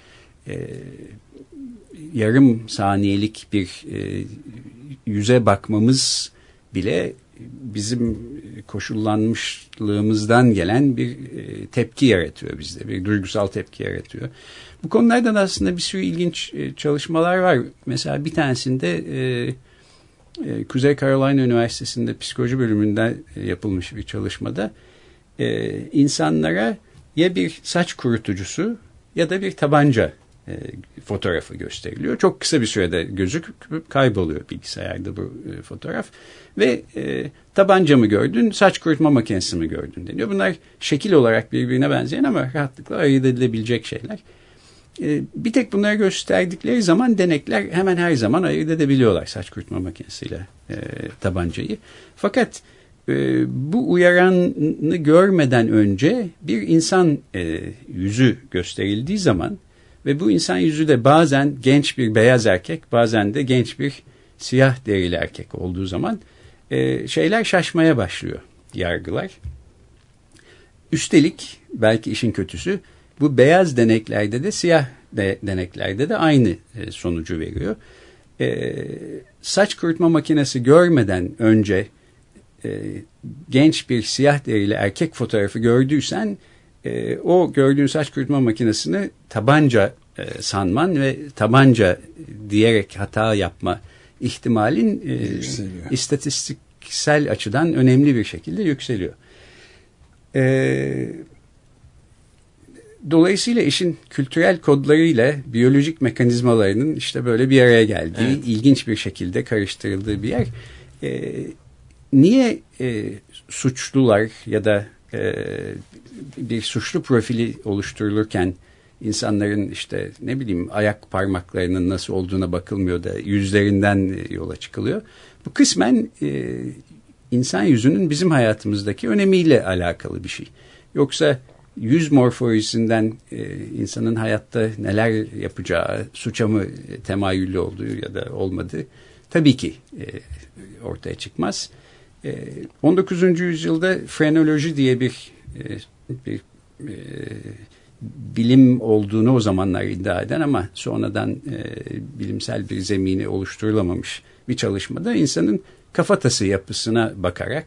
I: yarım saniyelik bir yüze bakmamız bile bizim koşullanmışlığımızdan gelen bir tepki yaratıyor bizde. Bir duygusal tepki yaratıyor. Bu konulardan aslında bir sürü ilginç çalışmalar var. Mesela bir tanesinde Kuzey Carolina Üniversitesi'nde psikoloji bölümünde yapılmış bir çalışmada insanlara ya bir saç kurutucusu ya da bir tabanca fotoğrafı gösteriliyor. Çok kısa bir sürede gözüküp kayboluyor bilgisayarda bu fotoğraf. Ve tabanca mı gördün, saç kurutma makinesi mi gördün deniyor. Bunlar şekil olarak birbirine benzeyen ama rahatlıkla ayırt edilebilecek şeyler. Bir tek bunları gösterdikleri zaman denekler hemen her zaman ayırt edebiliyorlar saç kurutma makinesiyle tabancayı. Fakat bu uyaranı görmeden önce bir insan yüzü gösterildiği zaman ve bu insan yüzü de bazen genç bir beyaz erkek, bazen de genç bir siyah derili erkek olduğu zaman şeyler şaşmaya başlıyor, yargılar. Üstelik belki işin kötüsü bu beyaz deneklerde de siyah deneklerde de aynı sonucu veriyor. Saç kurutma makinesi görmeden önce genç bir siyah derili erkek fotoğrafı gördüysen o gördüğün saç kurutma makinesini tabanca sanman ve tabanca diyerek hata yapma ihtimalin istatistiksel açıdan önemli bir şekilde yükseliyor. Dolayısıyla işin kültürel kodlarıyla biyolojik mekanizmalarının işte böyle bir araya geldiği, evet, ilginç bir şekilde karıştırıldığı bir yer. Niye suçlular ya da bir suçlu profili oluşturulurken insanların işte ne bileyim ayak parmaklarının nasıl olduğuna bakılmıyor da yüzlerinden yola çıkılıyor? Bu kısmen insan yüzünün bizim hayatımızdaki önemiyle alakalı bir şey. Yoksa yüz morfolojisinden insanın hayatta neler yapacağı, suça mı temayüllü olduğu ya da olmadığı tabii ki ortaya çıkmaz. 19. yüzyılda frenoloji diye bir bilim olduğunu o zamanlar iddia eden ama sonradan bilimsel bir zemini oluşturulamamış bir çalışmada insanın kafatası yapısına bakarak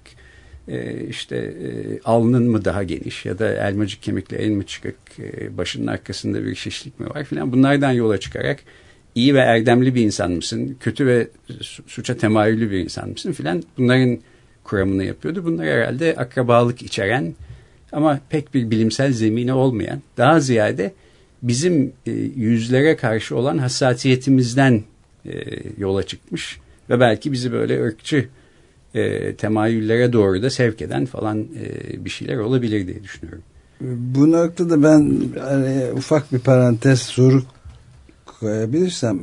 I: alnın mı daha geniş ya da elmacık kemiklerin mi çıkık, başının arkasında bir şişlik mi var filan, bunlardan yola çıkarak iyi ve erdemli bir insan mısın, kötü ve suça temayüllü bir insan mısın filan, bunların kuramını yapıyordu. Bunlar herhalde akrabalık içeren ama pek bir bilimsel zemini olmayan, daha ziyade bizim yüzlere karşı olan hassasiyetimizden yola çıkmış ve belki bizi böyle ırkçı temayüllere doğru da sevk eden falan bir şeyler olabilir diye düşünüyorum.
B: Bu noktada ben ufak bir parantez soru koyabilirsem,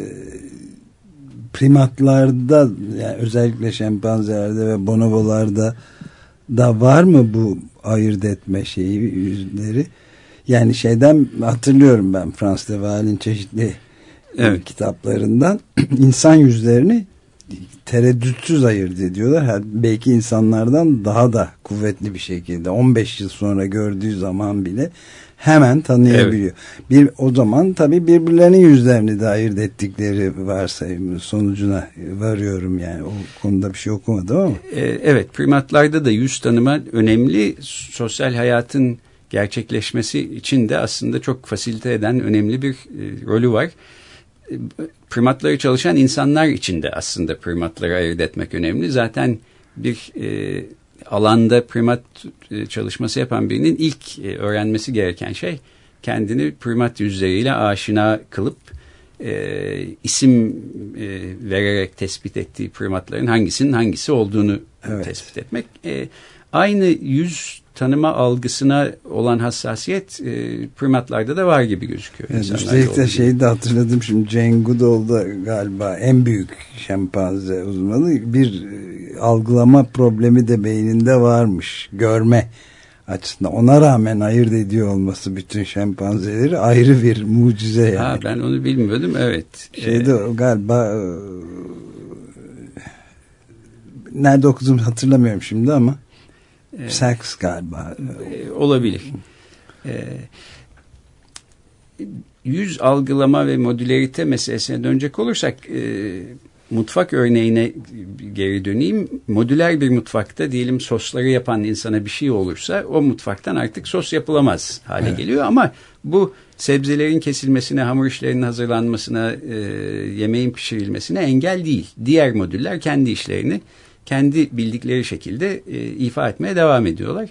B: primatlarda, yani özellikle şempanzelerde ve bonobolarda da var mı bu ayırt etme şeyi, yüzleri? Yani şeyden hatırlıyorum ben, Frans de Waal'in çeşitli kitaplarından insan yüzlerini tereddütsüz ayırt ediyorlar. Belki insanlardan daha da kuvvetli bir şekilde 15 yıl sonra gördüğü zaman bile hemen tanıyabiliyor. Evet. O zaman tabii birbirlerinin yüzlerini de ayırt ettikleri varsayım sonucuna varıyorum yani. O konuda bir şey okumadım ama.
I: Evet, primatlarda da yüz tanıma önemli. Sosyal hayatın gerçekleşmesi için de aslında çok fasilite eden önemli bir rolü var. Primatları çalışan insanlar için de aslında primatları ayırt etmek önemli. Zaten bir alanda primat çalışması yapan birinin ilk öğrenmesi gereken şey kendini primat yüzleriyle aşina kılıp isim vererek tespit ettiği primatların hangisinin hangisi olduğunu tespit etmek. Aynı yüz tanıma algısına olan hassasiyet primatlarda da var gibi gözüküyor.
B: Evet, üstelik de şeyi de hatırladım şimdi, Jane Goodall da galiba en büyük şempanze uzmanı, bir algılama problemi de beyninde varmış, görme açısından. Ona rağmen ayırt ediyor olması bütün şempanzeleri ayrı bir mucize yani.
I: Ha, ben onu bilmiyordum, evet.
B: Şeyde galiba nerede okudum hatırlamıyorum şimdi ama Sachs galiba.
I: Olabilir. Yüz algılama ve modülerite meselesine dönecek olursak mutfak örneğine geri döneyim. Modüler bir mutfakta diyelim sosları yapan insana bir şey olursa o mutfaktan artık sos yapılamaz hale geliyor ama bu sebzelerin kesilmesine, hamur işlerinin hazırlanmasına, yemeğin pişirilmesine engel değil. Diğer modüller kendi işlerini kendi bildikleri şekilde ifa etmeye devam ediyorlar.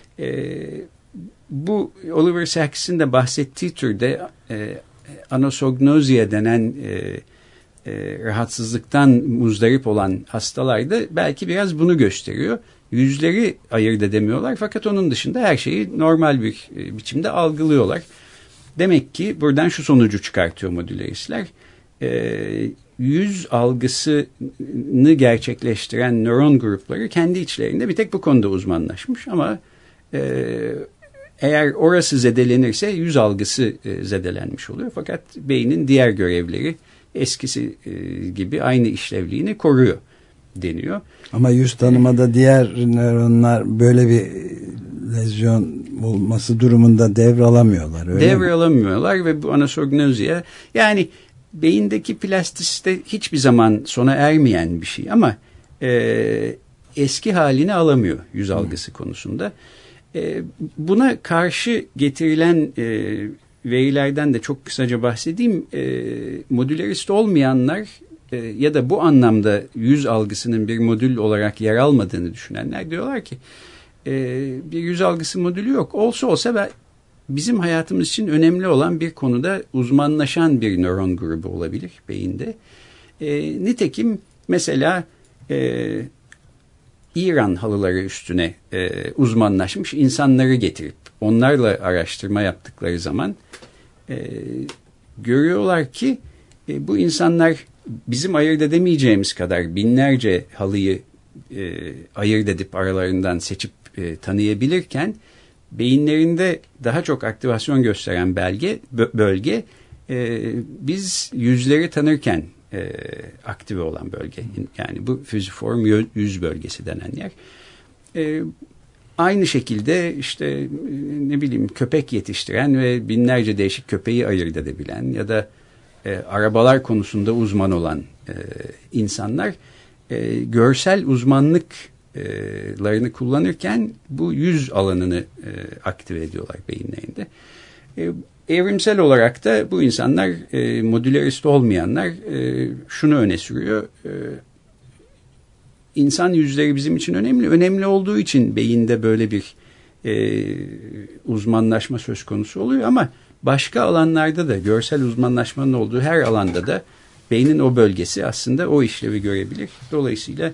I: Bu Oliver Sacks'in de bahsettiği türde anosognosia denen rahatsızlıktan muzdarip olan hastalarda belki biraz bunu gösteriyor. Yüzleri ayırt edemiyorlar fakat onun dışında her şeyi normal bir biçimde algılıyorlar. Demek ki buradan şu sonucu çıkartıyor modüleristler. Yüz algısını gerçekleştiren nöron grupları kendi içlerinde bir tek bu konuda uzmanlaşmış ama eğer orası zedelenirse yüz algısı zedelenmiş oluyor. Fakat beynin diğer görevleri eskisi gibi aynı işlevliğini koruyor deniyor.
B: Ama yüz tanımada diğer nöronlar böyle bir lezyon olması durumunda devralamıyorlar.
I: Devralamıyorlar ve bu anosognosia, yani beyindeki plastisite hiçbir zaman sona ermeyen bir şey ama eski halini alamıyor yüz algısı konusunda. Buna karşı getirilen verilerden de çok kısaca bahsedeyim. Modülerist olmayanlar ya da bu anlamda yüz algısının bir modül olarak yer almadığını düşünenler diyorlar ki bir yüz algısı modülü yok. Olsa bizim hayatımız için önemli olan bir konuda uzmanlaşan bir nöron grubu olabilir beyinde. Nitekim mesela İran halıları üstüne uzmanlaşmış insanları getirip onlarla araştırma yaptıkları zaman görüyorlar ki bu insanlar bizim ayırt edemeyeceğimiz kadar binlerce halıyı ayırt edip aralarından seçip tanıyabilirken beyinlerinde daha çok aktivasyon gösteren bölge biz yüzleri tanırken aktive olan bölge. Yani bu füziform yüz bölgesi denen yer. Aynı şekilde işte ne bileyim köpek yetiştiren ve binlerce değişik köpeği ayırt edebilen ya da arabalar konusunda uzman olan insanlar görsel uzmanlıklarını kullanırken bu yüz alanını aktive ediyorlar beyinlerinde. Evrimsel olarak da bu insanlar modülerist olmayanlar şunu öne sürüyor. insan yüzleri bizim için önemli. Önemli olduğu için beyinde böyle bir uzmanlaşma söz konusu oluyor ama başka alanlarda da görsel uzmanlaşmanın olduğu her alanda da beynin o bölgesi aslında o işlevi görebilir. Dolayısıyla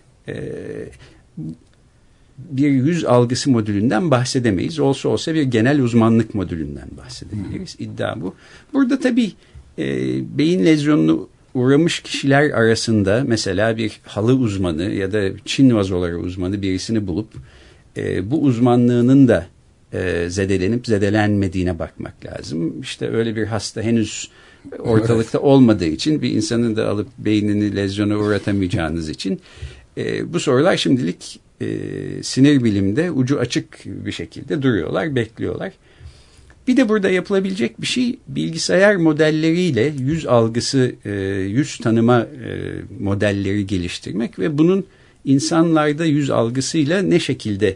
I: bir yüz algısı modülünden bahsedemeyiz. Olsa bir genel uzmanlık modülünden bahsedebiliriz. İddia bu. Burada tabii beyin lezyonunu uğramış kişiler arasında mesela bir halı uzmanı ya da Çin vazoları uzmanı birisini bulup bu uzmanlığının da zedelenip zedelenmediğine bakmak lazım. İşte öyle bir hasta henüz ortalıkta olmadığı için bir insanın da alıp beynini lezyona uğratamayacağınız için bu sorular şimdilik sinir bilimde ucu açık bir şekilde duruyorlar, bekliyorlar. Bir de burada yapılabilecek bir şey bilgisayar modelleriyle yüz algısı, yüz tanıma modelleri geliştirmek ve bunun insanlarda yüz algısıyla ne şekilde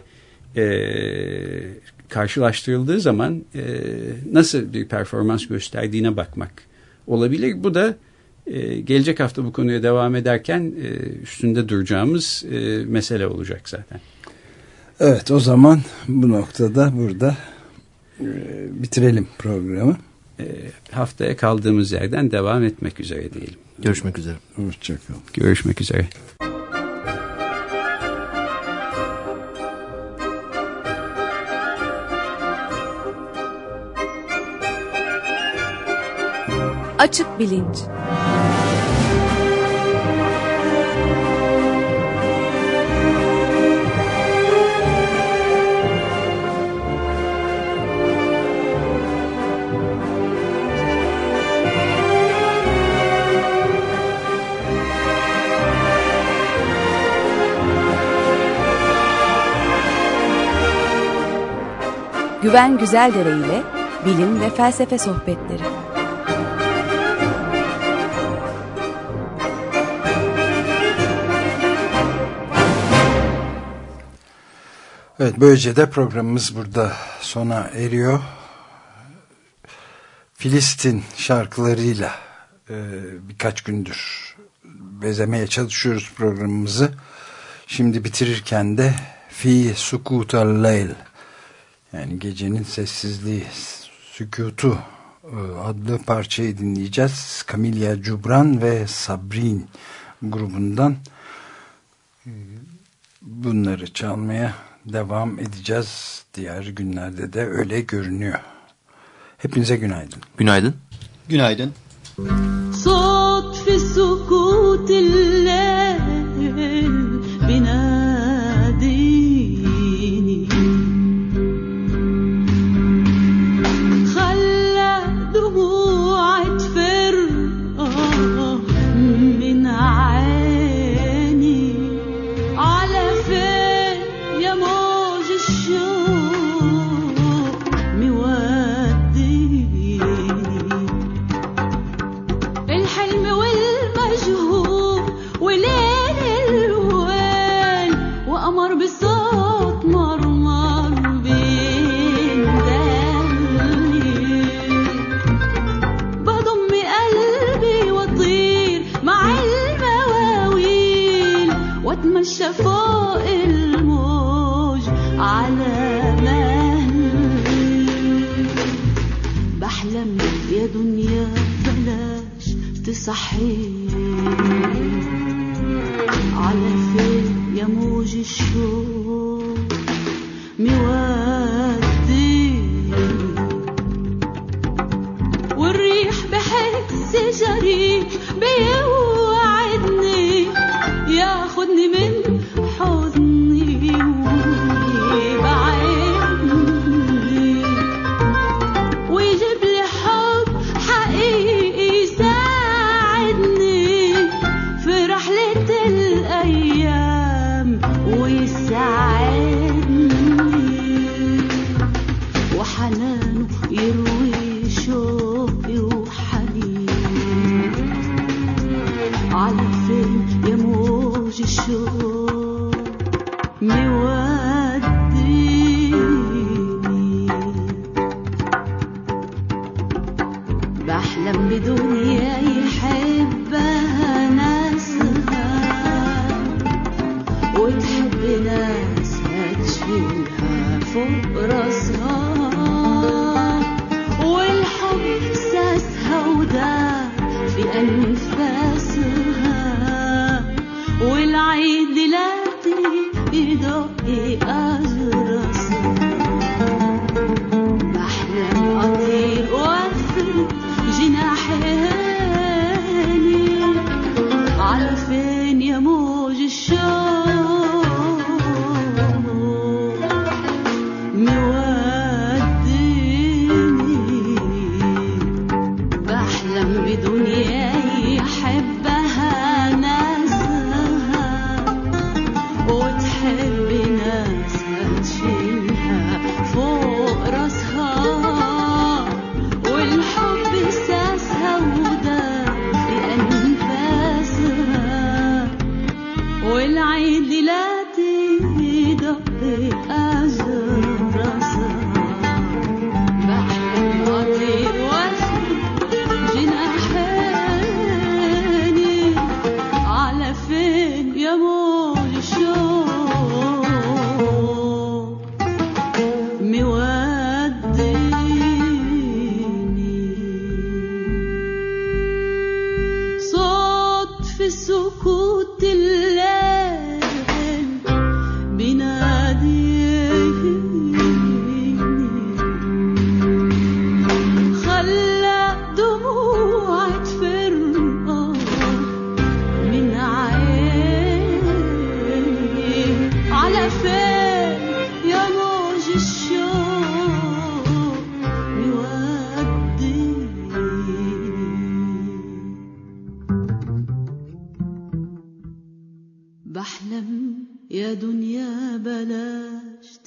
I: karşılaştırıldığı zaman nasıl bir performans gösterdiğine bakmak olabilir. Bu da gelecek hafta bu konuya devam ederken üstünde duracağımız mesele olacak zaten.
B: Evet, o zaman bu noktada burada bitirelim programı.
I: Haftaya kaldığımız yerden devam etmek üzere diyelim.
C: Görüşmek üzere.
B: Hoşçakalın.
I: Görüşmek üzere.
G: Açık bilinç. Güven Güzeldere ile bilim ve felsefe sohbetleri.
B: Evet, böylece de programımız burada sona eriyor. Filistin şarkılarıyla birkaç gündür bezemeye çalışıyoruz programımızı. Şimdi bitirirken de Fi Sukutal Leyl, yani gecenin sessizliği, sükutu adlı parçayı dinleyeceğiz. Camilla Cubran ve Sabrin grubundan bunları çalmaya devam edeceğiz. Diğer günlerde de öyle görünüyor. Hepinize günaydın.
C: Günaydın.
J: Günaydın.
K: صوت في سكوت الليل بناديني خلى دموعي تفر من عيني على فين يا موج الشوق موديني الحلم والمجهول وليل الوين وقمر بصوت مرمر بيندلني بضم قلبي وطير مع المواويل واتمشى فوق الموج على مهلي بحلم يا دنيا بلاش تصحيني على فين يا موج الشوق موديني والريح بحس جريح بيوعدني ياخدني من حضني ويبعدني ويجيب لي حب حقيقي يساعدني في رحلة الأيام ويساعدني وحنانه يروي شوقي وحنين على فين يا موج الشوق موديني بحلم بدنيا يحبها ناسها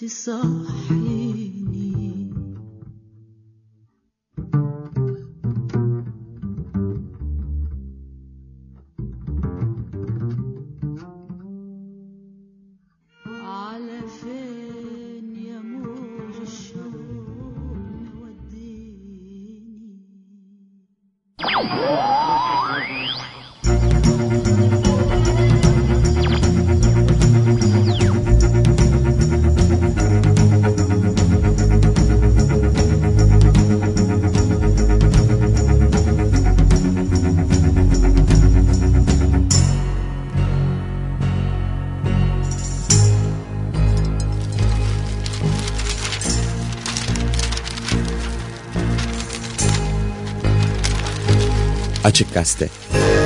K: تصحيني على فين يا موج الشوق موديني
A: Açık Gazete.